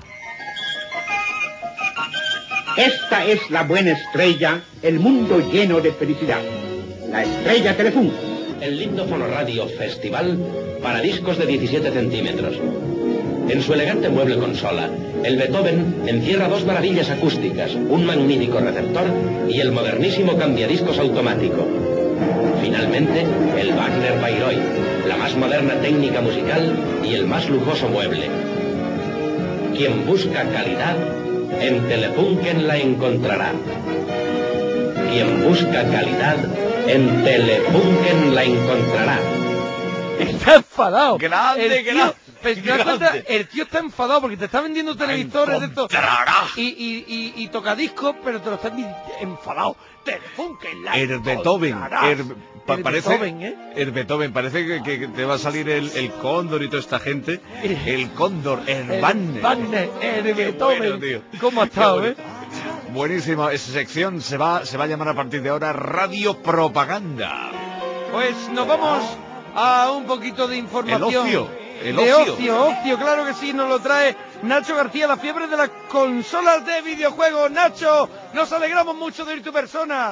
Speaker 10: Esta es la buena estrella, el mundo lleno de felicidad. La estrella Telefunken.
Speaker 11: El lindo Fonoradio Festival para discos de diecisiete centímetros. En su elegante mueble consola, el Beethoven encierra dos maravillas acústicas, un magnífico receptor y el modernísimo cambiadiscos automático. Finalmente, el Wagner Bayreuth, la más moderna técnica musical y el más lujoso mueble. Quien busca calidad, en Telefunken la encontrará. Quien busca calidad, en Telefunken la encontrará.
Speaker 3: Está enfadado.
Speaker 1: Grande,
Speaker 3: el tío,
Speaker 1: grande,
Speaker 3: pues, ¿te das
Speaker 1: grande.
Speaker 3: cuenta? El tío está enfadado porque te está vendiendo televisores de estos y, y, y, y tocadiscos, pero te lo está vendiendo enfadado. Telefunken la
Speaker 1: El Beethoven,
Speaker 3: encontrarás.
Speaker 1: el, pa-
Speaker 3: El
Speaker 1: parece,
Speaker 3: Beethoven, ¿eh?
Speaker 1: el Beethoven, parece que, que te va a salir el, el cóndor y toda esta gente. El cóndor, el,
Speaker 3: El
Speaker 1: Wagner.
Speaker 3: Wagner, el
Speaker 1: Qué
Speaker 3: Beethoven.
Speaker 1: bueno, tío.
Speaker 3: ¿Cómo ha
Speaker 1: Qué
Speaker 3: estado,
Speaker 1: bueno.
Speaker 3: eh?
Speaker 1: Buenísima, esa sección se va, se va a llamar a partir de ahora Radio Propaganda.
Speaker 3: Pues nos vamos a un poquito de información.
Speaker 1: El ocio, el
Speaker 3: de
Speaker 1: ocio.
Speaker 3: ocio, ocio, claro que sí, nos lo trae Nacho García, la fiebre de las consolas de videojuegos. Nacho, nos alegramos mucho de ir tu persona.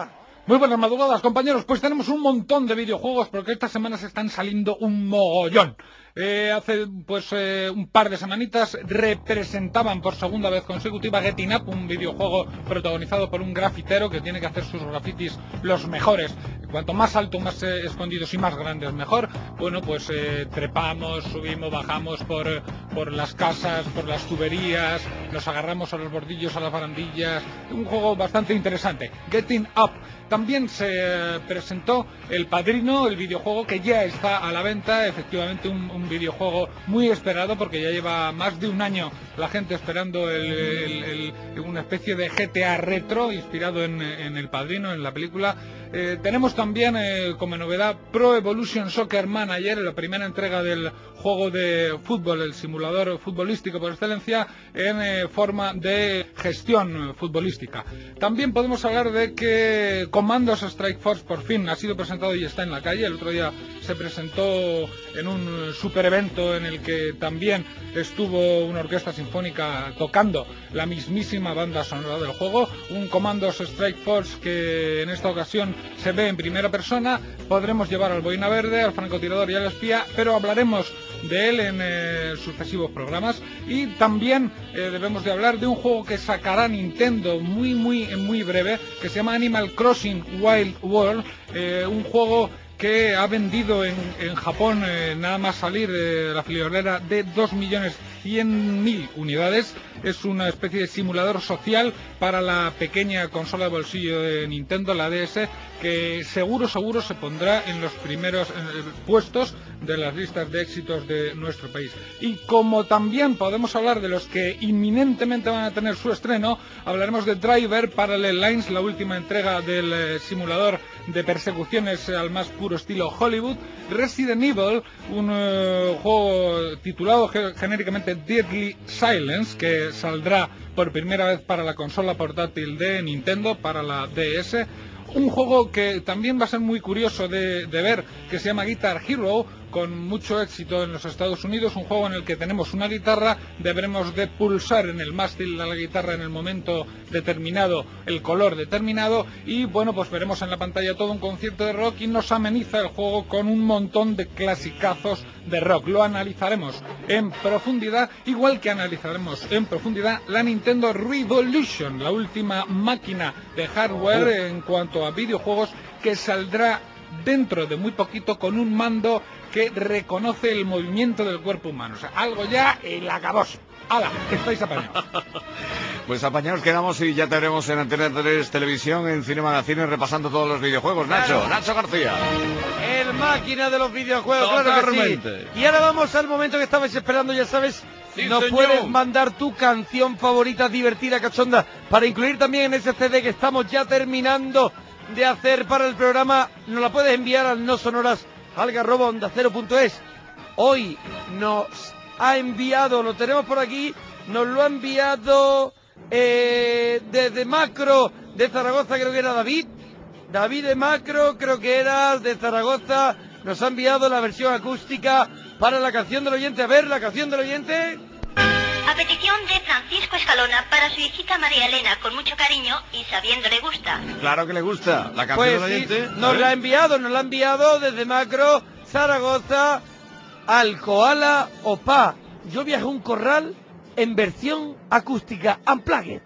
Speaker 2: Muy buenas madrugadas, compañeros. Pues tenemos un montón de videojuegos porque estas semanas están saliendo un mogollón. Eh, hace pues eh, un par de semanitas representaban por segunda vez consecutiva Getting Up, un videojuego protagonizado por un grafitero que tiene que hacer sus grafitis los mejores. Cuanto más alto, más eh, escondidos y más grandes, mejor. Bueno, pues eh, trepamos, subimos, bajamos por, por las casas, por las tuberías, nos agarramos a los bordillos, a las barandillas. Un juego bastante interesante. Getting Up. También se eh, presentó El Padrino, el videojuego que ya está a la venta, efectivamente un, un videojuego muy esperado porque ya lleva más de un año la gente esperando el, el, el, una especie de G T A retro inspirado en, en El Padrino, en la película. Eh, tenemos también eh, como novedad Pro Evolution Soccer Manager, la primera entrega del juego de fútbol, el simulador futbolístico por excelencia en eh, forma de gestión futbolística. También podemos hablar de que Commandos Strike Force por fin ha sido presentado y está en la calle. El otro día se presentó en un super evento en el que también estuvo una orquesta sinfónica tocando la mismísima banda sonora del juego. Un Commandos Strike Force que en esta ocasión se ve en primera persona. Podremos llevar al boina verde, al francotirador y al espía, pero hablaremos de él en eh, sucesivos programas. Y también eh, debemos de hablar de un juego que sacará Nintendo muy muy muy breve, que se llama Animal Crossing Wild World, eh, un juego que ha vendido en, en Japón eh, nada más salir de la friolera de dos millones cien mil unidades. Es una especie de simulador social para la pequeña consola de bolsillo de Nintendo, la D S, que seguro seguro se pondrá en los primeros eh, puestos de las listas de éxitos de nuestro país. Y como también podemos hablar de los que inminentemente van a tener su estreno, hablaremos de Driver Parallel Lines, la última entrega del eh, simulador de persecuciones al más puro estilo Hollywood. Resident Evil, un uh, juego titulado genéricamente Deadly Silence, que saldrá por primera vez para la consola portátil de Nintendo, para la D S. Un juego que también va a ser muy curioso de, de ver, que se llama Guitar Hero, con mucho éxito en los Estados Unidos. Un juego en el que tenemos una guitarra, deberemos de pulsar en el mástil de la guitarra en el momento determinado, el color determinado, y bueno, pues veremos en la pantalla todo un concierto de rock y nos ameniza el juego con un montón de clasicazos de rock. Lo analizaremos en profundidad, igual que analizaremos en profundidad la Nintendo Revolution, la última máquina de hardware en cuanto a videojuegos, que saldrá dentro de muy poquito con un mando que reconoce el movimiento del cuerpo humano. O sea, algo ya el acabose. ¡Hala! Que estáis apañados.
Speaker 1: Pues apañados quedamos y ya te veremos en Antena tres Televisión, en Cine Magazine, repasando todos los videojuegos. Nacho, claro. Nacho García.
Speaker 3: El máquina de los videojuegos, totalmente. Claro que sí. Y ahora vamos al momento que estabais esperando, ya sabes. Sí, nos señor. Puedes mandar tu canción favorita, divertida, cachonda, para incluir también en ese C D que estamos ya terminando de hacer para el programa. Nos la puedes enviar al no sonoras algarroba onda cero punto es. Hoy nos ha enviado, lo tenemos por aquí, nos lo ha enviado eh, desde Macro de Zaragoza, creo que era David. David de Macro, creo que era de Zaragoza, nos ha enviado la versión acústica para la canción del oyente. A ver, la canción del oyente.
Speaker 12: A petición de Francisco Escalona para su hijita María Elena, con mucho cariño y sabiendo le gusta.
Speaker 1: Claro que le gusta la canción
Speaker 3: pues
Speaker 1: del oyente.
Speaker 3: Sí, nos la ha enviado, nos la ha enviado desde Macro, Zaragoza, al Koala Opa. Yo viajé a un corral en versión acústica, unplugged.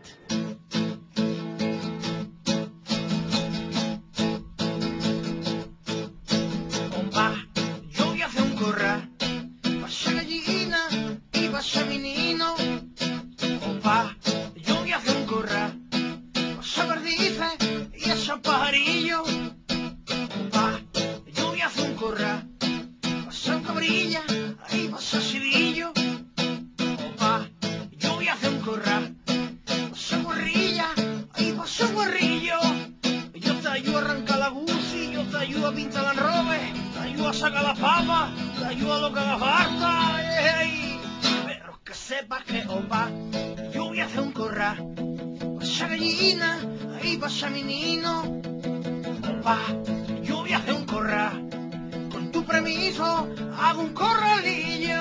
Speaker 13: Opa, yo viajé a un corral, pasa gallina y pasa menino. Opa, yo viajé a un corral, pasa perdices y esos pajarillos. Opa, yo viajé a un corral, pasa cabrilla y pasa civillo. Opa, yo viajé a un corral, pasa gorrilla y pasa guarrillo. Yo te ayudo a arrancar la gusi, yo te ayudo a pintar la robe, te ayudo a sacar la papa, te ayudo a lo que haga falta. Hey, pero que sepas que, opa, yo viajé a un corral, pasa gallina y pasa menino. Opa, yo viajé a un corral, con tu permiso hago un corralillo.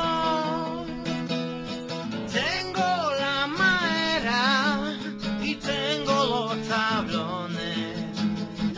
Speaker 13: Tengo la madera y tengo los tablones,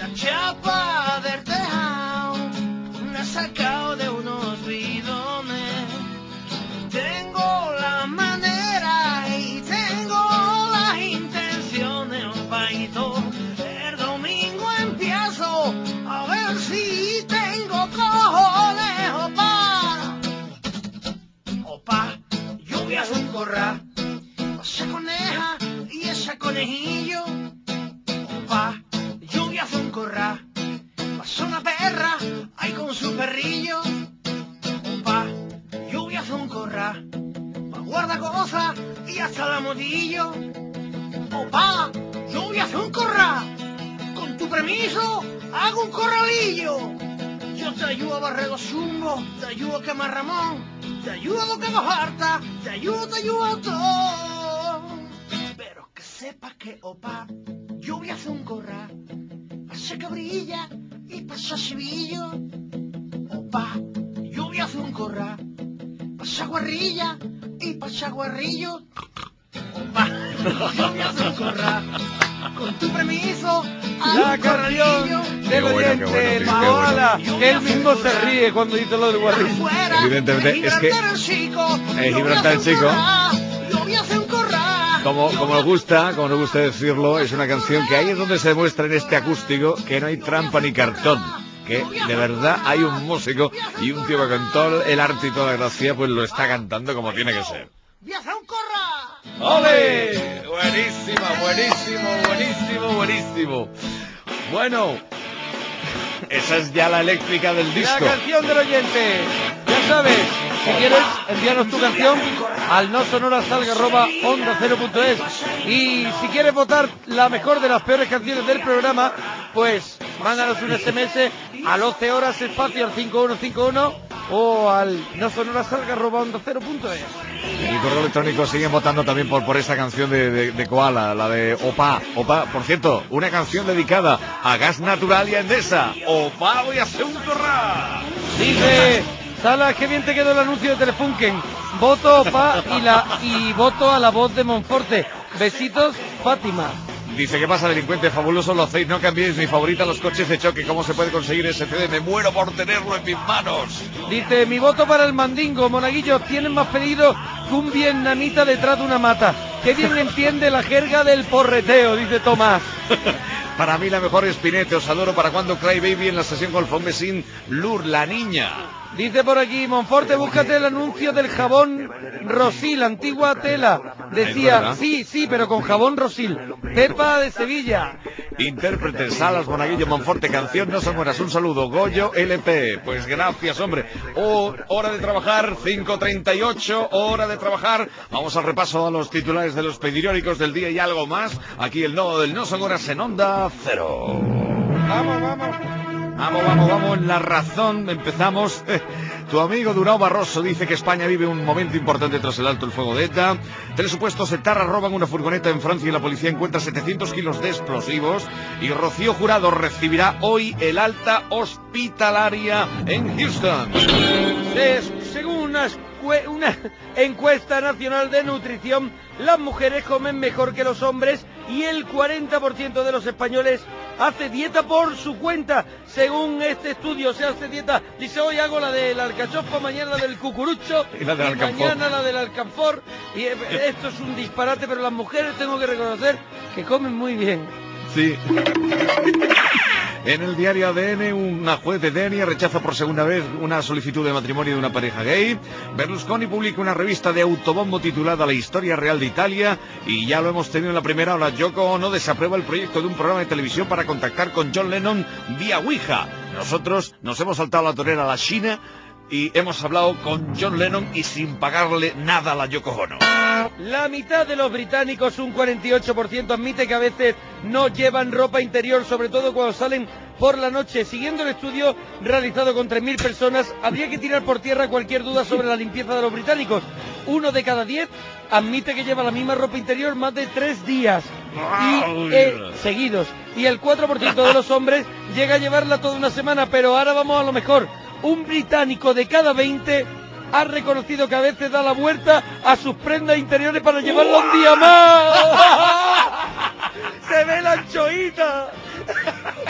Speaker 13: sacado de unos bidones. Tengo la manera y tengo las intenciones, opaito. El domingo empiezo a ver si tengo cojones, opa. Opa, yo voy a hacer un corral. Esa coneja y ese conejillo. Opa, yo voy a hacer un corral. Pasó una perra ahí con su perrillo. Opa, yo voy a hacer un corral. Pa' guardar cosas y hasta la motillo. Opa, yo voy a hacer un corral. Con tu permiso, hago un corralillo. Yo te ayudo a barrer los zumbos, te ayudo a quemar Ramón, te ayudo a lo que nos harta, te ayudo, te ayudo a todo. Pero que sepas que, opa, yo voy a hacer un corral. Pasa cabrilla y pasa civillo. Opa, yo voy a hacer un corral. Pasa guarrilla y pasa guarrillo. Opa, yo voy a hacer un corral. Con tu permiso,
Speaker 3: La canción del oyente, el koala, que él mismo se ríe cuando dice lo del guarrillo.
Speaker 1: Evidentemente, es que es Gibraltar el Chico. Como, como nos gusta, como nos gusta decirlo, es una canción que ahí es donde se demuestra en este acústico que no hay trampa ni cartón. Que de verdad hay un músico y un tío que con todo el arte y toda la gracia pues lo está cantando como tiene que ser. ¡Ole! Buenísimo, buenísimo, buenísimo, buenísimo. Bueno, esa es ya la eléctrica del disco.
Speaker 3: La canción del oyente. Ya sabes, si quieres, envíanos tu canción al no sonoras arroba onda cero punto es. Y si quieres votar la mejor de las peores canciones del programa, pues mándanos un ese eme ese a doce horas espacio al cinco uno cinco uno o al no sonoras arroba onda cero punto es.
Speaker 1: En el correo electrónico siguen votando también por, por esta canción de, de, de Koala, la de Opa. Opa, por cierto, una canción dedicada a Gas Natural y a Endesa. Opa, voy a hacer un corral.
Speaker 3: Dice Salas, qué bien te quedó el anuncio de Telefunken. Voto Opa y, la, y voto a la voz de Monforte. Besitos, Fátima.
Speaker 1: Dice, ¿qué pasa, delincuente fabuloso? Lo hacéis, no cambiéis, mi favorita, los coches de choque. ¿Cómo se puede conseguir ese C D? Me muero por tenerlo en mis manos.
Speaker 3: Dice, mi voto para el Mandingo. Monaguillo, tienen más pedidos que un vietnamita detrás de una mata. Qué bien entiende la jerga del porreteo, dice Tomás.
Speaker 1: Para mí la mejor es Spinetta. Os adoro. ¿Para cuando Cry Baby en la sesión con Alfonso sin Lur, la niña?
Speaker 3: Dice por aquí, Monforte, búscate el anuncio del jabón Rosil, antigua tela. Decía, sí, sí, pero con jabón Rosil. Pepa de Sevilla.
Speaker 1: Intérprete, Salas, Monaguillo, Monforte, canción No Son Buenas. Un saludo, Goyo L P. Pues gracias, hombre. Oh, hora de trabajar, cinco treinta y ocho, hora de trabajar. Vamos al repaso a los titulares de los periódicos del día y algo más. Aquí el nodo del No Son Buenas en Onda Cero.
Speaker 3: Vamos, vamos.
Speaker 1: Vamos, vamos, vamos, en La Razón empezamos. Tu amigo Durão Barroso dice que España vive un momento importante tras el alto el fuego de ETA. Tres supuestos etarras roban una furgoneta en Francia y la policía encuentra setecientos kilos de explosivos. Y Rocío Jurado recibirá hoy el alta hospitalaria en Houston.
Speaker 3: Es, según una, una encuesta nacional de nutrición, las mujeres comen mejor que los hombres y el cuarenta por ciento de los españoles hace dieta por su cuenta. Según este estudio, se hace dieta. Dice, hoy hago la del alcachofa, mañana la del cucurucho
Speaker 1: y, la del
Speaker 3: y mañana la del alcanfor. Y esto es un disparate, pero las mujeres tengo que reconocer que comen muy bien.
Speaker 1: Sí. En el diario A D N, una juez de Denia rechaza por segunda vez una solicitud de matrimonio de una pareja gay. Berlusconi publica una revista de autobombo titulada La Historia Real de Italia. Y ya lo hemos tenido en la primera hora. Yoko Ono desaprueba el proyecto de un programa de televisión para contactar con John Lennon vía Ouija. Nosotros nos hemos saltado la torera a la China y hemos hablado con John Lennon y sin pagarle nada a la Yoko Ono.
Speaker 3: La mitad de los británicos, un cuarenta y ocho por ciento, admite que a veces no llevan ropa interior, sobre todo cuando salen por la noche. Siguiendo el estudio realizado con tres mil personas, habría que tirar por tierra cualquier duda sobre la limpieza de los británicos. Uno de cada diez admite que lleva la misma ropa interior más de tres días y, eh, seguidos. Y el cuatro por ciento de los hombres llega a llevarla toda una semana. Pero ahora vamos a lo mejor. Un británico de cada veinte ha reconocido que a veces da la vuelta a sus prendas interiores para llevarla un día más. ¡Se ve la anchoita!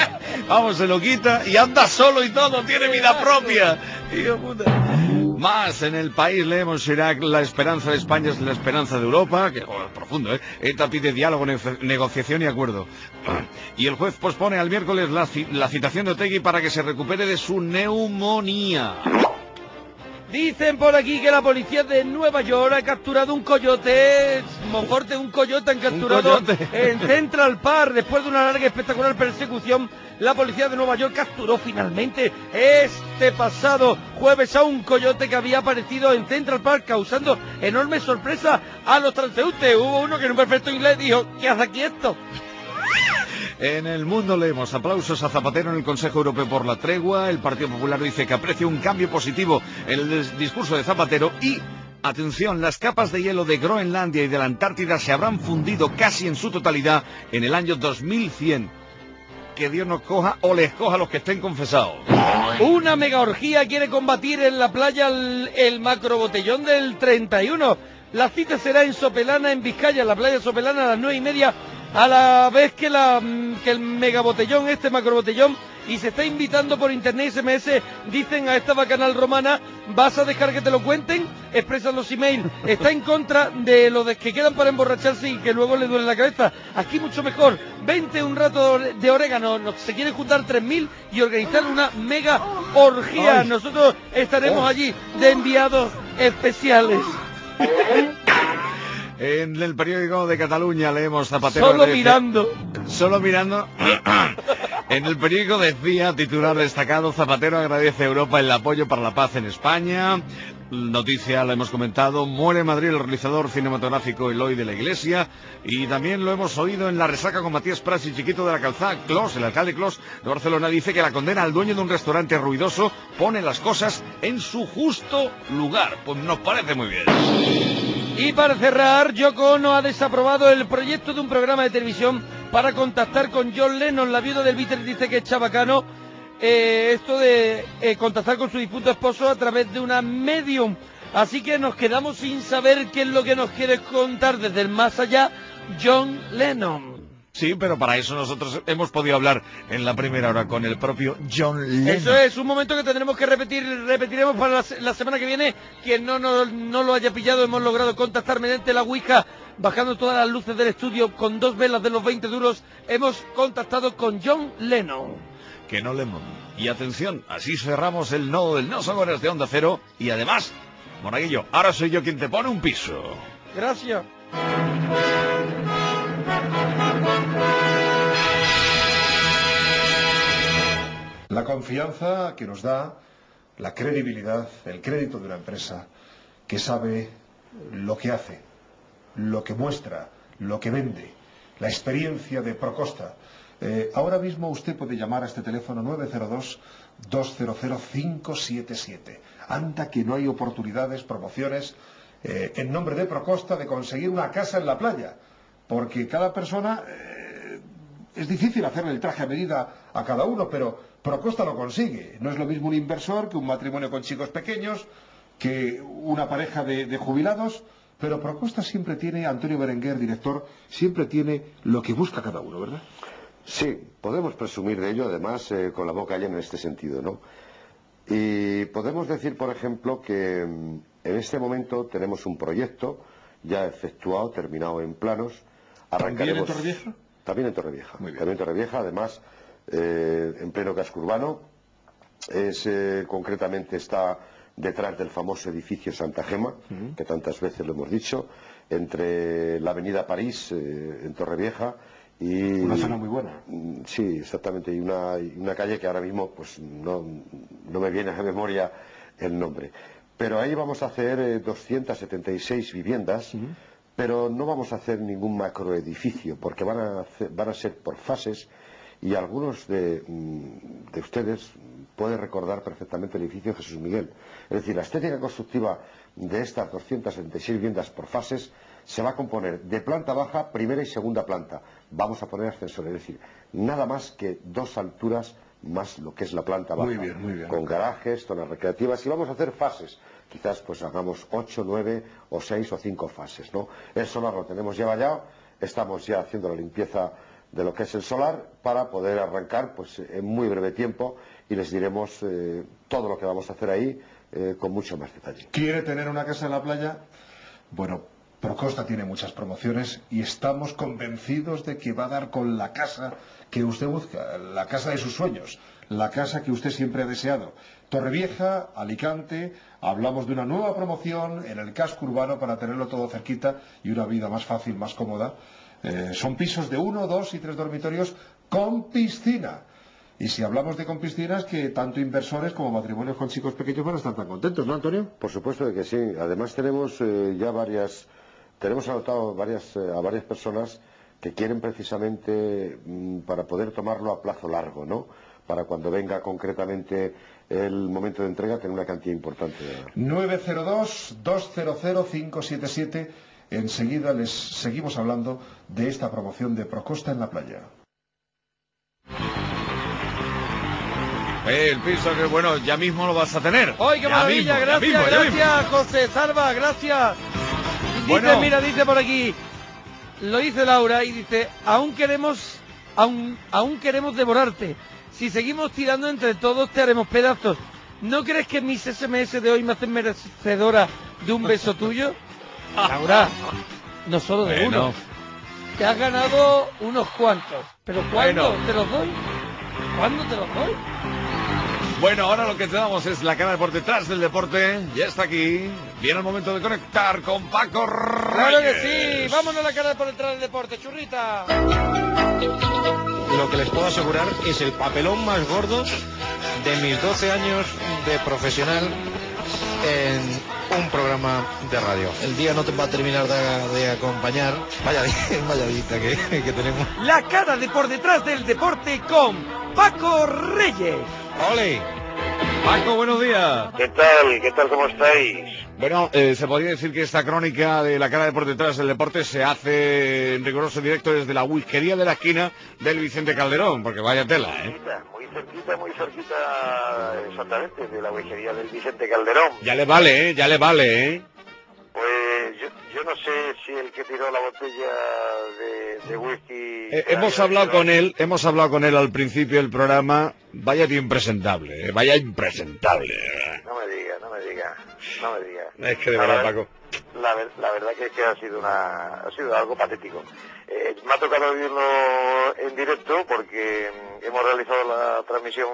Speaker 1: Vamos, se lo quita y anda solo y todo, tiene vida propia. Hijo puta. Más en el país leemos: Chirac, la esperanza de España es la esperanza de Europa, que oh, profundo, ¿eh? ETA pide diálogo, ne negociación y acuerdo. Y el juez pospone al miércoles la, ci la citación de Otegi para que se recupere de su neumonía.
Speaker 3: Dicen por aquí que la policía de Nueva York ha capturado un coyote, Monforte, un coyote han capturado en Central Park. Después de una larga y espectacular persecución, la policía de Nueva York capturó finalmente este pasado jueves a un coyote que había aparecido en Central Park, causando enorme sorpresa a los transeúntes. Hubo uno que en un perfecto inglés dijo: ¿qué hace aquí esto?
Speaker 1: En El Mundo leemos: aplausos a Zapatero en el Consejo Europeo por la tregua. El Partido Popular dice que aprecia un cambio positivo en el discurso de Zapatero. Y, atención, las capas de hielo de Groenlandia y de la Antártida se habrán fundido casi en su totalidad en el año dos mil cien. Que Dios nos coja o les coja a los que estén confesados.
Speaker 3: Una mega orgía quiere combatir en la playa el, el macrobotellón del treinta y uno. La cita será en Sopelana, en Vizcaya, en la playa Sopelana, a las nueve y media, a la vez que, la, que el megabotellón, este macrobotellón, y se está invitando por internet S M S, dicen a esta bacanal romana: ¿vas a dejar que te lo cuenten? Expresan los emails. Está en contra de los de que quedan para emborracharse y que luego le duele la cabeza. Aquí mucho mejor. Vente un rato de orégano. Se quieren juntar tres mil y organizar una mega orgía. Ay. Nosotros estaremos oh. allí de enviados especiales.
Speaker 1: En el periódico de Cataluña leemos: Zapatero...
Speaker 3: Solo mirando.
Speaker 1: Solo mirando. En el periódico decía, titular destacado: Zapatero agradece a Europa el apoyo para la paz en España. Noticia, la hemos comentado: muere en Madrid el realizador cinematográfico Eloy de la Iglesia. Y también lo hemos oído en la resaca con Matías Prats y Chiquito de la Calzada. Clos, el alcalde Clos de Barcelona, dice que la condena al dueño de un restaurante ruidoso pone las cosas en su justo lugar. Pues nos parece muy bien.
Speaker 3: Y para cerrar, Yoko Ono ha desaprobado el proyecto de un programa de televisión para contactar con John Lennon. La viuda del Beatle dice que es chabacano eh, esto de eh, contactar con su difunto esposo a través de una medium. Así que nos quedamos sin saber qué es lo que nos quiere contar desde el más allá John Lennon.
Speaker 1: Sí, pero para eso nosotros hemos podido hablar en la primera hora con el propio John Lennon.
Speaker 3: Eso es, un momento que tendremos que repetir, repetiremos para la, la semana que viene. Quien no, no, no lo haya pillado, hemos logrado contactar mediante la Ouija, bajando todas las luces del estudio con dos velas de los veinte duros. Hemos contactado con John Lennon.
Speaker 1: Que no Lennon. Y atención, así cerramos el nodo del No Son Horas de Onda Cero. Y además, Monaguillo, ahora soy yo quien te pone un piso.
Speaker 3: Gracias.
Speaker 23: La confianza que nos da la credibilidad, el crédito de una empresa que sabe lo que hace, lo que muestra, lo que vende, la experiencia de Procosta. Eh, ahora mismo usted puede llamar a este teléfono nueve cero dos, dos cero cero, cinco siete siete. Anda que no hay oportunidades, promociones, eh, en nombre de Procosta, de conseguir una casa en la playa. Porque cada persona... Eh, es difícil hacerle el traje a medida a cada uno, pero Procosta lo consigue. No es lo mismo un inversor que un matrimonio con chicos pequeños, que una pareja de, de jubilados, pero Procosta siempre tiene, Antonio Berenguer, director, siempre tiene lo que busca cada uno, ¿verdad?
Speaker 6: Sí, podemos presumir de ello, además, eh, con la boca llena en este sentido, ¿no? Y podemos decir, por ejemplo, que en este momento tenemos un proyecto ya efectuado, terminado en planos.
Speaker 23: ¿También en Torrevieja?
Speaker 6: También en Torrevieja. También en Torrevieja, además, eh, en pleno casco urbano. Es, eh, concretamente está detrás del famoso edificio Santa Gema, uh-huh. que tantas veces lo hemos dicho, entre la avenida París, eh, en Torrevieja, y...
Speaker 23: Una zona muy buena.
Speaker 6: Sí, exactamente, y una, y una calle que ahora mismo pues no, no me viene a la memoria el nombre. Pero ahí vamos a hacer eh, doscientas setenta y seis viviendas, uh-huh. pero no vamos a hacer ningún macroedificio, porque van a, hacer, van a ser por fases, y algunos de, de ustedes pueden recordar perfectamente el edificio Jesús Miguel. Es decir, la estética constructiva de estas doscientas setenta y seis viviendas por fases se va a componer de planta baja, primera y segunda planta. Vamos a poner ascensores, es decir, nada más que dos alturas más lo que es la planta baja.
Speaker 23: Muy bien, muy bien.
Speaker 6: Con garajes, zonas recreativas, y vamos a hacer fases. Quizás pues hagamos ocho, nueve o seis o cinco fases, ¿no? El solar lo tenemos ya vallado, estamos ya haciendo la limpieza de lo que es el solar para poder arrancar pues en muy breve tiempo y les diremos eh, todo lo que vamos a hacer ahí eh, con mucho más detalle.
Speaker 23: ¿Quiere tener una casa en la playa? Bueno, Procosta tiene muchas promociones y estamos convencidos de que va a dar con la casa que usted busca, la casa de sus sueños, la casa que usted siempre ha deseado. Torrevieja, Alicante, hablamos de una nueva promoción en el casco urbano para tenerlo todo cerquita y una vida más fácil, más cómoda. Eh, son pisos de uno, dos y tres dormitorios con piscina. Y si hablamos de con piscinas, que tanto inversores como matrimonios con chicos pequeños van a estar tan contentos, ¿no, Antonio?
Speaker 6: Por supuesto de que sí. Además tenemos eh, ya varias, tenemos anotado varias, eh, a varias personas que quieren precisamente mm, para poder tomarlo a plazo largo, ¿no? Para cuando venga concretamente el momento de entrega tener una cantidad importante.
Speaker 23: nueve cero dos, dos cero cero, cinco siete siete. Enseguida les seguimos hablando de esta promoción de Procosta en la playa.
Speaker 1: El piso que, bueno, ya mismo lo vas a tener.
Speaker 3: ¡Ay, qué
Speaker 1: Ya
Speaker 3: maravilla!
Speaker 1: mismo, ya
Speaker 3: gracias,
Speaker 1: mismo, ya
Speaker 3: gracias,
Speaker 1: mismo.
Speaker 3: José Salva, gracias. Dice,
Speaker 1: Bueno.
Speaker 3: mira, dice por aquí, lo dice Laura y dice, aún queremos, aún, aún queremos devorarte. Si seguimos tirando entre todos te haremos pedazos. ¿No crees que mis ese eme ese de hoy me hacen merecedora de un beso tuyo? Laura, no solo de
Speaker 1: Bueno.
Speaker 3: uno. Te has ganado unos cuantos. ¿Pero cuándo
Speaker 1: Bueno.
Speaker 3: te los doy? ¿Cuándo te los doy?
Speaker 1: Bueno, ahora lo que te damos es la cara por detrás del deporte. Ya está aquí. Viene el momento de conectar con Paco Reyes.
Speaker 3: Claro que sí. Vámonos a la cara por detrás del deporte, churrita.
Speaker 14: Lo que les puedo asegurar es el papelón más gordo de mis doce años de profesional en un programa de radio. El día no te va a terminar de, de acompañar. Vaya, vaya vista que, que tenemos.
Speaker 3: La cara de por detrás del deporte con Paco Reyes.
Speaker 1: ¡Ole! Paco, buenos días.
Speaker 18: ¿Qué tal? ¿Qué tal? ¿Cómo estáis?
Speaker 1: Bueno, eh, se podría decir que esta crónica de la cara de por detrás del deporte se hace en riguroso directo desde la whiskería de la esquina del Vicente Calderón, porque vaya tela, ¿eh?
Speaker 18: Muy cerquita, muy cerquita, exactamente, de la whiskería del Vicente Calderón.
Speaker 1: Ya le vale, ¿eh? Ya le vale, ¿eh?
Speaker 18: Pues yo, yo no sé si el que tiró la botella de, de whisky...
Speaker 1: Eh, hemos hablado con él, hemos hablado con él al principio del programa. Vaya tío impresentable, ¿eh? Vaya impresentable.
Speaker 18: No me diga, no me diga, no me diga.
Speaker 1: Es que de
Speaker 18: La
Speaker 1: verdad,
Speaker 18: ver-
Speaker 1: Paco.
Speaker 18: La, ver- la verdad que es que ha sido una ha sido algo patético. Eh, me ha tocado vivirlo en directo porque mm, hemos realizado la transmisión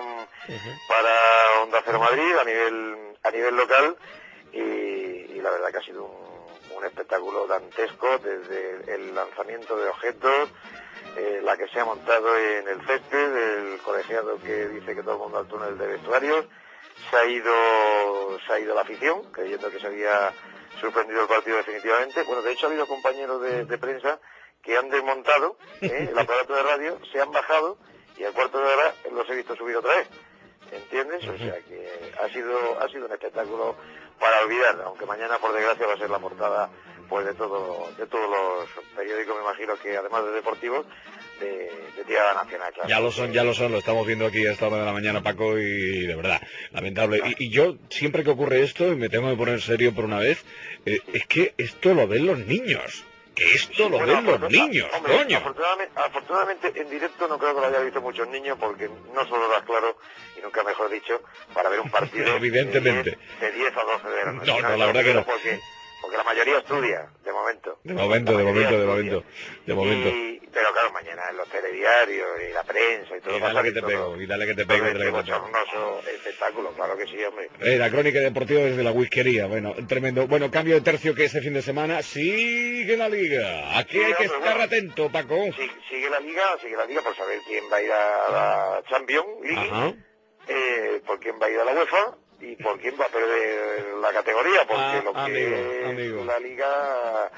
Speaker 18: para Onda Cero Madrid a nivel a nivel local y, y la verdad que ha sido un, un espectáculo dantesco desde el lanzamiento de objetos, eh, la que se ha montado en el césped, el colegiado que dice que todo el mundo al túnel de vestuarios, se ha ido se ha ido la afición creyendo que se había suspendido el partido definitivamente. Bueno, de hecho ha habido compañeros de, de prensa que han desmontado ¿eh? el aparato de radio, se han bajado y al cuarto de hora los he visto subir otra vez. ¿Entiendes? O sea que ha sido ha sido un espectáculo para olvidar, aunque mañana por desgracia va a ser la portada pues de todo de todos los periódicos, me imagino que además de deportivos, de, de tirada nacional, claro.
Speaker 1: Ya lo son, ya lo son, lo estamos viendo aquí a esta hora de la mañana, Paco, y de verdad, lamentable. Y, y yo, siempre que ocurre esto, y me tengo que poner serio por una vez, eh, es que esto lo ven los niños. Que esto lo
Speaker 18: Bueno,
Speaker 1: ven los
Speaker 18: afortuna-
Speaker 1: niños,
Speaker 18: hombre,
Speaker 1: coño.
Speaker 18: Afortunadamente, afortunadamente en directo no creo que lo haya visto muchos niños porque no solo das claro, y nunca mejor dicho, para ver un partido
Speaker 1: Evidentemente.
Speaker 18: de diez a doce de la noche.
Speaker 1: No, no, la verdad que no.
Speaker 18: Porque, porque la mayoría estudia, de momento.
Speaker 1: De momento, de momento, de momento, de momento.
Speaker 18: Y, pero claro, mañana en los telediarios y la prensa y todo.
Speaker 1: Y
Speaker 18: va a
Speaker 1: dale que
Speaker 18: salir
Speaker 1: te
Speaker 18: todo-
Speaker 1: pego, y dale que te pego, y
Speaker 18: todo
Speaker 1: dale que
Speaker 18: este
Speaker 1: te pego.
Speaker 18: bochornoso espectáculo, claro que sí, hombre.
Speaker 1: Eh, la crónica deportiva desde la whiskería, bueno, tremendo. Bueno, cambio de tercio que este fin de semana sigue la liga. Aquí hay que estar atento, Paco.
Speaker 18: Sí, sigue la liga, sigue la liga por saber quién va a ir a la Champions League,
Speaker 1: Ajá.
Speaker 18: eh, por quién va a ir a la UEFA y por quién va a perder la categoría, porque
Speaker 1: Ah,
Speaker 18: lo que
Speaker 1: amigo,
Speaker 18: es
Speaker 1: amigo.
Speaker 18: la liga,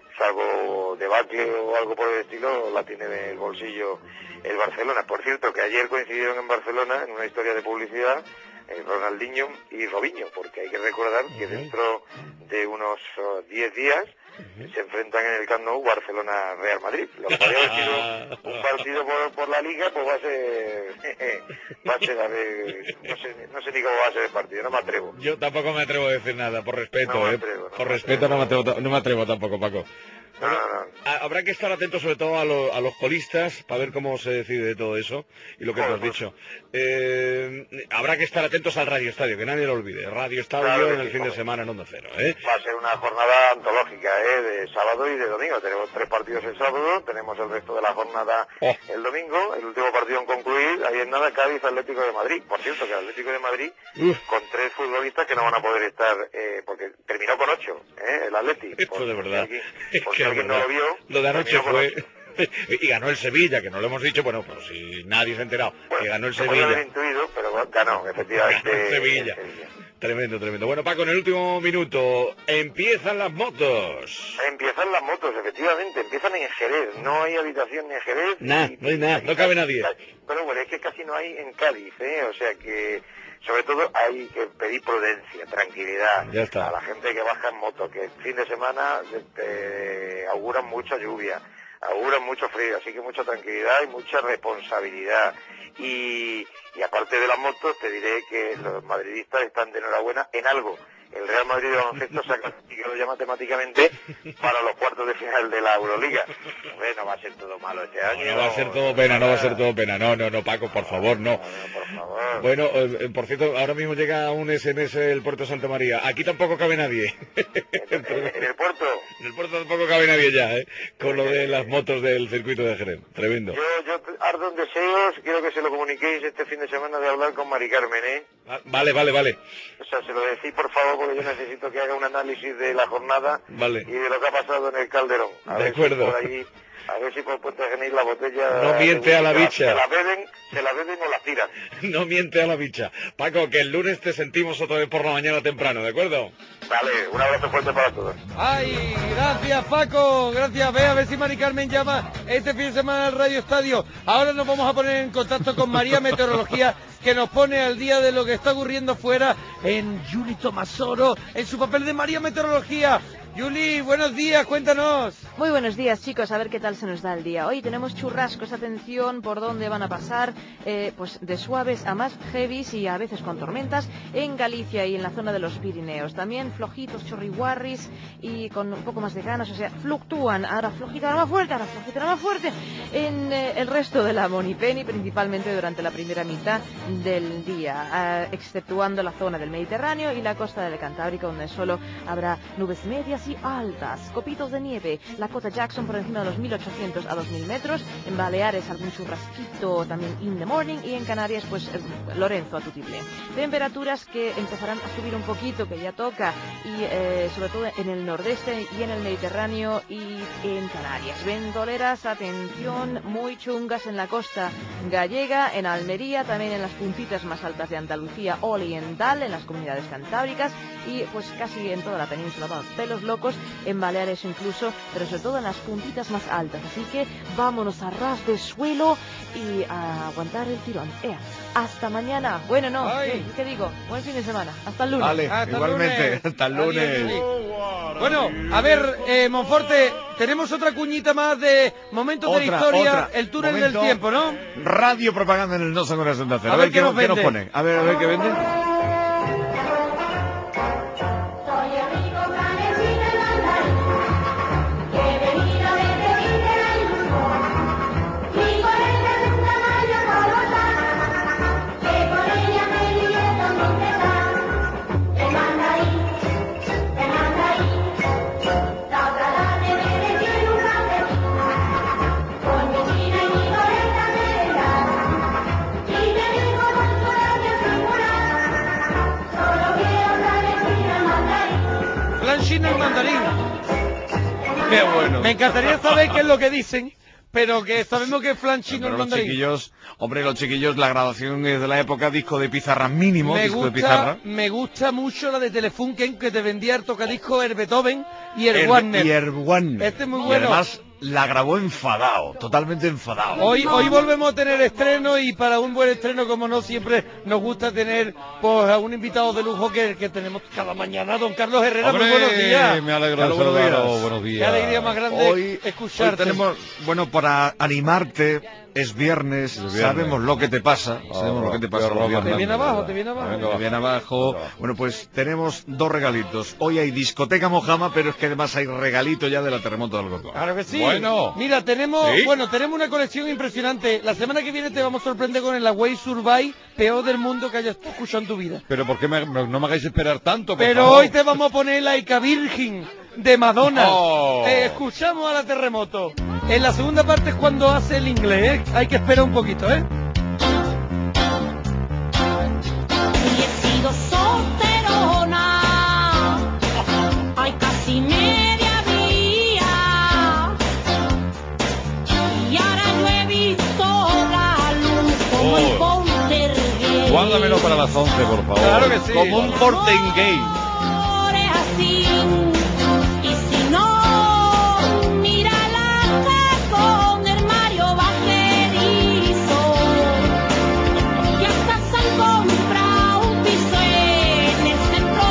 Speaker 18: salvo debate o algo por el estilo, la tiene en el bolsillo el Barcelona. Por cierto, que ayer coincidieron en Barcelona en una historia de publicidad eh, Ronaldinho y Robinho, porque hay que recordar que dentro de unos oh, diez días se enfrentan en el Camp Nou Barcelona-Real Madrid. Lo que podría haber sido un partido por, por la Liga, pues va a ser... va a ser, a ver, no sé, no sé ni cómo va a ser el partido, no me atrevo.
Speaker 1: Yo tampoco me atrevo a decir nada, por respeto,
Speaker 18: No me
Speaker 1: eh.
Speaker 18: atrevo, no
Speaker 1: por
Speaker 18: me
Speaker 1: respeto no me atrevo, ta- no me atrevo tampoco, Paco. Bueno, ha- habrá que estar atentos sobre todo a, lo- a los colistas para ver cómo se decide todo eso y lo que tú has dicho. Eh, habrá que estar atentos al Radio Estadio, que nadie lo olvide. Radio Estadio
Speaker 18: Claro que
Speaker 1: en el
Speaker 18: sí,
Speaker 1: fin de
Speaker 18: joder.
Speaker 1: semana en Onda Cero, ¿eh?
Speaker 18: Va a ser una jornada antológica, ¿eh? De sábado y de domingo. Tenemos tres partidos el sábado, tenemos el resto de la jornada
Speaker 1: Oh.
Speaker 18: el domingo. El último partido en concluir, ahí en nada, Cádiz Atlético de Madrid. Por cierto, que el Atlético de Madrid,
Speaker 1: Uf.
Speaker 18: con tres futbolistas que no van a poder estar, eh, porque terminó con ocho, ¿eh? El Atlético.
Speaker 1: Esto de verdad. Es
Speaker 18: Por
Speaker 1: que
Speaker 18: si
Speaker 1: de
Speaker 18: alguien no
Speaker 1: verdad.
Speaker 18: lo vio,
Speaker 1: Lo de anoche
Speaker 18: terminó con
Speaker 1: fue...
Speaker 18: ocho.
Speaker 1: Y ganó el Sevilla, que no lo hemos dicho, bueno, pero si nadie se ha enterado, que ganó el
Speaker 18: Se podía haber
Speaker 1: Sevilla.
Speaker 18: intuido, pero ganó, efectivamente.
Speaker 1: Ganó el Sevilla.
Speaker 18: el Sevilla.
Speaker 1: Tremendo, tremendo. Bueno, Paco, en el último minuto, empiezan las motos.
Speaker 18: Empiezan las motos, efectivamente, empiezan en Jerez, no hay habitación ni en Jerez.
Speaker 1: Nah, no hay nada, no cabe nadie.
Speaker 18: Pero bueno, es que casi no hay en Cádiz, ¿eh? O sea que, sobre todo, hay que pedir prudencia, tranquilidad
Speaker 1: Ya está.
Speaker 18: a la gente que baja en moto, que el fin de semana te auguran mucha lluvia, auguran mucho frío, así que mucha tranquilidad y mucha responsabilidad. Y, y aparte de las motos, te diré que los madridistas están de enhorabuena en algo. El Real Madrid de baloncesto se ha clasificado ya matemáticamente para los cuartos de final de la Euroliga. Hombre, no va a ser todo malo este año.
Speaker 1: No va a ser todo pena, no va a ser todo pena. No, no, no, Paco, por favor, no.
Speaker 18: Por favor.
Speaker 1: Bueno, eh, por cierto, ahora mismo llega un S M S del puerto de Santa María. Aquí tampoco cabe nadie.
Speaker 18: En el puerto.
Speaker 1: En el puerto tampoco cabe nadie ya, ¿eh? Con lo de las motos del circuito de Jerez. Tremendo.
Speaker 18: Yo, yo ardo en deseos, quiero que se lo comuniquéis este fin de semana de hablar con Mari Carmen, ¿eh?
Speaker 1: Ah, Vale, vale, vale.
Speaker 18: O sea, se lo decís por favor, porque yo necesito que haga un análisis de la jornada
Speaker 1: Vale.
Speaker 18: y de lo que ha pasado en el Calderón. A
Speaker 1: De
Speaker 18: ver
Speaker 1: acuerdo.
Speaker 18: Si por ahí, a ver si por Puente Genil la botella...
Speaker 1: No miente
Speaker 18: de
Speaker 1: a la
Speaker 18: whisky
Speaker 1: bicha.
Speaker 18: Se la beben, se la beben o la tiran.
Speaker 1: No miente a la bicha. Paco, que el lunes te sentimos otra vez por la mañana temprano, ¿de acuerdo?
Speaker 18: Vale, un abrazo fuerte para todos.
Speaker 3: Ay, gracias Paco, gracias. Ve a ver si Mari Carmen llama este fin de semana al Radio Estadio. Ahora nos vamos a poner en contacto con María Meteorología, que nos pone al día de lo que está ocurriendo fuera en Yuli Tomasoro, en su papel de María Meteorología. Yuli, buenos días, cuéntanos.
Speaker 16: Muy buenos días, chicos, a ver qué tal se nos da el día. Hoy tenemos churrascos, atención por dónde van a pasar, eh, pues de suaves a más heavies y a veces con tormentas en Galicia y en la zona de los Pirineos. También flojitos, chorriguarris y con un poco más de ganas, o sea, fluctúan, ahora flojita, ahora más fuerte, ahora flojita, ahora más fuerte, en eh, el resto de la Monipeni, principalmente durante la primera mitad del día, eh, exceptuando la zona del Mediterráneo y la costa del Cantábrico, donde solo habrá nubes medias y altas, copitos de nieve, la cota Jackson por encima de los mil ochocientos a dos mil metros, en Baleares algún churrasquito también in the morning y en Canarias pues eh, Lorenzo a tutiple. Temperaturas que empezarán a subir un poquito, que ya toca, y eh, sobre todo en el nordeste y en el Mediterráneo y en Canarias. Ventoleras, atención, muy chungas en la costa gallega, en Almería, también en las puntitas más altas de Andalucía Oriental, en las comunidades cantábricas y pues casi en toda la península, bueno, pelos locos, en Baleares incluso, pero sobre todo en las puntitas más altas. Así que vámonos a ras de suelo y a aguantar el tirón. Ea, hasta mañana. Bueno, no, ¿qué, qué digo? Buen fin de semana. Hasta el lunes.
Speaker 1: Vale,
Speaker 3: Hasta el
Speaker 1: igualmente.
Speaker 3: lunes.
Speaker 1: Hasta el
Speaker 3: Adiós,
Speaker 1: lunes.
Speaker 3: Yuli. Bueno, a ver, eh, Monforte, tenemos otra cuñita más de Momentos de la
Speaker 1: Otra,
Speaker 3: Historia,
Speaker 1: otra.
Speaker 3: el túnel
Speaker 1: Momento.
Speaker 3: del tiempo, ¿no?
Speaker 1: Radio propaganda en el No Son Horas de Onda Cero.
Speaker 3: A
Speaker 1: A
Speaker 3: ver
Speaker 1: ver
Speaker 3: qué
Speaker 1: qué
Speaker 3: nos
Speaker 1: qué nos
Speaker 3: vende.
Speaker 1: ponen. A ver, a ver qué vende.
Speaker 5: Soy el rico canecín del mandarín, que he venido desde Villa la ilusión. Mi colega es una malla colosal, que con ella me divierto sin cesar. El mandarín, el mandarín, la otra tarde me metí en un cafetín, con mi china y mi colega merendar. Y me dijo con su gracia singular, solo quiero canecín el mandarín.
Speaker 3: Flanchín el mandarín.
Speaker 1: Qué bueno.
Speaker 3: Me encantaría saber qué es lo que dicen, pero que sabemos que es Flanchín el
Speaker 1: Pero los
Speaker 3: mandarín.
Speaker 1: chiquillos, hombre, los chiquillos, la grabación es de la época disco de pizarra mínimo,
Speaker 3: Me
Speaker 1: disco de pizarra.
Speaker 3: gusta, me gusta mucho la de Telefunken, que te vendía el tocadisco el Beethoven y el
Speaker 1: El-
Speaker 3: Warner.
Speaker 1: Y el Warner.
Speaker 3: Este es muy
Speaker 1: Y
Speaker 3: bueno.
Speaker 1: además la grabó enfadado, totalmente enfadado.
Speaker 3: Hoy, hoy volvemos a tener estreno y para un buen estreno, como no, siempre nos gusta tener pues a un invitado de lujo que, que tenemos cada mañana, don Carlos Herrera.
Speaker 1: Hombre,
Speaker 3: muy buenos días.
Speaker 1: me alegro de
Speaker 3: Carlos, buenos
Speaker 1: saludaros.
Speaker 3: días.
Speaker 1: Buenos días.
Speaker 3: Qué alegría más grande
Speaker 1: Hoy,
Speaker 3: escucharte.
Speaker 1: hoy tenemos, bueno, para animarte, Es viernes,
Speaker 3: viernes.
Speaker 1: sabemos lo que te pasa,
Speaker 3: Oh,
Speaker 1: sabemos lo que te pasa
Speaker 3: qué
Speaker 1: los viernes.
Speaker 3: Te viene abajo, te viene abajo.
Speaker 1: Te viene abajo. Bueno, pues tenemos dos regalitos. Hoy hay discoteca Mojama, pero es que además hay regalito ya de la Terremoto de Alcorcón.
Speaker 3: Claro que sí.
Speaker 1: Bueno.
Speaker 3: Mira, tenemos,
Speaker 1: ¿Sí?
Speaker 3: bueno, tenemos una colección impresionante. La semana que viene te vamos a sorprender con el Away Survive peor del mundo que hayas escuchado en tu vida.
Speaker 17: Pero ¿por qué me- me- no me hagáis esperar tanto? Por
Speaker 3: Pero
Speaker 17: favor?
Speaker 3: hoy te vamos a poner la Ica Virgin de Madonna.
Speaker 17: Oh.
Speaker 3: Eh, escuchamos a la Terremoto. En la segunda parte es cuando hace el inglés, ¿eh? Hay que esperar un poquito, ¿eh?
Speaker 5: Y he sido solterona, hay casi media vida, y ahora yo he visto la luz como el
Speaker 17: Oh.
Speaker 5: poltergeist.
Speaker 17: Guárdamelo para las once, por favor.
Speaker 3: Claro que sí.
Speaker 17: Como un Portengate.
Speaker 5: Es así, y si no, mira la con el Mario Bajerizo, que hasta se han comprado un piso en el centro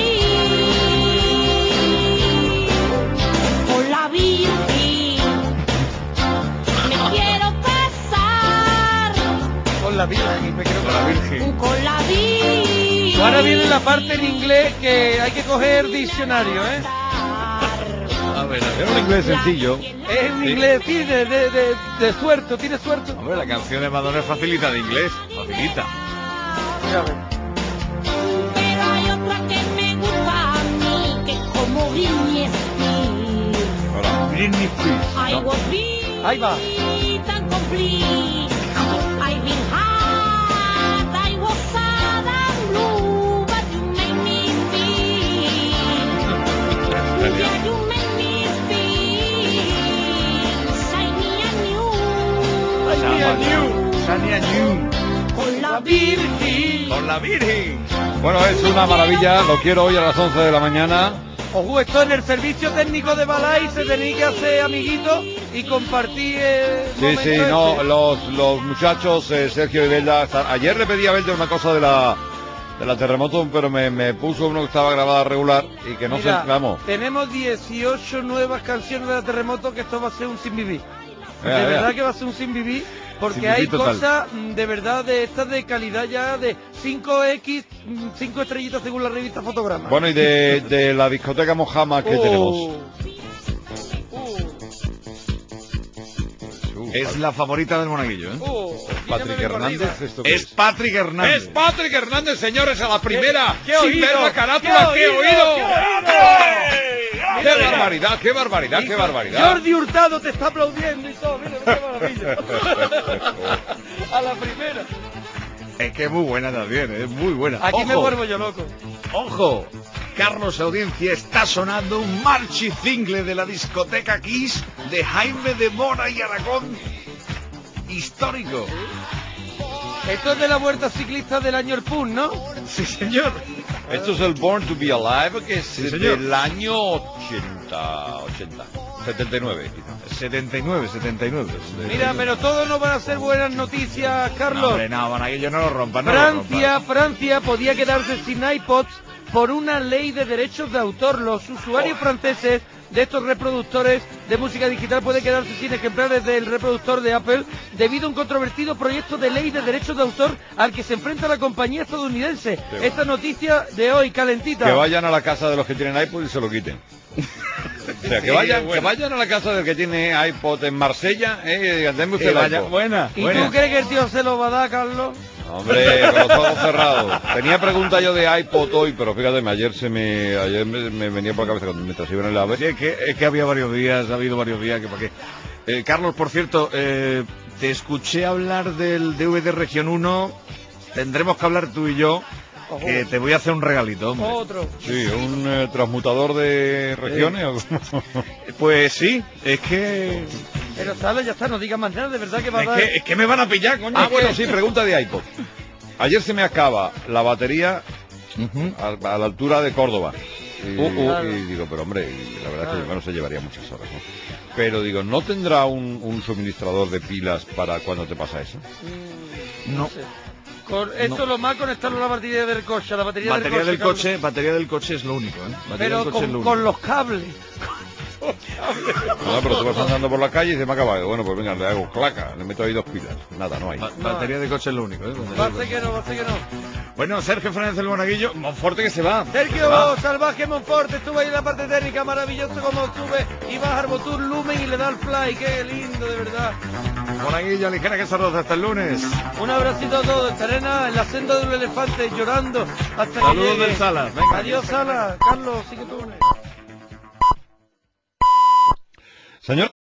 Speaker 5: Madrid. Con la Virgen me quiero casar,
Speaker 3: Con la Virgen, me quiero con la Virgen.
Speaker 5: con la Virgen.
Speaker 3: Ahora viene la parte en inglés que hay que coger diccionario, ¿eh?
Speaker 17: A ver, era un inglés sencillo.
Speaker 3: Es un inglés, sí, de, de, de, de suerto, tiene suerto.
Speaker 1: Hombre, la canción de Madonna es facilita de inglés, facilita.
Speaker 3: Mira, a ver.
Speaker 5: Pero hay otra que me gusta a mí, que es como Britney Spears.
Speaker 17: Ahora, Britney Spears.
Speaker 5: I
Speaker 17: ¿no?
Speaker 5: was beat
Speaker 3: Ahí va.
Speaker 5: and complete. I've been hard, I was sad and blue, but you make me feel. Yeah, you make me feel shiny and new.
Speaker 1: Shiny and new. Shiny and new.
Speaker 5: Con la Virgen.
Speaker 1: Con la Virgen.
Speaker 17: Bueno, es una maravilla. Lo quiero hoy a las once de la mañana.
Speaker 3: Ojo, esto en el servicio técnico de Balay se tenéis que hacer amiguitos y compartir el
Speaker 17: Sí,
Speaker 3: momento
Speaker 17: sí,
Speaker 3: este.
Speaker 17: no, los, los muchachos, eh, Sergio y Belda, hasta- ayer le pedí a Belda una cosa de la de la Terremoto, pero me, me puso uno que estaba grabada regular y que no
Speaker 3: Mira,
Speaker 17: sé, vamos.
Speaker 3: tenemos dieciocho nuevas canciones de la Terremoto, que esto va a ser un sin vivir.
Speaker 17: Vea,
Speaker 3: de
Speaker 17: vea.
Speaker 3: verdad que va a ser un sin vivir, porque
Speaker 17: Sin vivir
Speaker 3: hay
Speaker 17: total.
Speaker 3: cosas mm, de verdad de estas de calidad ya de cinco equis, mm, cinco estrellitas según la revista Fotograma.
Speaker 17: Bueno, y de, de la discoteca Mojama, ¿qué
Speaker 3: Oh.
Speaker 17: tenemos?
Speaker 1: Es la favorita del monaguillo, ¿eh?
Speaker 3: Oh,
Speaker 17: Patrick Hernández, ¿esto qué
Speaker 1: Es Patrick Hernández.
Speaker 17: Es Patrick Hernández, señores, a la primera,
Speaker 3: ¿Qué- qué
Speaker 17: sin
Speaker 3: oído?
Speaker 17: ver la carátula,
Speaker 3: ¿Qué
Speaker 17: ¡qué
Speaker 3: oído?
Speaker 17: oído!
Speaker 3: ¿Qué
Speaker 17: ¡Qué
Speaker 3: Mira, mira.
Speaker 17: barbaridad, qué barbaridad, qué barbaridad!
Speaker 3: Jordi Hurtado te está aplaudiendo y todo, mira, qué maravilla. A la primera.
Speaker 1: Es que es muy buena también, es muy buena.
Speaker 3: Aquí me
Speaker 1: Ojo,
Speaker 3: vuelvo yo loco.
Speaker 1: Ojo, Carlos Audiencia, está sonando un marchi single de la discoteca Kiss de Jaime de Mora y Aragón. Histórico.
Speaker 3: Esto es de la vuelta ciclista del año El Pun, ¿no?
Speaker 1: Sí, señor.
Speaker 17: Esto es el Born to be Alive, que es
Speaker 1: Sí, señor.
Speaker 17: del año ochenta, ochenta, setenta y nueve, quizás.
Speaker 1: setenta y nueve, setenta y nueve.
Speaker 3: Mira, pero todo no van a ser buenas noticias, Carlos.
Speaker 1: Hombre, no, Monaguillo, no lo rompan, no lo
Speaker 3: Francia, Francia podía quedarse sin iPods por una ley de derechos de autor. Los usuarios franceses de estos reproductores de música digital pueden quedarse sin ejemplares del reproductor de Apple debido a un controvertido proyecto de ley de derechos de autor al que se enfrenta la compañía estadounidense. Esta noticia de hoy, calentita.
Speaker 17: Que vayan a la casa de los que tienen iPod y se lo quiten. O sea, que
Speaker 1: Sí,
Speaker 17: vayan,
Speaker 1: bueno.
Speaker 17: que vayan a la casa del que tiene iPod en Marsella, eh, y digan, denme usted
Speaker 1: Que
Speaker 17: el
Speaker 1: vaya-
Speaker 17: iPod.
Speaker 1: buena,
Speaker 3: ¿Y
Speaker 1: buena.
Speaker 3: tú crees que el tío se lo va a dar, Carlos?
Speaker 17: Hombre, con los ojos cerrados. Tenía pregunta yo de iPod hoy, pero fíjate, ayer se me, ayer me, me venía por la cabeza cuando- mientras iba en el AVE.
Speaker 1: Sí, es que, es que había varios días, ha habido varios días que para qué. Eh, Carlos, por cierto, eh, te escuché hablar del D V D Región uno. Tendremos que hablar tú y yo, que te voy a hacer un regalito, hombre.
Speaker 3: Otro.
Speaker 17: Sí, un eh, transmutador de regiones. ¿o cómo?
Speaker 1: Pues sí, es que...
Speaker 3: Pero sale, ya está, no digas más nada, de verdad que va a
Speaker 1: Es
Speaker 3: dar...
Speaker 1: que, es que me van a pillar, coño.
Speaker 17: Ah, bueno, sí, pregunta de iPod. Ayer se me acaba la batería a, a la altura de Córdoba. Y,
Speaker 1: Uh, uh.
Speaker 17: y digo, pero hombre, y la verdad es que bueno, se llevaría muchas horas, ¿no? Pero digo, ¿no tendrá un, un suministrador de pilas para cuando te pasa eso?
Speaker 1: No.
Speaker 3: sé. Con esto
Speaker 1: No.
Speaker 3: lo más conectarlo a la batería del coche, a la batería,
Speaker 1: Batería del
Speaker 3: Carlos.
Speaker 1: coche, batería del coche es lo único, ¿eh? Batería
Speaker 3: Pero
Speaker 1: del coche es
Speaker 3: con,
Speaker 1: lo
Speaker 3: con
Speaker 1: único.
Speaker 3: los cables.
Speaker 17: No, pero tú vas andando por la calle y se me ha acabado. Bueno, pues venga, le hago claca, le meto ahí dos pilas. Nada, no hay.
Speaker 1: Ba- batería de coche es lo único, ¿eh?
Speaker 3: Va a ser que no, va a ser que no.
Speaker 1: Bueno, Sergio Fernández del Monaguillo, Monforte que se va.
Speaker 3: Sergio
Speaker 1: Se va.
Speaker 3: Salvaje Monforte estuvo ahí en la parte técnica, maravilloso como sube y baja el botón lumen y le da el fly, qué lindo de verdad.
Speaker 1: Monaguillo, ligera que se roza hasta el lunes.
Speaker 3: Un abracito a todos, estarena en la senda de un elefante llorando hasta
Speaker 1: Saludos
Speaker 3: que llegue.
Speaker 1: del Sala, venga.
Speaker 3: Adiós Sala, Carlos, sigue tú.
Speaker 17: Señor.